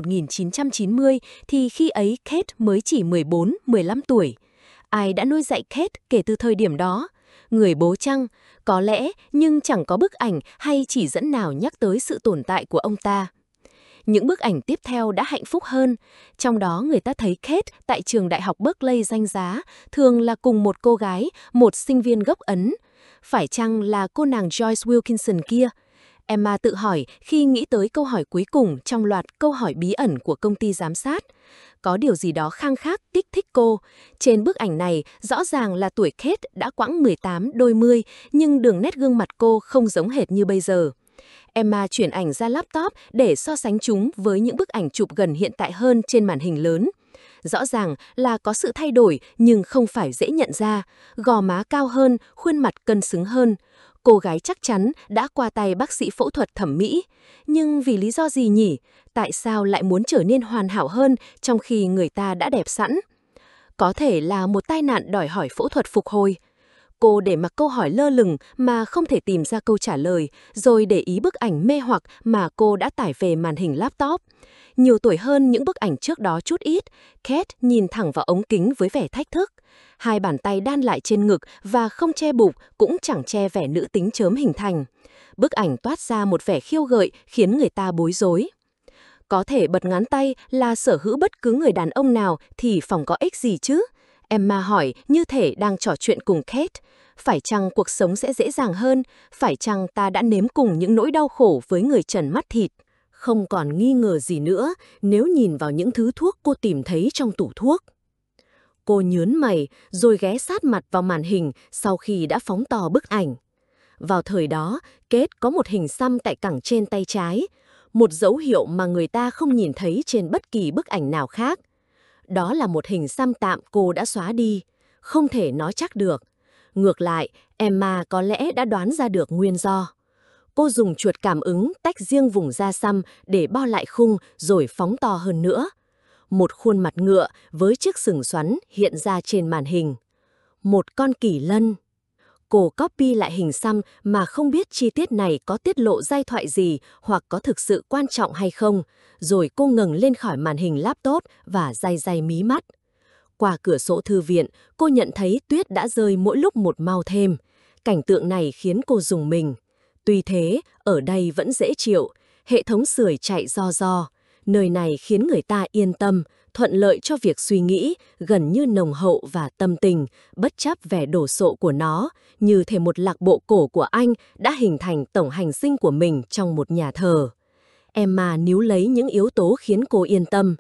Speaker 2: 1990 thì khi ấy Kate mới chỉ 14-15 tuổi. Ai đã nuôi dạy Kate kể từ thời điểm đó? Người bố chăng? Có lẽ, nhưng chẳng có bức ảnh hay chỉ dẫn nào nhắc tới sự tồn tại của ông ta. Những bức ảnh tiếp theo đã hạnh phúc hơn. Trong đó người ta thấy Kate tại trường đại học Berkeley danh giá, thường là cùng một cô gái, một sinh viên gốc Ấn. Phải chăng là cô nàng Joyce Wilkinson kia? Emma tự hỏi khi nghĩ tới câu hỏi cuối cùng trong loạt câu hỏi bí ẩn của công ty giám sát. Có điều gì đó khang khác kích thích cô. Trên bức ảnh này, rõ ràng là tuổi Kate đã quãng 18 đôi mươi, nhưng đường nét gương mặt cô không giống hệt như bây giờ. Emma chuyển ảnh ra laptop để so sánh chúng với những bức ảnh chụp gần hiện tại hơn trên màn hình lớn. Rõ ràng là có sự thay đổi nhưng không phải dễ nhận ra. Gò má cao hơn, khuôn mặt cân xứng hơn. Cô gái chắc chắn đã qua tay bác sĩ phẫu thuật thẩm mỹ. Nhưng vì lý do gì nhỉ? Tại sao lại muốn trở nên hoàn hảo hơn trong khi người ta đã đẹp sẵn? Có thể là một tai nạn đòi hỏi phẫu thuật phục hồi. Cô để mặc câu hỏi lơ lửng mà không thể tìm ra câu trả lời, rồi để ý bức ảnh mê hoặc mà cô đã tải về màn hình laptop. Nhiều tuổi hơn những bức ảnh trước đó chút ít, Kate nhìn thẳng vào ống kính với vẻ thách thức. Hai bàn tay đan lại trên ngực và không che bụng cũng chẳng che vẻ nữ tính chớm hình thành. Bức ảnh toát ra một vẻ khiêu gợi khiến người ta bối rối. Có thể bật ngón tay là sở hữu bất cứ người đàn ông nào thì phòng có ích gì chứ? Emma hỏi như thể đang trò chuyện cùng Kate. Phải chăng cuộc sống sẽ dễ dàng hơn? Phải chăng ta đã nếm cùng những nỗi đau khổ với người trần mắt thịt? Không còn nghi ngờ gì nữa nếu nhìn vào những thứ thuốc cô tìm thấy trong tủ thuốc. Cô nhớn mày rồi ghé sát mặt vào màn hình sau khi đã phóng to bức ảnh. Vào thời đó, Kate có một hình xăm tại cẳng trên tay trái, một dấu hiệu mà người ta không nhìn thấy trên bất kỳ bức ảnh nào khác. Đó là một hình xăm tạm cô đã xóa đi, không thể nói chắc được. Ngược lại, Emma có lẽ đã đoán ra được nguyên do. Cô dùng chuột cảm ứng tách riêng vùng da xăm để bao lại khung rồi phóng to hơn nữa. Một khuôn mặt ngựa với chiếc sừng xoắn hiện ra trên màn hình. Một con kỳ lân. Cô copy lại hình xăm mà không biết chi tiết này có tiết lộ giai thoại gì hoặc có thực sự quan trọng hay không, rồi cô ngẩng lên khỏi màn hình laptop và day day mí mắt. Qua cửa sổ thư viện, cô nhận thấy tuyết đã rơi mỗi lúc một mau thêm. Cảnh tượng này khiến cô rùng mình. Tuy thế, ở đây vẫn dễ chịu, hệ thống sưởi chạy ro. Nơi này khiến người ta yên tâm, thuận lợi cho việc suy nghĩ, gần như nồng hậu và tâm tình, bất chấp vẻ đổ sộ của nó, như thể một lạc bộ cổ của anh đã hình thành tổng hành sinh của mình trong một nhà thờ. Emma níu lấy những yếu tố khiến cô yên tâm.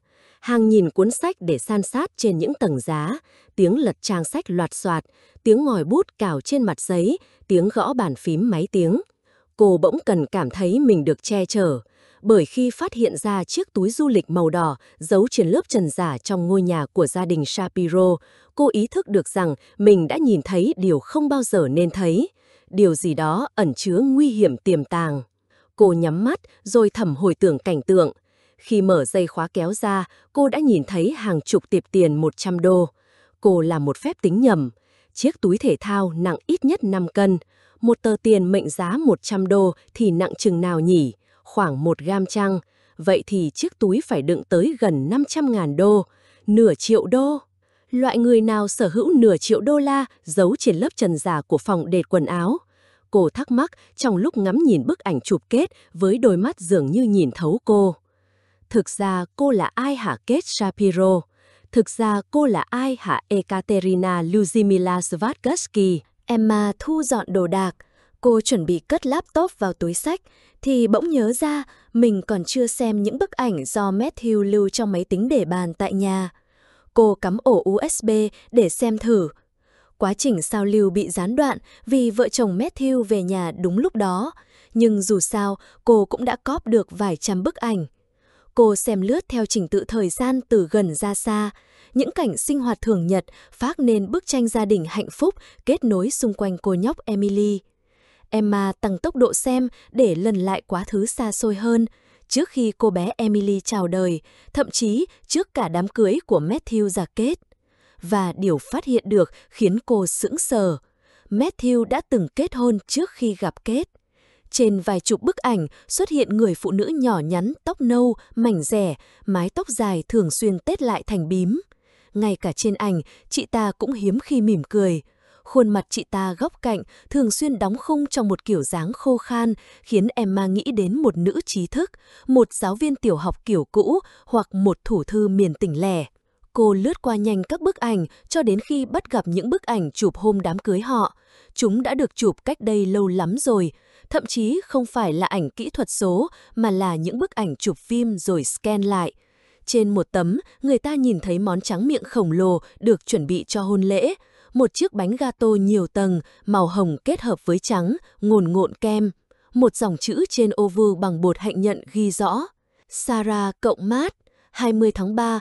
Speaker 1: hàng nghìn cuốn sách để san sát trên những tầng giá, tiếng lật trang sách loạt soạt, tiếng ngòi bút cào trên mặt giấy, tiếng gõ bàn phím máy tiếng. Cô bỗng cần cảm thấy mình được che chở, bởi khi phát hiện ra chiếc túi du lịch màu đỏ giấu trên lớp trần giả trong ngôi nhà của gia đình Shapiro, cô ý thức được rằng mình đã nhìn thấy điều không bao giờ nên thấy, điều gì đó ẩn chứa nguy hiểm tiềm tàng. Cô nhắm mắt rồi thầm hồi tưởng cảnh tượng. Khi mở dây khóa kéo ra, cô đã nhìn thấy hàng chục tiệp tiền 100 đô. Cô làm một phép tính nhầm. Chiếc túi thể thao nặng ít nhất 5 cân. Một tờ tiền mệnh giá 100 đô thì nặng chừng nào nhỉ? Khoảng 1 gam chăng? Vậy thì chiếc túi phải đựng tới gần 500.000 đô. Nửa triệu đô. Loại người nào sở hữu nửa triệu đô la giấu trên lớp trần giả của phòng dệt quần áo? Cô thắc mắc trong lúc ngắm nhìn bức ảnh chụp Kate với đôi mắt dường như nhìn thấu cô. Thực ra cô là ai hả Kate Shapiro? Thực ra cô là ai hả Ekaterina Lyudmila Svatkovsky?
Speaker 2: Emma thu dọn đồ đạc. Cô chuẩn bị cất laptop vào túi xách, thì bỗng nhớ ra mình còn chưa xem những bức ảnh do Matthew lưu trong máy tính để bàn tại nhà. Cô cắm ổ USB để xem thử. Quá trình sao lưu bị gián đoạn vì vợ chồng Matthew về nhà đúng lúc đó, nhưng dù sao cô cũng đã cóp được vài trăm bức ảnh. Cô xem lướt theo trình tự thời gian từ gần ra xa, những cảnh sinh hoạt thường nhật phác nên bức tranh gia đình hạnh phúc kết nối xung quanh cô nhóc Emily. Emma tăng tốc độ xem để lần lại quá khứ xa xôi hơn, trước khi cô bé Emily chào đời, thậm chí trước cả đám cưới của Matthew và Kate. Và điều phát hiện được khiến cô sững sờ. Matthew đã từng kết hôn trước khi gặp Kate. Trên vài chục bức ảnh xuất hiện người phụ nữ nhỏ nhắn, tóc nâu, mảnh rẻ, mái tóc dài thường xuyên tết lại thành bím. Ngay cả trên ảnh, chị ta cũng hiếm khi mỉm cười. Khuôn mặt chị ta góc cạnh, thường xuyên đóng khung trong một kiểu dáng khô khan, khiến Emma nghĩ đến một nữ trí thức, một giáo viên tiểu học kiểu cũ hoặc một thủ thư miền tỉnh lẻ. Cô lướt qua nhanh các bức ảnh cho đến khi bắt gặp những bức ảnh chụp hôm đám cưới họ. Chúng đã được chụp cách đây lâu lắm rồi, thậm chí không phải là ảnh kỹ thuật số mà là những bức ảnh chụp phim rồi scan lại. Trên một tấm, người ta nhìn thấy món tráng miệng khổng lồ được chuẩn bị cho hôn lễ. Một chiếc bánh gato nhiều tầng, màu hồng kết hợp với trắng, ngồn ngộn kem. Một dòng chữ trên ô vuông bằng bột hạnh nhận ghi rõ: Sarah cộng Matt, 20 tháng 3,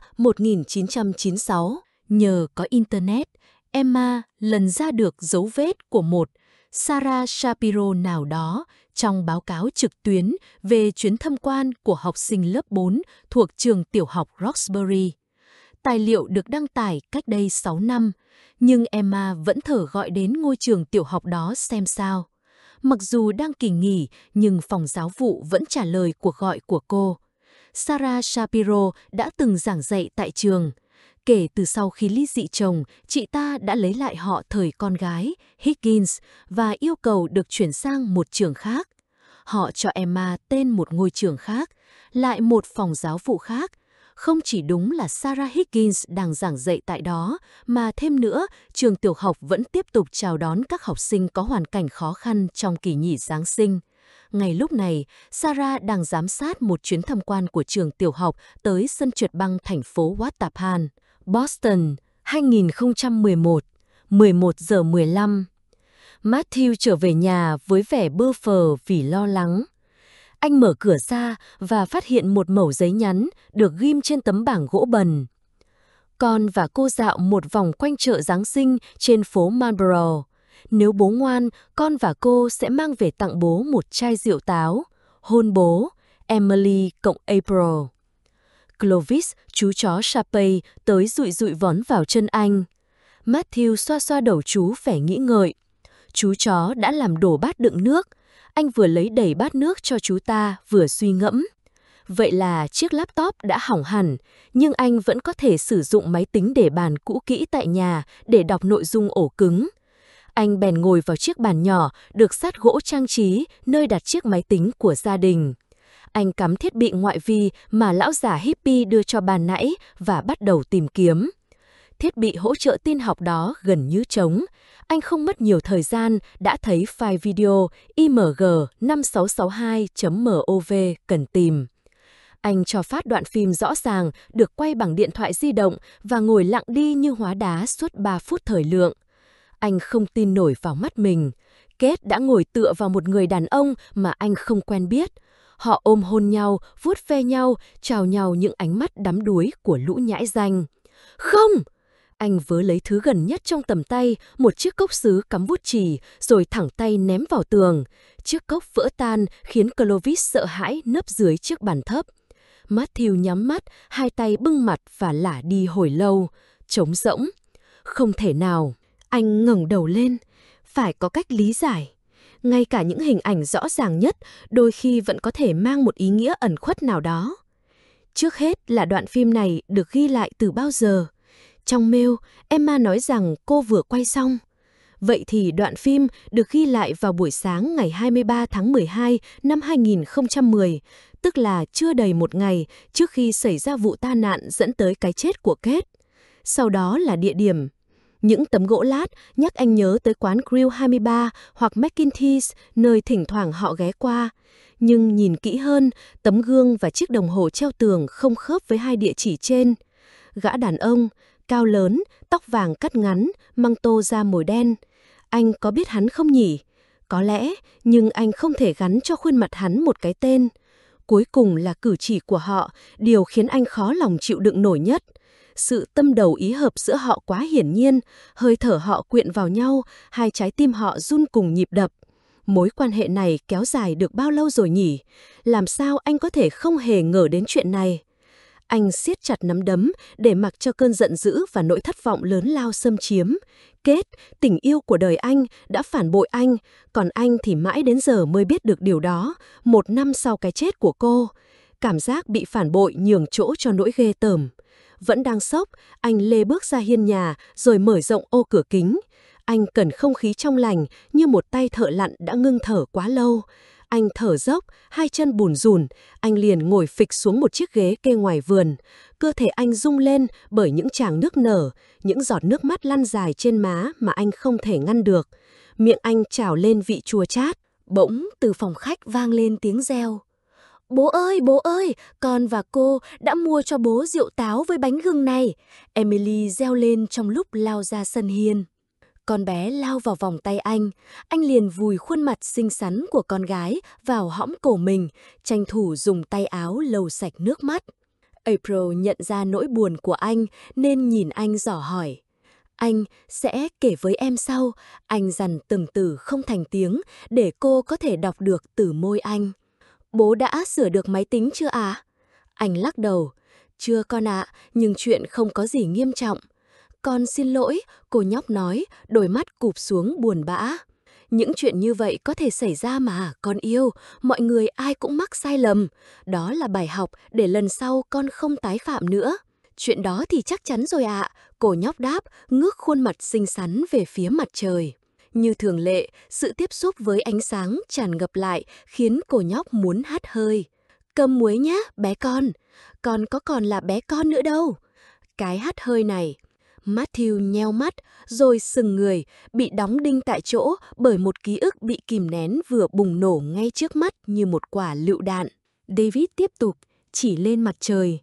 Speaker 2: 1996. Nhờ có Internet, Emma lần ra được dấu vết của một Sarah Shapiro nào đó trong báo cáo trực tuyến về chuyến tham quan của học sinh lớp 4 thuộc trường tiểu học Roxbury. Tài liệu được đăng tải cách đây 6 năm, nhưng Emma vẫn thở gọi đến ngôi trường tiểu học đó xem sao. Mặc dù đang kỳ nghỉ, nhưng phòng giáo vụ vẫn trả lời cuộc gọi của cô. Sarah Shapiro đã từng giảng dạy tại trường. Kể từ sau khi ly dị chồng, chị ta đã lấy lại họ thời con gái, Higgins, và yêu cầu được chuyển sang một trường khác. Họ cho Emma tên một ngôi trường khác, lại một phòng giáo vụ khác. Không chỉ đúng là Sarah Higgins đang giảng dạy tại đó, mà thêm nữa, trường tiểu học vẫn tiếp tục chào đón các học sinh có hoàn cảnh khó khăn trong kỳ nghỉ Giáng sinh. Ngay lúc này, Sarah đang giám sát một chuyến tham quan của trường tiểu học tới sân trượt băng thành phố Wattapan, Boston, 2011, 11 giờ 15. Matthew trở về nhà với vẻ bơ phờ vì lo lắng. Anh mở cửa ra và phát hiện một mẩu giấy nhắn được ghim trên tấm bảng gỗ bần. Con và cô dạo một vòng quanh chợ Giáng sinh trên phố Marlborough. Nếu bố ngoan, con và cô sẽ mang về tặng bố một chai rượu táo. Hôn bố, Emily cộng April. Clovis, chú chó Shapey, tới dụi dụi vón vào chân anh. Matthew xoa xoa đầu chú vẻ nghĩ ngợi. Chú chó đã làm đổ bát đựng nước. Anh vừa lấy đầy bát nước cho chú ta, vừa suy ngẫm. Vậy là chiếc laptop đã hỏng hẳn, nhưng anh vẫn có thể sử dụng máy tính để bàn cũ kỹ tại nhà để đọc nội dung ổ cứng. Anh bèn ngồi vào chiếc bàn nhỏ được sắt gỗ trang trí nơi đặt chiếc máy tính của gia đình. Anh cắm thiết bị ngoại vi mà lão già hippie đưa cho ban nãy và bắt đầu tìm kiếm. Thiết bị hỗ trợ tin học đó gần như trống. Anh không mất nhiều thời gian đã thấy file video img5662.mov cần tìm.
Speaker 1: Anh cho phát đoạn phim rõ ràng, được quay bằng điện thoại di động và ngồi lặng đi như hóa đá suốt 3 phút thời lượng. Anh không tin nổi vào mắt mình. Kate đã ngồi tựa vào một người đàn ông mà anh không quen biết. Họ ôm hôn nhau, vuốt ve nhau, chào nhau những ánh mắt đắm đuối của lũ nhãi danh. Không! Anh vớ lấy thứ gần nhất trong tầm tay, một chiếc cốc sứ cắm bút chì, rồi thẳng tay ném vào tường. Chiếc cốc vỡ tan khiến Clovis sợ hãi nấp dưới chiếc bàn thấp. Matthew nhắm mắt, hai tay bưng mặt và lả đi hồi lâu. Trống rỗng. Không thể nào. Anh ngẩng đầu lên. Phải có cách lý giải. Ngay cả những hình ảnh rõ ràng nhất đôi khi vẫn có thể mang một ý nghĩa ẩn khuất nào đó. Trước hết là đoạn phim này được ghi lại từ bao giờ? Trong mail, Emma nói rằng cô vừa quay xong. Vậy thì đoạn phim được ghi lại vào buổi sáng ngày 23 tháng 12 năm 2010, tức là chưa đầy một ngày trước khi xảy ra vụ tai nạn dẫn tới cái chết của Kate. Sau đó là địa điểm. Những tấm gỗ lát nhắc anh nhớ tới quán Grill 23 hoặc McKinty's, nơi thỉnh thoảng họ ghé qua. Nhưng nhìn kỹ hơn, tấm gương và chiếc đồng hồ treo tường không khớp với hai địa chỉ trên. Gã đàn ông, cao lớn, tóc vàng cắt ngắn, măng tô da mồi đen. Anh có biết hắn không nhỉ? Có lẽ, nhưng anh không thể gắn cho khuôn mặt hắn một cái tên. Cuối cùng là cử chỉ của họ, điều khiến anh khó lòng chịu đựng nổi nhất. Sự tâm đầu ý hợp giữa họ quá hiển nhiên, hơi thở họ quyện vào nhau, hai trái tim họ run cùng nhịp đập. Mối quan hệ này kéo dài được bao lâu rồi nhỉ? Làm sao anh có thể không hề ngờ đến chuyện này? Anh siết chặt nắm đấm để mặc cho cơn giận dữ và nỗi thất vọng lớn lao xâm chiếm. Kate, tình yêu của đời anh, đã phản bội anh, còn anh thì mãi đến giờ mới biết được điều đó, 1 năm sau cái chết của cô. Cảm giác bị phản bội nhường chỗ cho nỗi ghê tởm. Vẫn đang sốc, anh lê bước ra hiên nhà rồi mở rộng ô cửa kính. Anh cần không khí trong lành như một tay thợ lặn đã ngưng thở quá lâu. Anh thở dốc, hai chân bùn rùn, anh liền ngồi phịch xuống một chiếc ghế kê ngoài vườn. Cơ thể anh rung lên bởi những tràng nước nở, những giọt nước mắt lăn dài trên má mà anh không thể ngăn được. Miệng anh trào lên vị chua chát. Bỗng từ phòng khách vang lên tiếng reo. Bố ơi, con và cô đã mua cho bố rượu táo với bánh gừng này. Emily reo lên trong lúc lao ra sân hiên. Con bé lao vào vòng tay anh liền vùi khuôn mặt xinh xắn của con gái vào hõm cổ mình, tranh thủ dùng tay áo lau sạch nước mắt. April nhận ra nỗi buồn của anh nên nhìn anh dò hỏi. Anh sẽ kể với em sau, anh dằn từng từ không thành tiếng để cô có thể đọc được từ môi anh. Bố đã sửa được máy tính chưa ạ? Anh lắc đầu. Chưa con ạ, nhưng chuyện không có gì nghiêm trọng. Con xin lỗi, cô nhóc nói, đôi mắt cụp xuống buồn bã. Những chuyện như vậy có thể xảy ra mà, con yêu, mọi người ai cũng mắc sai lầm. Đó là bài học để lần sau con không tái phạm nữa. Chuyện đó thì chắc chắn rồi ạ, cô nhóc đáp, ngước khuôn mặt xinh xắn về phía mặt trời. Như thường lệ, sự tiếp xúc với ánh sáng tràn ngập lại khiến cô nhóc muốn hắt hơi. Cơm muối nhá, bé con có còn là bé con nữa đâu. Cái hắt hơi này. Matthew nheo mắt, rồi sừng người, bị đóng đinh tại chỗ bởi một ký ức bị kìm nén vừa bùng nổ ngay trước mắt như một quả lựu đạn. David tiếp tục, chỉ lên mặt trời.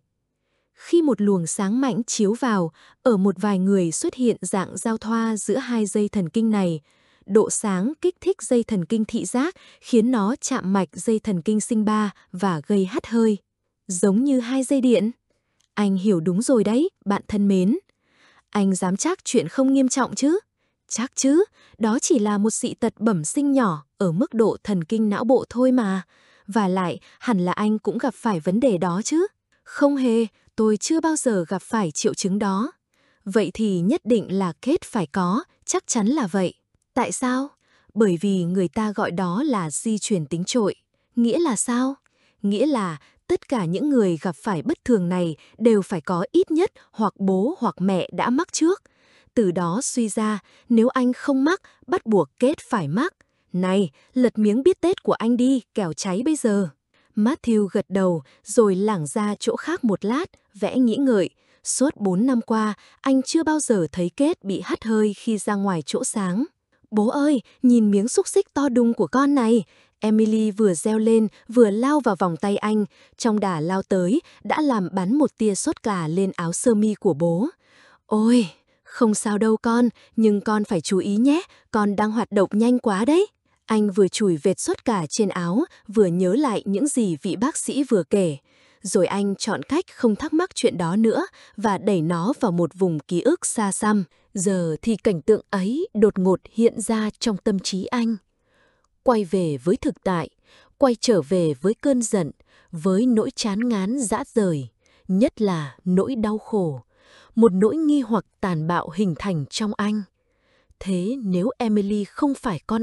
Speaker 1: Khi một luồng sáng mạnh chiếu vào, ở một vài người xuất hiện dạng giao thoa giữa hai dây thần kinh này. Độ sáng kích thích dây thần kinh thị giác, khiến nó chạm mạch dây thần kinh sinh ba và gây hắt hơi. Giống như hai dây điện. Anh hiểu đúng rồi đấy, bạn thân mến. Anh dám chắc chuyện không nghiêm trọng chứ? Chắc chứ, đó chỉ là một dị tật bẩm sinh nhỏ ở mức độ thần kinh não bộ thôi mà. Và lại, hẳn là anh cũng gặp phải vấn đề đó chứ? Không hề, tôi chưa bao giờ gặp phải triệu chứng đó. Vậy thì nhất định là Kate phải có, chắc chắn là vậy. Tại sao? Bởi vì người ta gọi đó là di truyền tính trội. Nghĩa là sao? Nghĩa là tất cả những người gặp phải bất thường này đều phải có ít nhất hoặc bố hoặc mẹ đã mắc trước. Từ đó suy ra, nếu anh không mắc, bắt buộc Kate phải mắc. Này, lật miếng bít tết của anh đi, kẻo cháy bây giờ. Matthew gật đầu, rồi lảng ra chỗ khác một lát, vẽ nghĩ ngợi. Suốt 4 năm qua, anh chưa bao giờ thấy Kate bị hắt hơi khi ra ngoài chỗ sáng. Bố ơi, nhìn miếng xúc xích to đùng của con này. Emily vừa reo lên, vừa lao vào vòng tay anh, trong đà lao tới, đã làm bắn một tia sốt gà lên áo sơ mi của bố. Ôi, không sao đâu con, nhưng con phải chú ý nhé, con đang hoạt động nhanh quá đấy. Anh vừa chùi vệt sốt gà trên áo, vừa nhớ lại những gì vị bác sĩ vừa kể. Rồi anh chọn cách không thắc mắc chuyện đó nữa và đẩy nó vào một vùng ký ức xa xăm. Giờ thì cảnh tượng ấy đột ngột hiện ra trong tâm trí anh. Quay về với thực tại, quay trở về với cơn giận, với nỗi chán ngán rã rời, nhất là nỗi đau khổ. Một nỗi nghi hoặc tàn bạo hình thành trong anh. Thế nếu Emily không phải con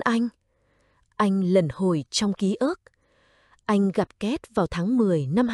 Speaker 1: anh lần hồi trong ký ức. Anh gặp Kate vào tháng 10 năm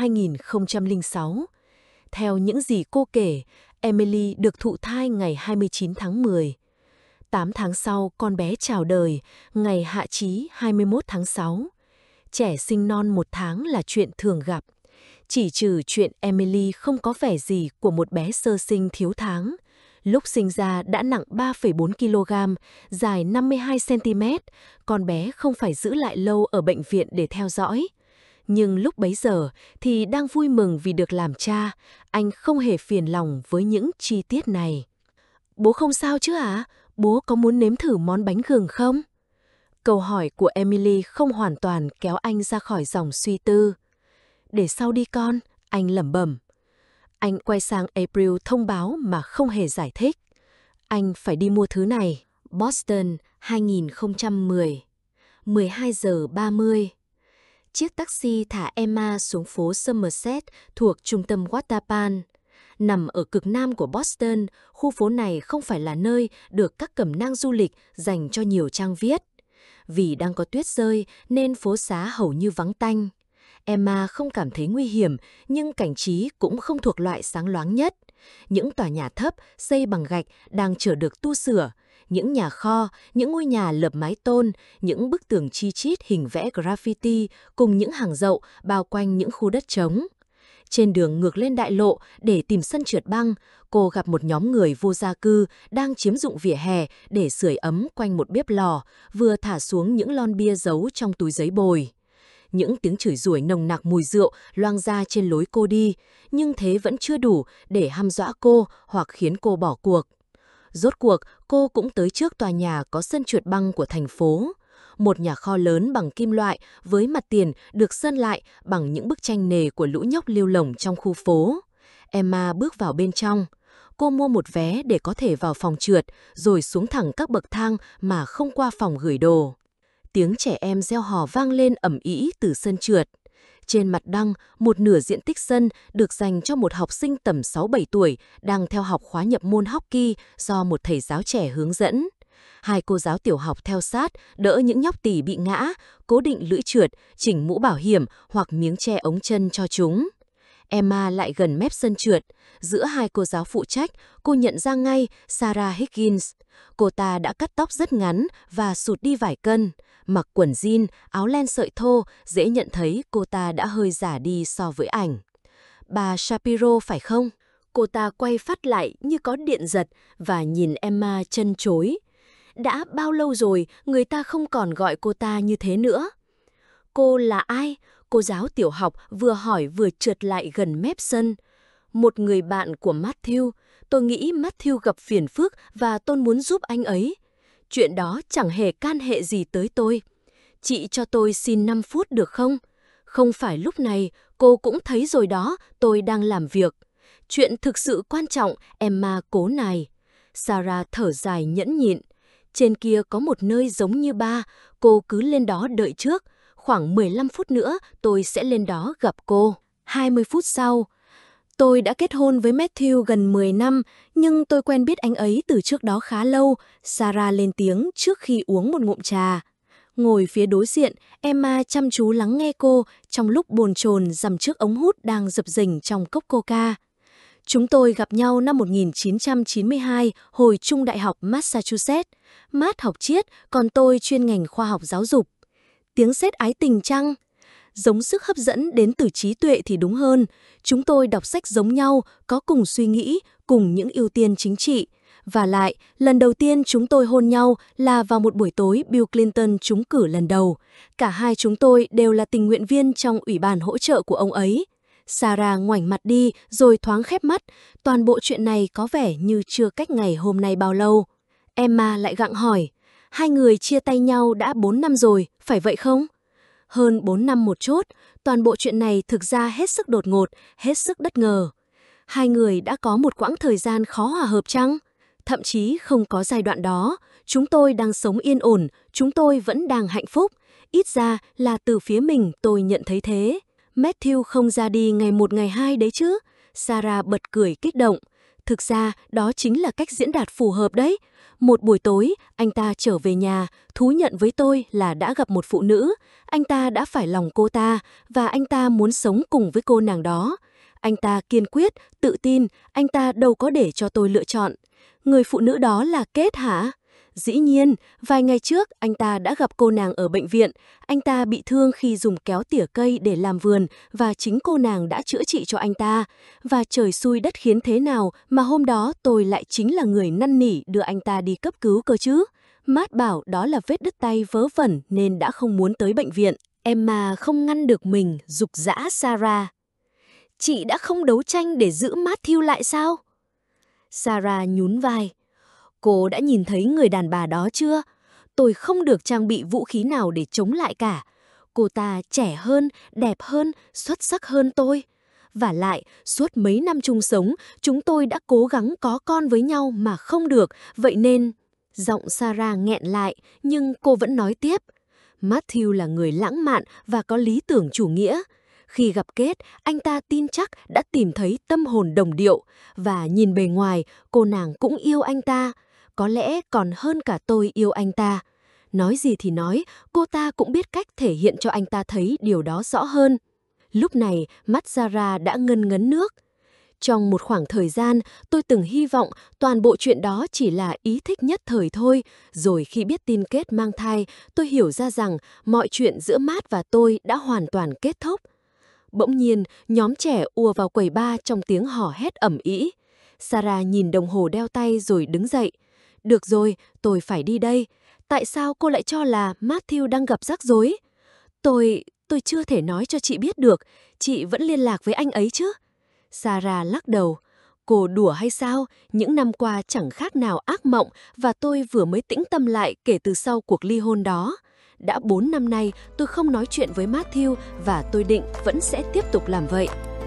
Speaker 1: 2006. Theo những gì cô kể, Emily được thụ thai ngày 29 tháng 10. 8 tháng sau, con bé chào đời, ngày hạ chí 21 tháng 6. Trẻ sinh non 1 tháng là chuyện thường gặp. Chỉ trừ chuyện Emily không có vẻ gì của một bé sơ sinh thiếu tháng. Lúc sinh ra đã nặng 3,4 kg, dài 52 cm, con bé không phải giữ lại lâu ở bệnh viện để theo dõi. Nhưng lúc bấy giờ thì đang vui mừng vì được làm cha, anh không hề phiền lòng với những chi tiết này. Bố không sao chứ ạ? Bố có muốn nếm thử món bánh gừng không? Câu hỏi của Emily không hoàn toàn kéo anh ra khỏi dòng suy tư. Để sau đi con, anh lẩm bẩm. Anh quay sang April thông báo mà không hề giải thích. Anh phải đi mua thứ này. Boston, 2010, 12 giờ 30. Chiếc taxi thả Emma xuống phố Somerset thuộc trung tâm Waterpan. Nằm ở cực nam của Boston, khu phố này không phải là nơi được các cẩm nang du lịch dành cho nhiều trang viết. Vì đang có tuyết rơi nên phố xá hầu như vắng tanh. Emma không cảm thấy nguy hiểm, nhưng cảnh trí cũng không thuộc loại sáng loáng nhất. Những tòa nhà thấp, xây bằng gạch đang chờ được tu sửa. Những nhà kho, những ngôi nhà lợp mái tôn, những bức tường chi chít hình vẽ graffiti cùng những hàng dậu bao quanh những khu đất trống. Trên đường ngược lên đại lộ để tìm sân trượt băng, cô gặp một nhóm người vô gia cư đang chiếm dụng vỉa hè để sưởi ấm quanh một bếp lò, vừa thả xuống những lon bia giấu trong túi giấy bồi. Những tiếng chửi rủa nồng nặc mùi rượu loang ra trên lối cô đi, nhưng thế vẫn chưa đủ để hăm dọa cô hoặc khiến cô bỏ cuộc. Rốt cuộc, cô cũng tới trước tòa nhà có sân trượt băng của thành phố. Một nhà kho lớn bằng kim loại với mặt tiền được sơn lại bằng những bức tranh nề của lũ nhóc lêu lổng trong khu phố. Emma bước vào bên trong. Cô mua một vé để có thể vào phòng trượt, rồi xuống thẳng các bậc thang mà không qua phòng gửi đồ. Tiếng trẻ em reo hò vang lên ầm ĩ từ sân trượt. Trên mặt đăng, một nửa diện tích sân được dành cho một học sinh tầm 6-7 tuổi đang theo học khóa nhập môn hockey do một thầy giáo trẻ hướng dẫn. 2 cô giáo tiểu học theo sát, đỡ những nhóc tỉ bị ngã, cố định lưỡi trượt, chỉnh mũ bảo hiểm hoặc miếng che ống chân cho chúng. Emma lại gần mép sân trượt. Giữa 2 cô giáo phụ trách, cô nhận ra ngay Sarah Higgins. Cô ta đã cắt tóc rất ngắn và sụt đi vài cân. Mặc quần jean, áo len sợi thô, dễ nhận thấy cô ta đã hơi già đi so với ảnh. Bà Shapiro phải không? Cô ta quay phát lại như có điện giật và nhìn Emma trân trối. Đã bao lâu rồi người ta không còn gọi cô ta như thế nữa? Cô là ai? Cô giáo tiểu học vừa hỏi vừa trượt lại gần mép sân. Một người bạn của Matthew. Tôi nghĩ Matthew gặp phiền phức và tôi muốn giúp anh ấy. Chuyện đó chẳng hề can hệ gì tới tôi. Chị cho tôi xin 5 phút được không? Không phải lúc này, cô cũng thấy rồi đó, tôi đang làm việc. Chuyện thực sự quan trọng, Emma cố nài. Sarah thở dài nhẫn nhịn. Trên kia có một nơi giống như ba, cô cứ lên đó đợi trước. Khoảng 15 phút nữa tôi sẽ lên đó gặp cô. 20 phút sau. Tôi đã kết hôn với Matthew gần 10 năm, nhưng tôi quen biết anh ấy từ trước đó khá lâu, Sarah lên tiếng trước khi uống một ngụm trà. Ngồi phía đối diện, Emma chăm chú lắng nghe cô trong lúc bồn chồn dằm trước ống hút đang dập dềnh trong cốc coca. Chúng tôi gặp nhau năm 1992 hồi trung đại học Massachusetts. Matt học triết, còn tôi chuyên ngành khoa học giáo dục. Tiếng sét ái tình chăng? Giống sức hấp dẫn đến từ trí tuệ thì đúng hơn. Chúng tôi đọc sách giống nhau, có cùng suy nghĩ, cùng những ưu tiên chính trị. Và lại, lần đầu tiên chúng tôi hôn nhau là vào một buổi tối Bill Clinton trúng cử lần đầu. Cả hai chúng tôi đều là tình nguyện viên trong ủy ban hỗ trợ của ông ấy. Sarah ngoảnh mặt đi rồi thoáng khép mắt. Toàn bộ chuyện này có vẻ như chưa cách ngày hôm nay bao lâu. Emma lại gặng hỏi, hai người chia tay nhau đã 4 năm rồi, phải vậy không? Hơn 4 năm một chốt, toàn bộ chuyện này thực ra hết sức đột ngột, hết sức bất ngờ. Hai người đã có một quãng thời gian khó hòa hợp chăng? Thậm chí không có giai đoạn đó, chúng tôi đang sống yên ổn, chúng tôi vẫn đang hạnh phúc. Ít ra là từ phía mình tôi nhận thấy thế. Matthew không ra đi ngày 1 ngày 2 đấy chứ? Sarah bật cười kích động. Thực ra đó chính là cách diễn đạt phù hợp đấy. Một buổi tối, anh ta trở về nhà, thú nhận với tôi là đã gặp một phụ nữ. Anh ta đã phải lòng cô ta và anh ta muốn sống cùng với cô nàng đó. Anh ta kiên quyết, tự tin, anh ta đâu có để cho tôi lựa chọn. Người phụ nữ đó là Kate hả? Dĩ nhiên, vài ngày trước anh ta đã gặp cô nàng ở bệnh viện. Anh ta bị thương khi dùng kéo tỉa cây để làm vườn và chính cô nàng đã chữa trị cho anh ta. Và trời xui đất khiến thế nào mà hôm đó tôi lại chính là người năn nỉ đưa anh ta đi cấp cứu cơ chứ. Matt bảo đó là vết đứt tay vớ vẩn nên đã không muốn tới bệnh viện. Emma không ngăn được mình, giục giã Sarah. Chị đã không đấu tranh để giữ Matthew lại sao? Sarah nhún vai. Cô đã nhìn thấy người đàn bà đó chưa? Tôi không được trang bị vũ khí nào để chống lại cả. Cô ta trẻ hơn, đẹp hơn, xuất sắc hơn tôi. Và lại, suốt mấy năm chung sống, chúng tôi đã cố gắng có con với nhau mà không được, vậy nên... Giọng Sarah nghẹn lại, nhưng cô vẫn nói tiếp. Matthew là người lãng mạn và có lý tưởng chủ nghĩa. Khi gặp Kate, anh ta tin chắc đã tìm thấy tâm hồn đồng điệu, và nhìn bề ngoài, cô nàng cũng yêu anh ta. Có lẽ còn hơn cả tôi yêu anh ta. Nói gì thì nói, cô ta cũng biết cách thể hiện cho anh ta thấy điều đó rõ hơn. Lúc này, mắt Sarah đã ngân ngấn nước. Trong một khoảng thời gian, tôi từng hy vọng toàn bộ chuyện đó chỉ là ý thích nhất thời thôi. Rồi khi biết tin Kate mang thai, tôi hiểu ra rằng mọi chuyện giữa Matt và tôi đã hoàn toàn kết thúc. Bỗng nhiên, nhóm trẻ ùa vào quầy bar trong tiếng hò hét ầm ĩ. Sarah nhìn đồng hồ đeo tay rồi đứng dậy. Được rồi, tôi phải đi đây. Tại sao cô lại cho là Matthew đang gặp rắc rối? Tôi chưa thể nói cho chị biết được. Chị vẫn liên lạc với anh ấy chứ? Sarah lắc đầu. Cô đùa hay sao? Những năm qua chẳng khác nào ác mộng và tôi vừa mới tĩnh tâm lại kể từ sau cuộc ly hôn đó. Đã 4 năm nay tôi không nói chuyện với Matthew và tôi định vẫn sẽ tiếp tục làm vậy.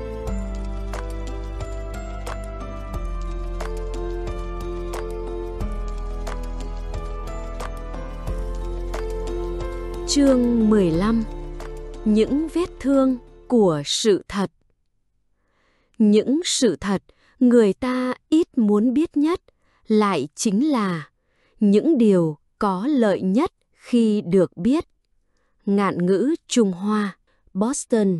Speaker 1: Chương 15. Những vết thương của sự thật. Những sự thật người ta ít muốn biết nhất lại chính là những điều có lợi nhất khi được biết. Ngạn ngữ Trung Hoa, Boston,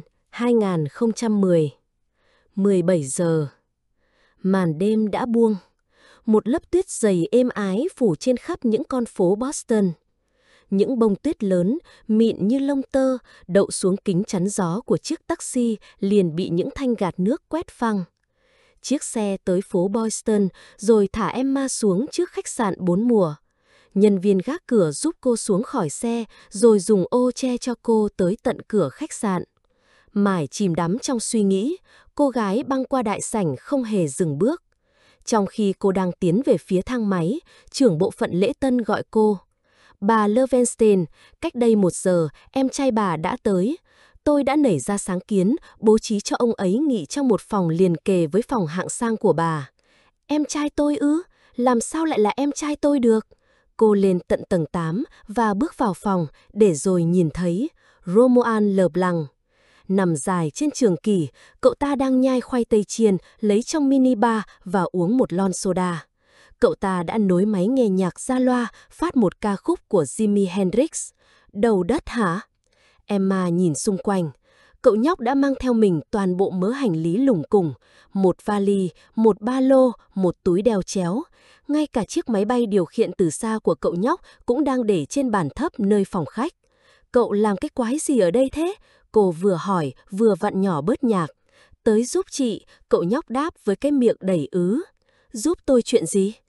Speaker 1: 2010. 17 giờ. Màn đêm đã buông. Một lớp tuyết dày êm ái phủ trên khắp những con phố Boston. Những bông tuyết lớn, mịn như lông tơ, đậu xuống kính chắn gió của chiếc taxi liền bị những thanh gạt nước quét phăng. Chiếc xe tới phố Boylston rồi thả Emma xuống trước khách sạn 4 mùa. Nhân viên gác cửa giúp cô xuống khỏi xe rồi dùng ô che cho cô tới tận cửa khách sạn. Mải chìm đắm trong suy nghĩ, cô gái băng qua đại sảnh không hề dừng bước. Trong khi cô đang tiến về phía thang máy, trưởng bộ phận lễ tân gọi cô. Bà Levenstein, cách đây 1 giờ, em trai bà đã tới. Tôi đã nảy ra sáng kiến, bố trí cho ông ấy nghỉ trong một phòng liền kề với phòng hạng sang của bà. Em trai tôi ư? Làm sao lại là em trai tôi được? Cô lên tận tầng 8 và bước vào phòng để rồi nhìn thấy Romuald Leblanc. Nằm dài trên trường kỷ, cậu ta đang nhai khoai tây chiên lấy trong mini bar và uống một lon soda. Cậu ta đã nối máy nghe nhạc ra loa phát một ca khúc của Jimi Hendrix. Đầu đất hả? Emma nhìn xung quanh. Cậu nhóc đã mang theo mình toàn bộ mớ hành lý lủng củng, một vali, một ba lô, một túi đeo chéo. Ngay cả chiếc máy bay điều khiển từ xa của cậu nhóc cũng đang để trên bàn thấp nơi phòng khách. Cậu làm cái quái gì ở đây thế? Cô vừa hỏi vừa vặn nhỏ bớt nhạc. Tới giúp chị, cậu nhóc đáp với cái miệng đầy ứ. Giúp tôi chuyện gì?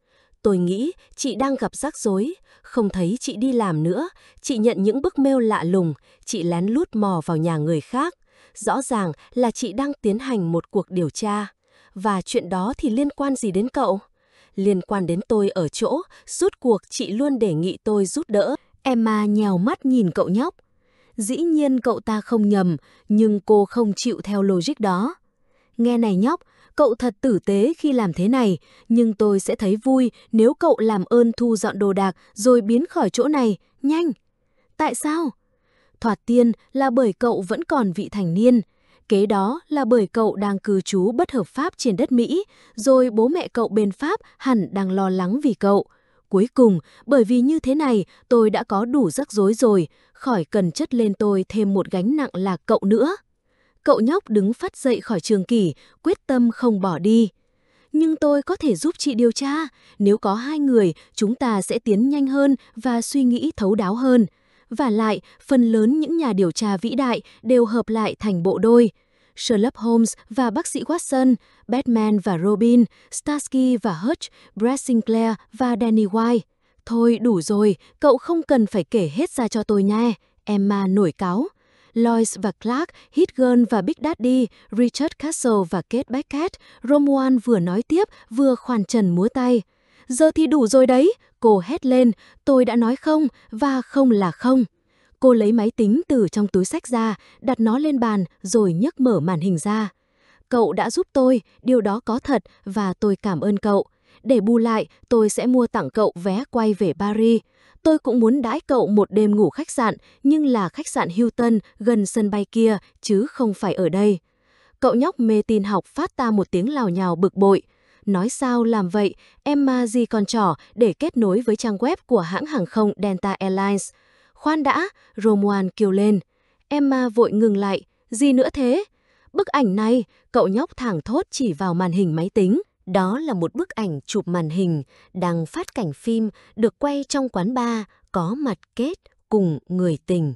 Speaker 1: Tôi nghĩ chị đang gặp rắc rối, không thấy chị đi làm nữa, chị nhận những bức mail lạ lùng, chị lén lút mò vào nhà người khác. Rõ ràng là chị đang tiến hành một cuộc điều tra. Và chuyện đó thì liên quan gì đến cậu? Liên quan đến tôi ở chỗ, rút cuộc chị luôn đề nghị tôi giúp đỡ. Emma nhèo mắt nhìn cậu nhóc. Dĩ nhiên cậu ta không nhầm, nhưng cô không chịu theo logic đó. Nghe này nhóc, cậu thật tử tế khi làm thế này, nhưng tôi sẽ thấy vui nếu cậu làm ơn thu dọn đồ đạc rồi biến khỏi chỗ này, nhanh. Tại sao? Thoạt tiên là bởi cậu vẫn còn vị thành niên. Kế đó là bởi cậu đang cư trú bất hợp pháp trên đất Mỹ, rồi bố mẹ cậu bên Pháp hẳn đang lo lắng vì cậu. Cuối cùng, bởi vì như thế này, tôi đã có đủ rắc rối rồi, khỏi cần chất lên tôi thêm một gánh nặng là cậu nữa. Cậu nhóc đứng phắt dậy khỏi trường kỷ, quyết tâm không bỏ đi. Nhưng tôi có thể giúp chị điều tra. Nếu có hai người, chúng ta sẽ tiến nhanh hơn và suy nghĩ thấu đáo hơn. Và lại, phần lớn những nhà điều tra vĩ đại đều hợp lại thành bộ đôi. Sherlock Holmes và bác sĩ Watson, Batman và Robin, Starsky và Hutch, Brett Sinclair và Danny White. Thôi đủ rồi, cậu không cần phải kể hết ra cho tôi nha. Emma nổi cáu. Lois và Clark, Hitgun và Big Daddy, Richard Castle và Kate Beckett, Romuald vừa nói tiếp vừa khoàn trần múa tay. Giờ thì đủ rồi đấy, cô hét lên, tôi đã nói không và không là không. Cô lấy máy tính từ trong túi xách ra, đặt nó lên bàn rồi nhấc mở màn hình ra. Cậu đã giúp tôi, điều đó có thật và tôi cảm ơn cậu. Để bù lại, tôi sẽ mua tặng cậu vé quay về Paris. Tôi cũng muốn đãi cậu một đêm ngủ khách sạn, nhưng là khách sạn Hilton gần sân bay kia, chứ không phải ở đây. Cậu nhóc mê tin học phát ta một tiếng lào nhào bực bội. Nói sao làm vậy, Emma gì con trỏ để kết nối với trang web của hãng hàng không Delta Airlines. Khoan đã, Romuald kêu lên. Emma vội ngừng lại, gì nữa thế? Bức ảnh này, cậu nhóc thảng thốt chỉ vào màn hình máy tính. Đó là một bức ảnh chụp màn hình, đang phát cảnh phim, được quay trong quán bar, có mặt Kate cùng người tình.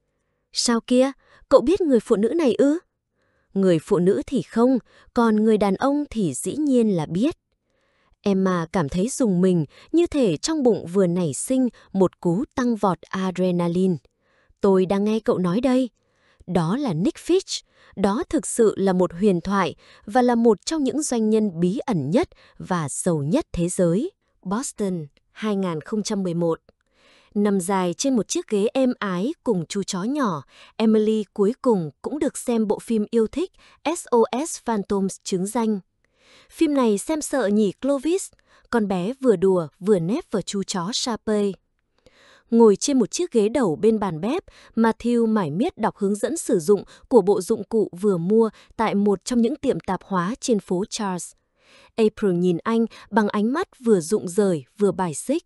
Speaker 1: Sao kia, cậu biết người phụ nữ này ư? Người phụ nữ thì không, còn người đàn ông thì dĩ nhiên là biết. Emma cảm thấy rùng mình, như thể trong bụng vừa nảy sinh một cú tăng vọt adrenaline. Tôi đang nghe cậu nói đây. Đó là Nick Fitch. Đó thực sự là một huyền thoại và là một trong những doanh nhân bí ẩn nhất và giàu nhất thế giới. Boston, 2011. Nằm dài trên một chiếc ghế êm ái cùng chú chó nhỏ, Emily cuối cùng cũng được xem bộ phim yêu thích SOS Phantoms chứng danh. Phim này xem sợ nhỉ Clovis, con bé vừa đùa vừa nép vào chú chó Sharpay. Ngồi trên một chiếc ghế đầu bên bàn bếp, Matthew mải miết đọc hướng dẫn sử dụng của bộ dụng cụ vừa mua tại một trong những tiệm tạp hóa trên phố Charles. April nhìn anh bằng ánh mắt vừa rụng rời vừa bài xích.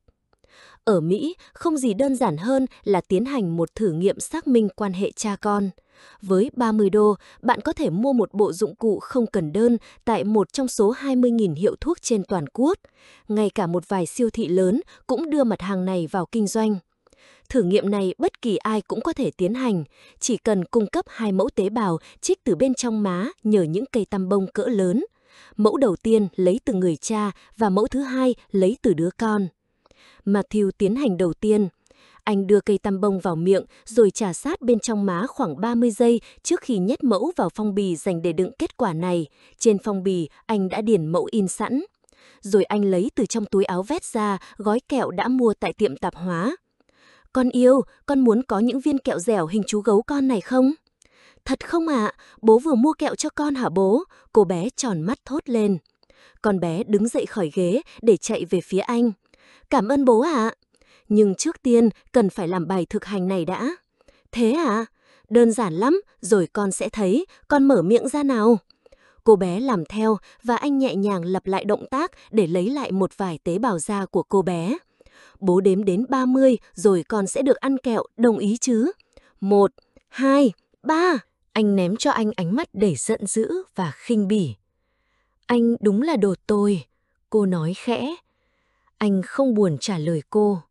Speaker 1: Ở Mỹ, không gì đơn giản hơn là tiến hành một thử nghiệm xác minh quan hệ cha con. Với 30 đô, bạn có thể mua một bộ dụng cụ không cần đơn tại một trong số 20.000 hiệu thuốc trên toàn quốc. Ngay cả một vài siêu thị lớn cũng đưa mặt hàng này vào kinh doanh. Thử nghiệm này bất kỳ ai cũng có thể tiến hành, chỉ cần cung cấp 2 mẫu tế bào trích từ bên trong má nhờ những cây tăm bông cỡ lớn. Mẫu đầu tiên lấy từ người cha và mẫu thứ hai lấy từ đứa con. Matthew tiến hành đầu tiên. Anh đưa cây tăm bông vào miệng rồi chà sát bên trong má khoảng 30 giây trước khi nhét mẫu vào phong bì dành để đựng kết quả này. Trên phong bì, anh đã điền mẫu in sẵn. Rồi anh lấy từ trong túi áo vest ra gói kẹo đã mua tại tiệm tạp hóa. Con yêu, con muốn có những viên kẹo dẻo hình chú gấu con này không? Thật không ạ? Bố vừa mua kẹo cho con hả bố? Cô bé tròn mắt thốt lên. Con bé đứng dậy khỏi ghế để chạy về phía anh. Cảm ơn bố ạ. Nhưng trước tiên cần phải làm bài thực hành này đã. Thế à? Đơn giản lắm, rồi con sẽ thấy. Con mở miệng ra nào. Cô bé làm theo và anh nhẹ nhàng lặp lại động tác để lấy lại một vài tế bào da của cô bé. Bố đếm đến 30 rồi con sẽ được ăn kẹo, đồng ý chứ? 1, 2, 3. Anh ném cho anh ánh mắt đầy giận dữ và khinh bỉ. Anh đúng là đồ tồi, cô nói khẽ. Anh không buồn trả lời cô.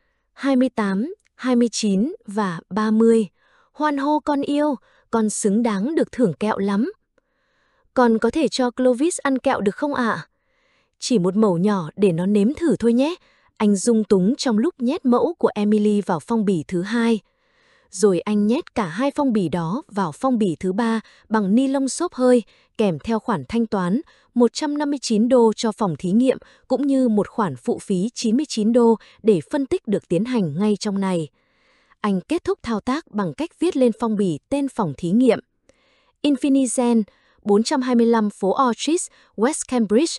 Speaker 1: 28, 29 và 30. Hoan hô con yêu, con xứng đáng được thưởng kẹo lắm. Con có thể cho Clovis ăn kẹo được không ạ? Chỉ một mẩu nhỏ để nó nếm thử thôi nhé. Anh dung túng trong lúc nhét mẫu của Emily vào phong bì thứ 2. Rồi anh nhét cả 2 phong bì đó vào phong bì thứ 3 bằng ni lông xốp hơi, kèm theo khoản thanh toán $159 cho phòng thí nghiệm, cũng như một khoản phụ phí $99 để phân tích được tiến hành ngay trong ngày. Anh kết thúc thao tác bằng cách viết lên phong bì tên phòng thí nghiệm. Infinigen, 425 phố Orchis, West Cambridge,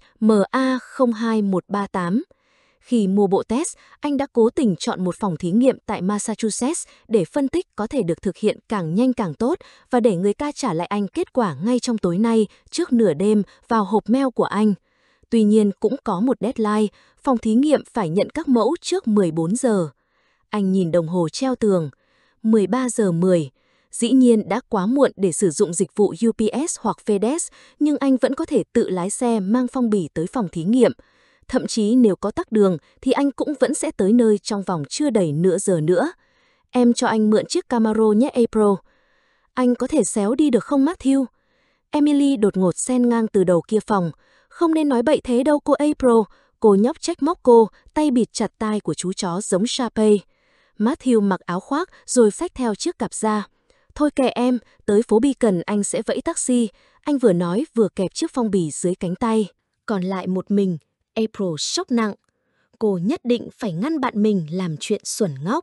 Speaker 1: MA02138. Khi mua bộ test, anh đã cố tình chọn một phòng thí nghiệm tại Massachusetts để phân tích có thể được thực hiện càng nhanh càng tốt và để người ta trả lại anh kết quả ngay trong tối nay trước nửa đêm vào hộp mail của anh. Tuy nhiên cũng có một deadline, phòng thí nghiệm phải nhận các mẫu trước 14 giờ. Anh nhìn đồng hồ treo tường. 13 giờ 10. Dĩ nhiên đã quá muộn để sử dụng dịch vụ UPS hoặc FedEx, nhưng anh vẫn có thể tự lái xe mang phong bì tới phòng thí nghiệm. Thậm chí nếu có tắc đường thì anh cũng vẫn sẽ tới nơi trong vòng chưa đầy nửa giờ nữa. Em cho anh mượn chiếc Camaro nhé April. Anh có thể xéo đi được không Matthew? Emily đột ngột xen ngang từ đầu kia phòng. Không nên nói bậy thế đâu cô April. Cô nhóc trách móc cô, tay bịt chặt tai của chú chó giống Sharpay. Matthew mặc áo khoác rồi xách theo chiếc cặp ra. Thôi kệ em, tới phố Beacon anh sẽ vẫy taxi. Anh vừa nói vừa kẹp chiếc phong bì dưới cánh tay. Còn lại một mình, April sốc nặng. Cô nhất định phải ngăn bạn mình làm chuyện xuẩn ngốc.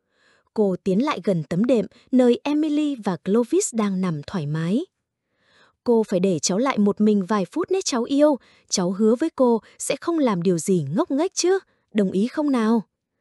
Speaker 1: Cô tiến lại gần tấm đệm nơi Emily và Clovis đang nằm thoải mái. Cô phải để cháu lại một mình vài phút nhé cháu yêu. Cháu hứa với cô sẽ không làm điều gì ngốc nghếch chứ. Đồng ý không nào?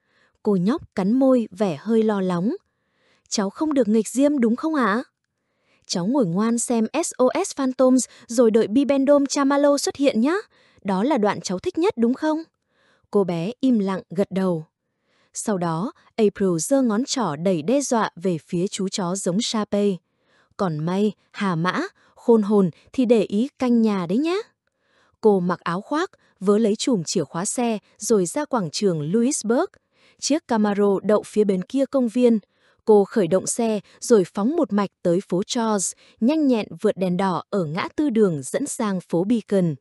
Speaker 1: Cô nhóc cắn môi vẻ hơi lo lắng. Cháu không được nghịch diêm đúng không ạ? Cháu ngồi ngoan xem SOS Phantoms rồi đợi Bibendum Chamalo xuất hiện nhé. Đó là đoạn cháu thích nhất đúng không? Cô bé im lặng gật đầu. Sau đó, April giơ ngón trỏ đầy đe dọa về phía chú chó giống Sharpay. Còn may, hà mã, khôn hồn thì để ý canh nhà đấy nhé. Cô mặc áo khoác, vớ lấy chùm chìa khóa xe rồi ra quảng trường Louisburg. Chiếc Camaro đậu phía bên kia công viên. Cô khởi động xe rồi phóng một mạch tới phố Charles, nhanh nhẹn vượt đèn đỏ ở ngã tư đường dẫn sang phố Beacon.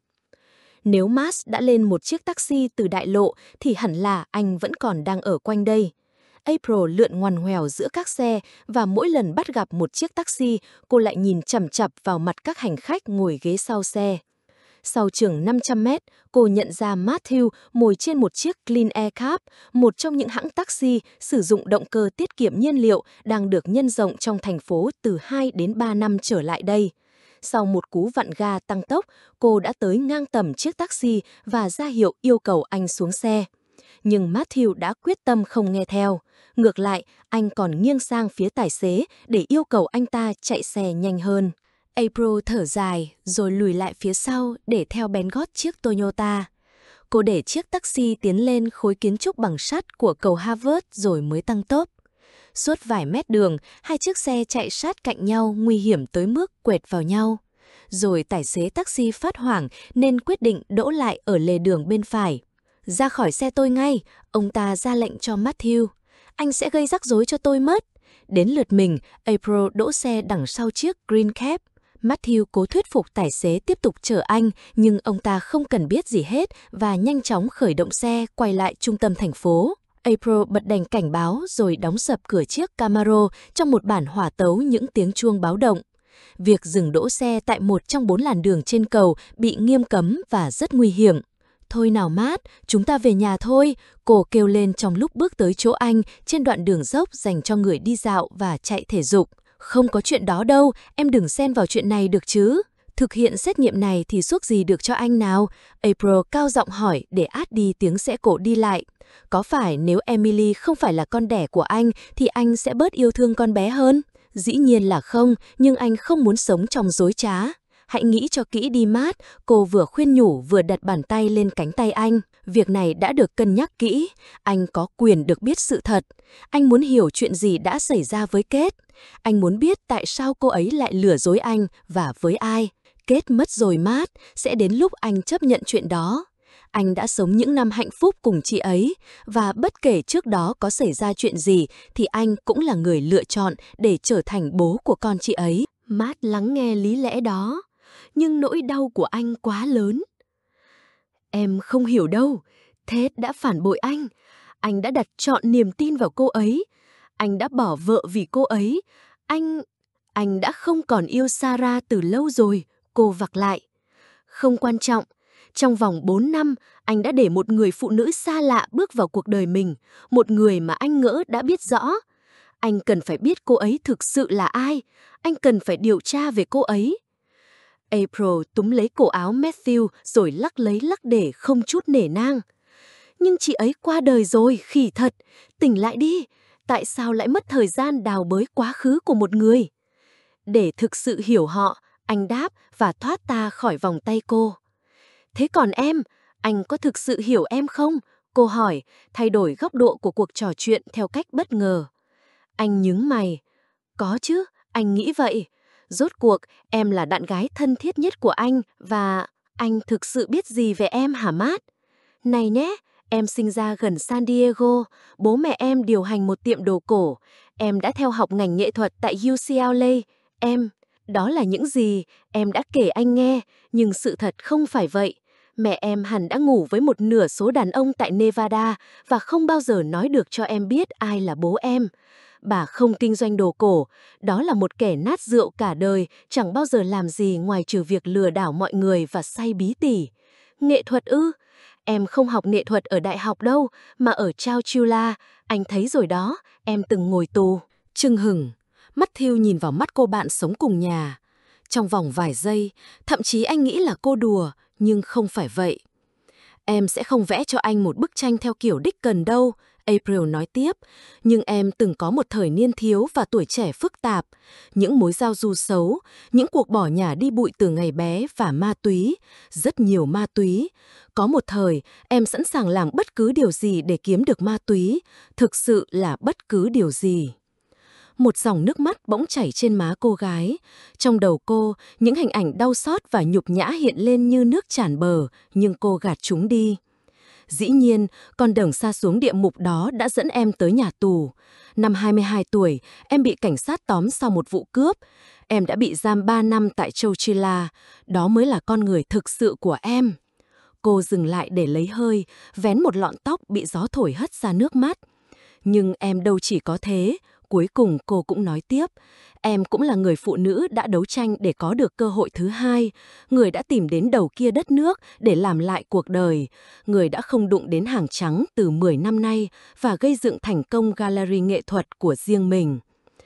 Speaker 1: Nếu Matt đã lên một chiếc taxi từ đại lộ thì hẳn là anh vẫn còn đang ở quanh đây. April lượn ngoằn ngoèo giữa các xe và mỗi lần bắt gặp một chiếc taxi, cô lại nhìn chằm chằm vào mặt các hành khách ngồi ghế sau xe. Sau chừng 500 mét, cô nhận ra Matthew ngồi trên một chiếc Clean Air Cab, một trong những hãng taxi sử dụng động cơ tiết kiệm nhiên liệu đang được nhân rộng trong thành phố từ 2 đến 3 năm trở lại đây. Sau một cú vặn ga tăng tốc, cô đã tới ngang tầm chiếc taxi và ra hiệu yêu cầu anh xuống xe. Nhưng Matthew đã quyết tâm không nghe theo. Ngược lại, anh còn nghiêng sang phía tài xế để yêu cầu anh ta chạy xe nhanh hơn. April thở dài rồi lùi lại phía sau để theo bén gót chiếc Toyota. Cô để chiếc taxi tiến lên khối kiến trúc bằng sắt của cầu Harvard rồi mới tăng tốc. Suốt vài mét đường, hai chiếc xe chạy sát cạnh nhau nguy hiểm tới mức quẹt vào nhau. Rồi tài xế taxi phát hoảng nên quyết định đỗ lại ở lề đường bên phải. Ra khỏi xe tôi ngay, ông ta ra lệnh cho Matthew. Anh sẽ gây rắc rối cho tôi mất. Đến lượt mình, April đỗ xe đằng sau chiếc Green Cab. Matthew cố thuyết phục tài xế tiếp tục chở anh, nhưng ông ta không cần biết gì hết và nhanh chóng khởi động xe quay lại trung tâm thành phố. April bật đèn cảnh báo rồi đóng sập cửa chiếc Camaro trong một bản hòa tấu những tiếng chuông báo động. Việc dừng đỗ xe tại một trong 4 làn đường trên cầu bị nghiêm cấm và rất nguy hiểm. Thôi nào Matt, chúng ta về nhà thôi, cô kêu lên trong lúc bước tới chỗ anh trên đoạn đường dốc dành cho người đi dạo và chạy thể dục. Không có chuyện đó đâu, em đừng xen vào chuyện này được chứ. Thực hiện xét nghiệm này thì suốt gì được cho anh nào? April cao giọng hỏi để át đi tiếng xẽ cổ đi lại. Có phải nếu Emily không phải là con đẻ của anh thì anh sẽ bớt yêu thương con bé hơn? Dĩ nhiên là không, nhưng anh không muốn sống trong dối trá. Hãy nghĩ cho kỹ đi Matt, cô vừa khuyên nhủ vừa đặt bàn tay lên cánh tay anh. Việc này đã được cân nhắc kỹ, anh có quyền được biết sự thật. Anh muốn hiểu chuyện gì đã xảy ra với Kate. Anh muốn biết tại sao cô ấy lại lừa dối anh và với ai. Kate mất rồi Matt, sẽ đến lúc anh chấp nhận chuyện đó. Anh đã sống những năm hạnh phúc cùng chị ấy, và bất kể trước đó có xảy ra chuyện gì thì anh cũng là người lựa chọn để trở thành bố của con chị ấy. Matt lắng nghe lý lẽ đó, nhưng nỗi đau của anh quá lớn. Em không hiểu đâu. Ted đã phản bội anh. Anh đã đặt trọn niềm tin vào cô ấy. Anh đã bỏ vợ vì cô ấy. Anh đã không còn yêu Sarah từ lâu rồi, cô vặc lại. Không quan trọng. Trong vòng 4 năm, anh đã để một người phụ nữ xa lạ bước vào cuộc đời mình, một người mà anh ngỡ đã biết rõ. Anh cần phải biết cô ấy thực sự là ai. Anh cần phải điều tra về cô ấy. April túm lấy cổ áo Matthew rồi lắc lấy lắc để không chút nể nang. Nhưng chị ấy qua đời rồi, khỉ thật. Tỉnh lại đi. Tại sao lại mất thời gian đào bới quá khứ của một người? Để thực sự hiểu họ, anh đáp và thoát ta khỏi vòng tay cô. Thế còn em, anh có thực sự hiểu em không? Cô hỏi, thay đổi góc độ của cuộc trò chuyện theo cách bất ngờ. Anh nhướng mày. Có chứ, anh nghĩ vậy. Rốt cuộc, em là bạn gái thân thiết nhất của anh và anh thực sự biết gì về em hả Matt? Này nhé, em sinh ra gần San Diego, bố mẹ em điều hành một tiệm đồ cổ. Em đã theo học ngành nghệ thuật tại UCLA. Đó là những gì em đã kể anh nghe, nhưng sự thật không phải vậy. Mẹ em hẳn đã ngủ với một nửa số đàn ông tại Nevada và không bao giờ nói được cho em biết ai là bố em. Bà không kinh doanh đồ cổ, đó là một kẻ nát rượu cả đời, chẳng bao giờ làm gì ngoài trừ việc lừa đảo mọi người và say bí tỉ. Nghệ thuật ư? Em không học nghệ thuật ở đại học đâu, mà ở Chowchilla, anh thấy rồi đó, em từng ngồi tù. Chưng hửng, Matthew nhìn vào mắt cô bạn sống cùng nhà. Trong vòng vài giây, thậm chí anh nghĩ là cô đùa, nhưng không phải vậy. Em sẽ không vẽ cho anh một bức tranh theo kiểu Dickens đâu, April nói tiếp, nhưng em từng có một thời niên thiếu và tuổi trẻ phức tạp, những mối giao du xấu, những cuộc bỏ nhà đi bụi từ ngày bé và ma túy, rất nhiều ma túy. Có một thời, em sẵn sàng làm bất cứ điều gì để kiếm được ma túy, thực sự là bất cứ điều gì. Một dòng nước mắt bỗng chảy trên má cô gái. Trong đầu cô, những hình ảnh đau xót và nhục nhã hiện lên như nước tràn bờ, nhưng cô gạt chúng đi. Dĩ nhiên, con đường xa xuống địa ngục đó đã dẫn em tới nhà tù. Năm 22 tuổi, em bị cảnh sát tóm sau một vụ cướp. Em đã bị giam 3 năm tại Chowchilla. Đó mới là con người thực sự của em. Cô dừng lại để lấy hơi, vén một lọn tóc bị gió thổi hất ra nước mắt. Nhưng em đâu chỉ có thế. Cuối cùng cô cũng nói tiếp, em cũng là người phụ nữ đã đấu tranh để có được cơ hội thứ hai, người đã tìm đến đầu kia đất nước để làm lại cuộc đời, người đã không đụng đến hàng trắng từ 10 năm nay và gây dựng thành công gallery nghệ thuật của riêng mình.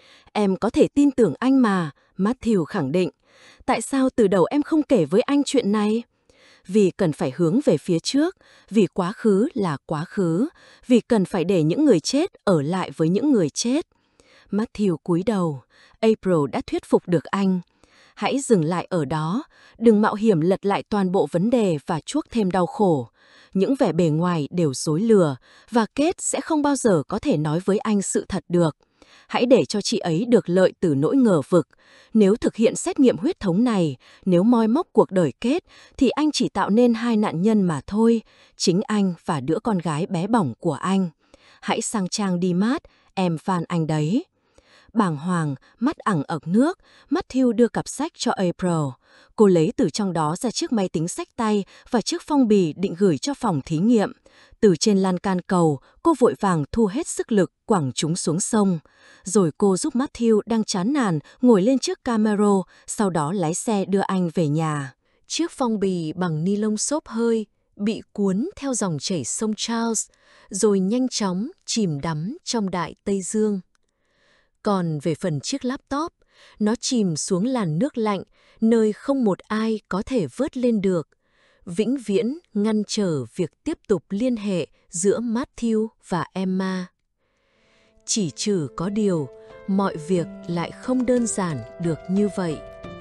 Speaker 1: Em có thể tin tưởng anh mà, Matthew khẳng định. Tại sao từ đầu em không kể với anh chuyện này? Vì cần phải hướng về phía trước, vì quá khứ là quá khứ, vì cần phải để những người chết ở lại với những người chết. Matthew cúi đầu. April đã thuyết phục được anh. Hãy dừng lại ở đó, đừng mạo hiểm lật lại toàn bộ vấn đề và chuốc thêm đau khổ. Những vẻ bề ngoài đều dối lừa, và Kate sẽ không bao giờ có thể nói với anh sự thật được. Hãy để cho chị ấy được lợi từ nỗi ngờ vực. Nếu thực hiện xét nghiệm huyết thống này, nếu moi móc cuộc đời Kate, thì anh chỉ tạo nên 2 nạn nhân mà thôi, chính anh và đứa con gái bé bỏng của anh. Hãy sang trang đi Matt, em van anh đấy. Bàng hoàng, mắt ẳng ực nước, Matthew đưa cặp sách cho April. Cô lấy từ trong đó ra chiếc máy tính xách tay và chiếc phong bì định gửi cho phòng thí nghiệm. Từ trên lan can cầu, cô vội vàng thu hết sức lực quẳng chúng xuống sông. Rồi cô giúp Matthew đang chán nản ngồi lên chiếc Camaro, sau đó lái xe đưa anh về nhà. Chiếc phong bì bằng ni lông xốp hơi bị cuốn theo dòng chảy sông Charles, rồi nhanh chóng chìm đắm trong Đại Tây Dương. Còn về phần chiếc laptop, nó chìm xuống làn nước lạnh, nơi không một ai có thể vớt lên được, vĩnh viễn ngăn trở việc tiếp tục liên hệ giữa Matthew và Emma. Chỉ trừ có điều, mọi việc lại không đơn giản được như vậy.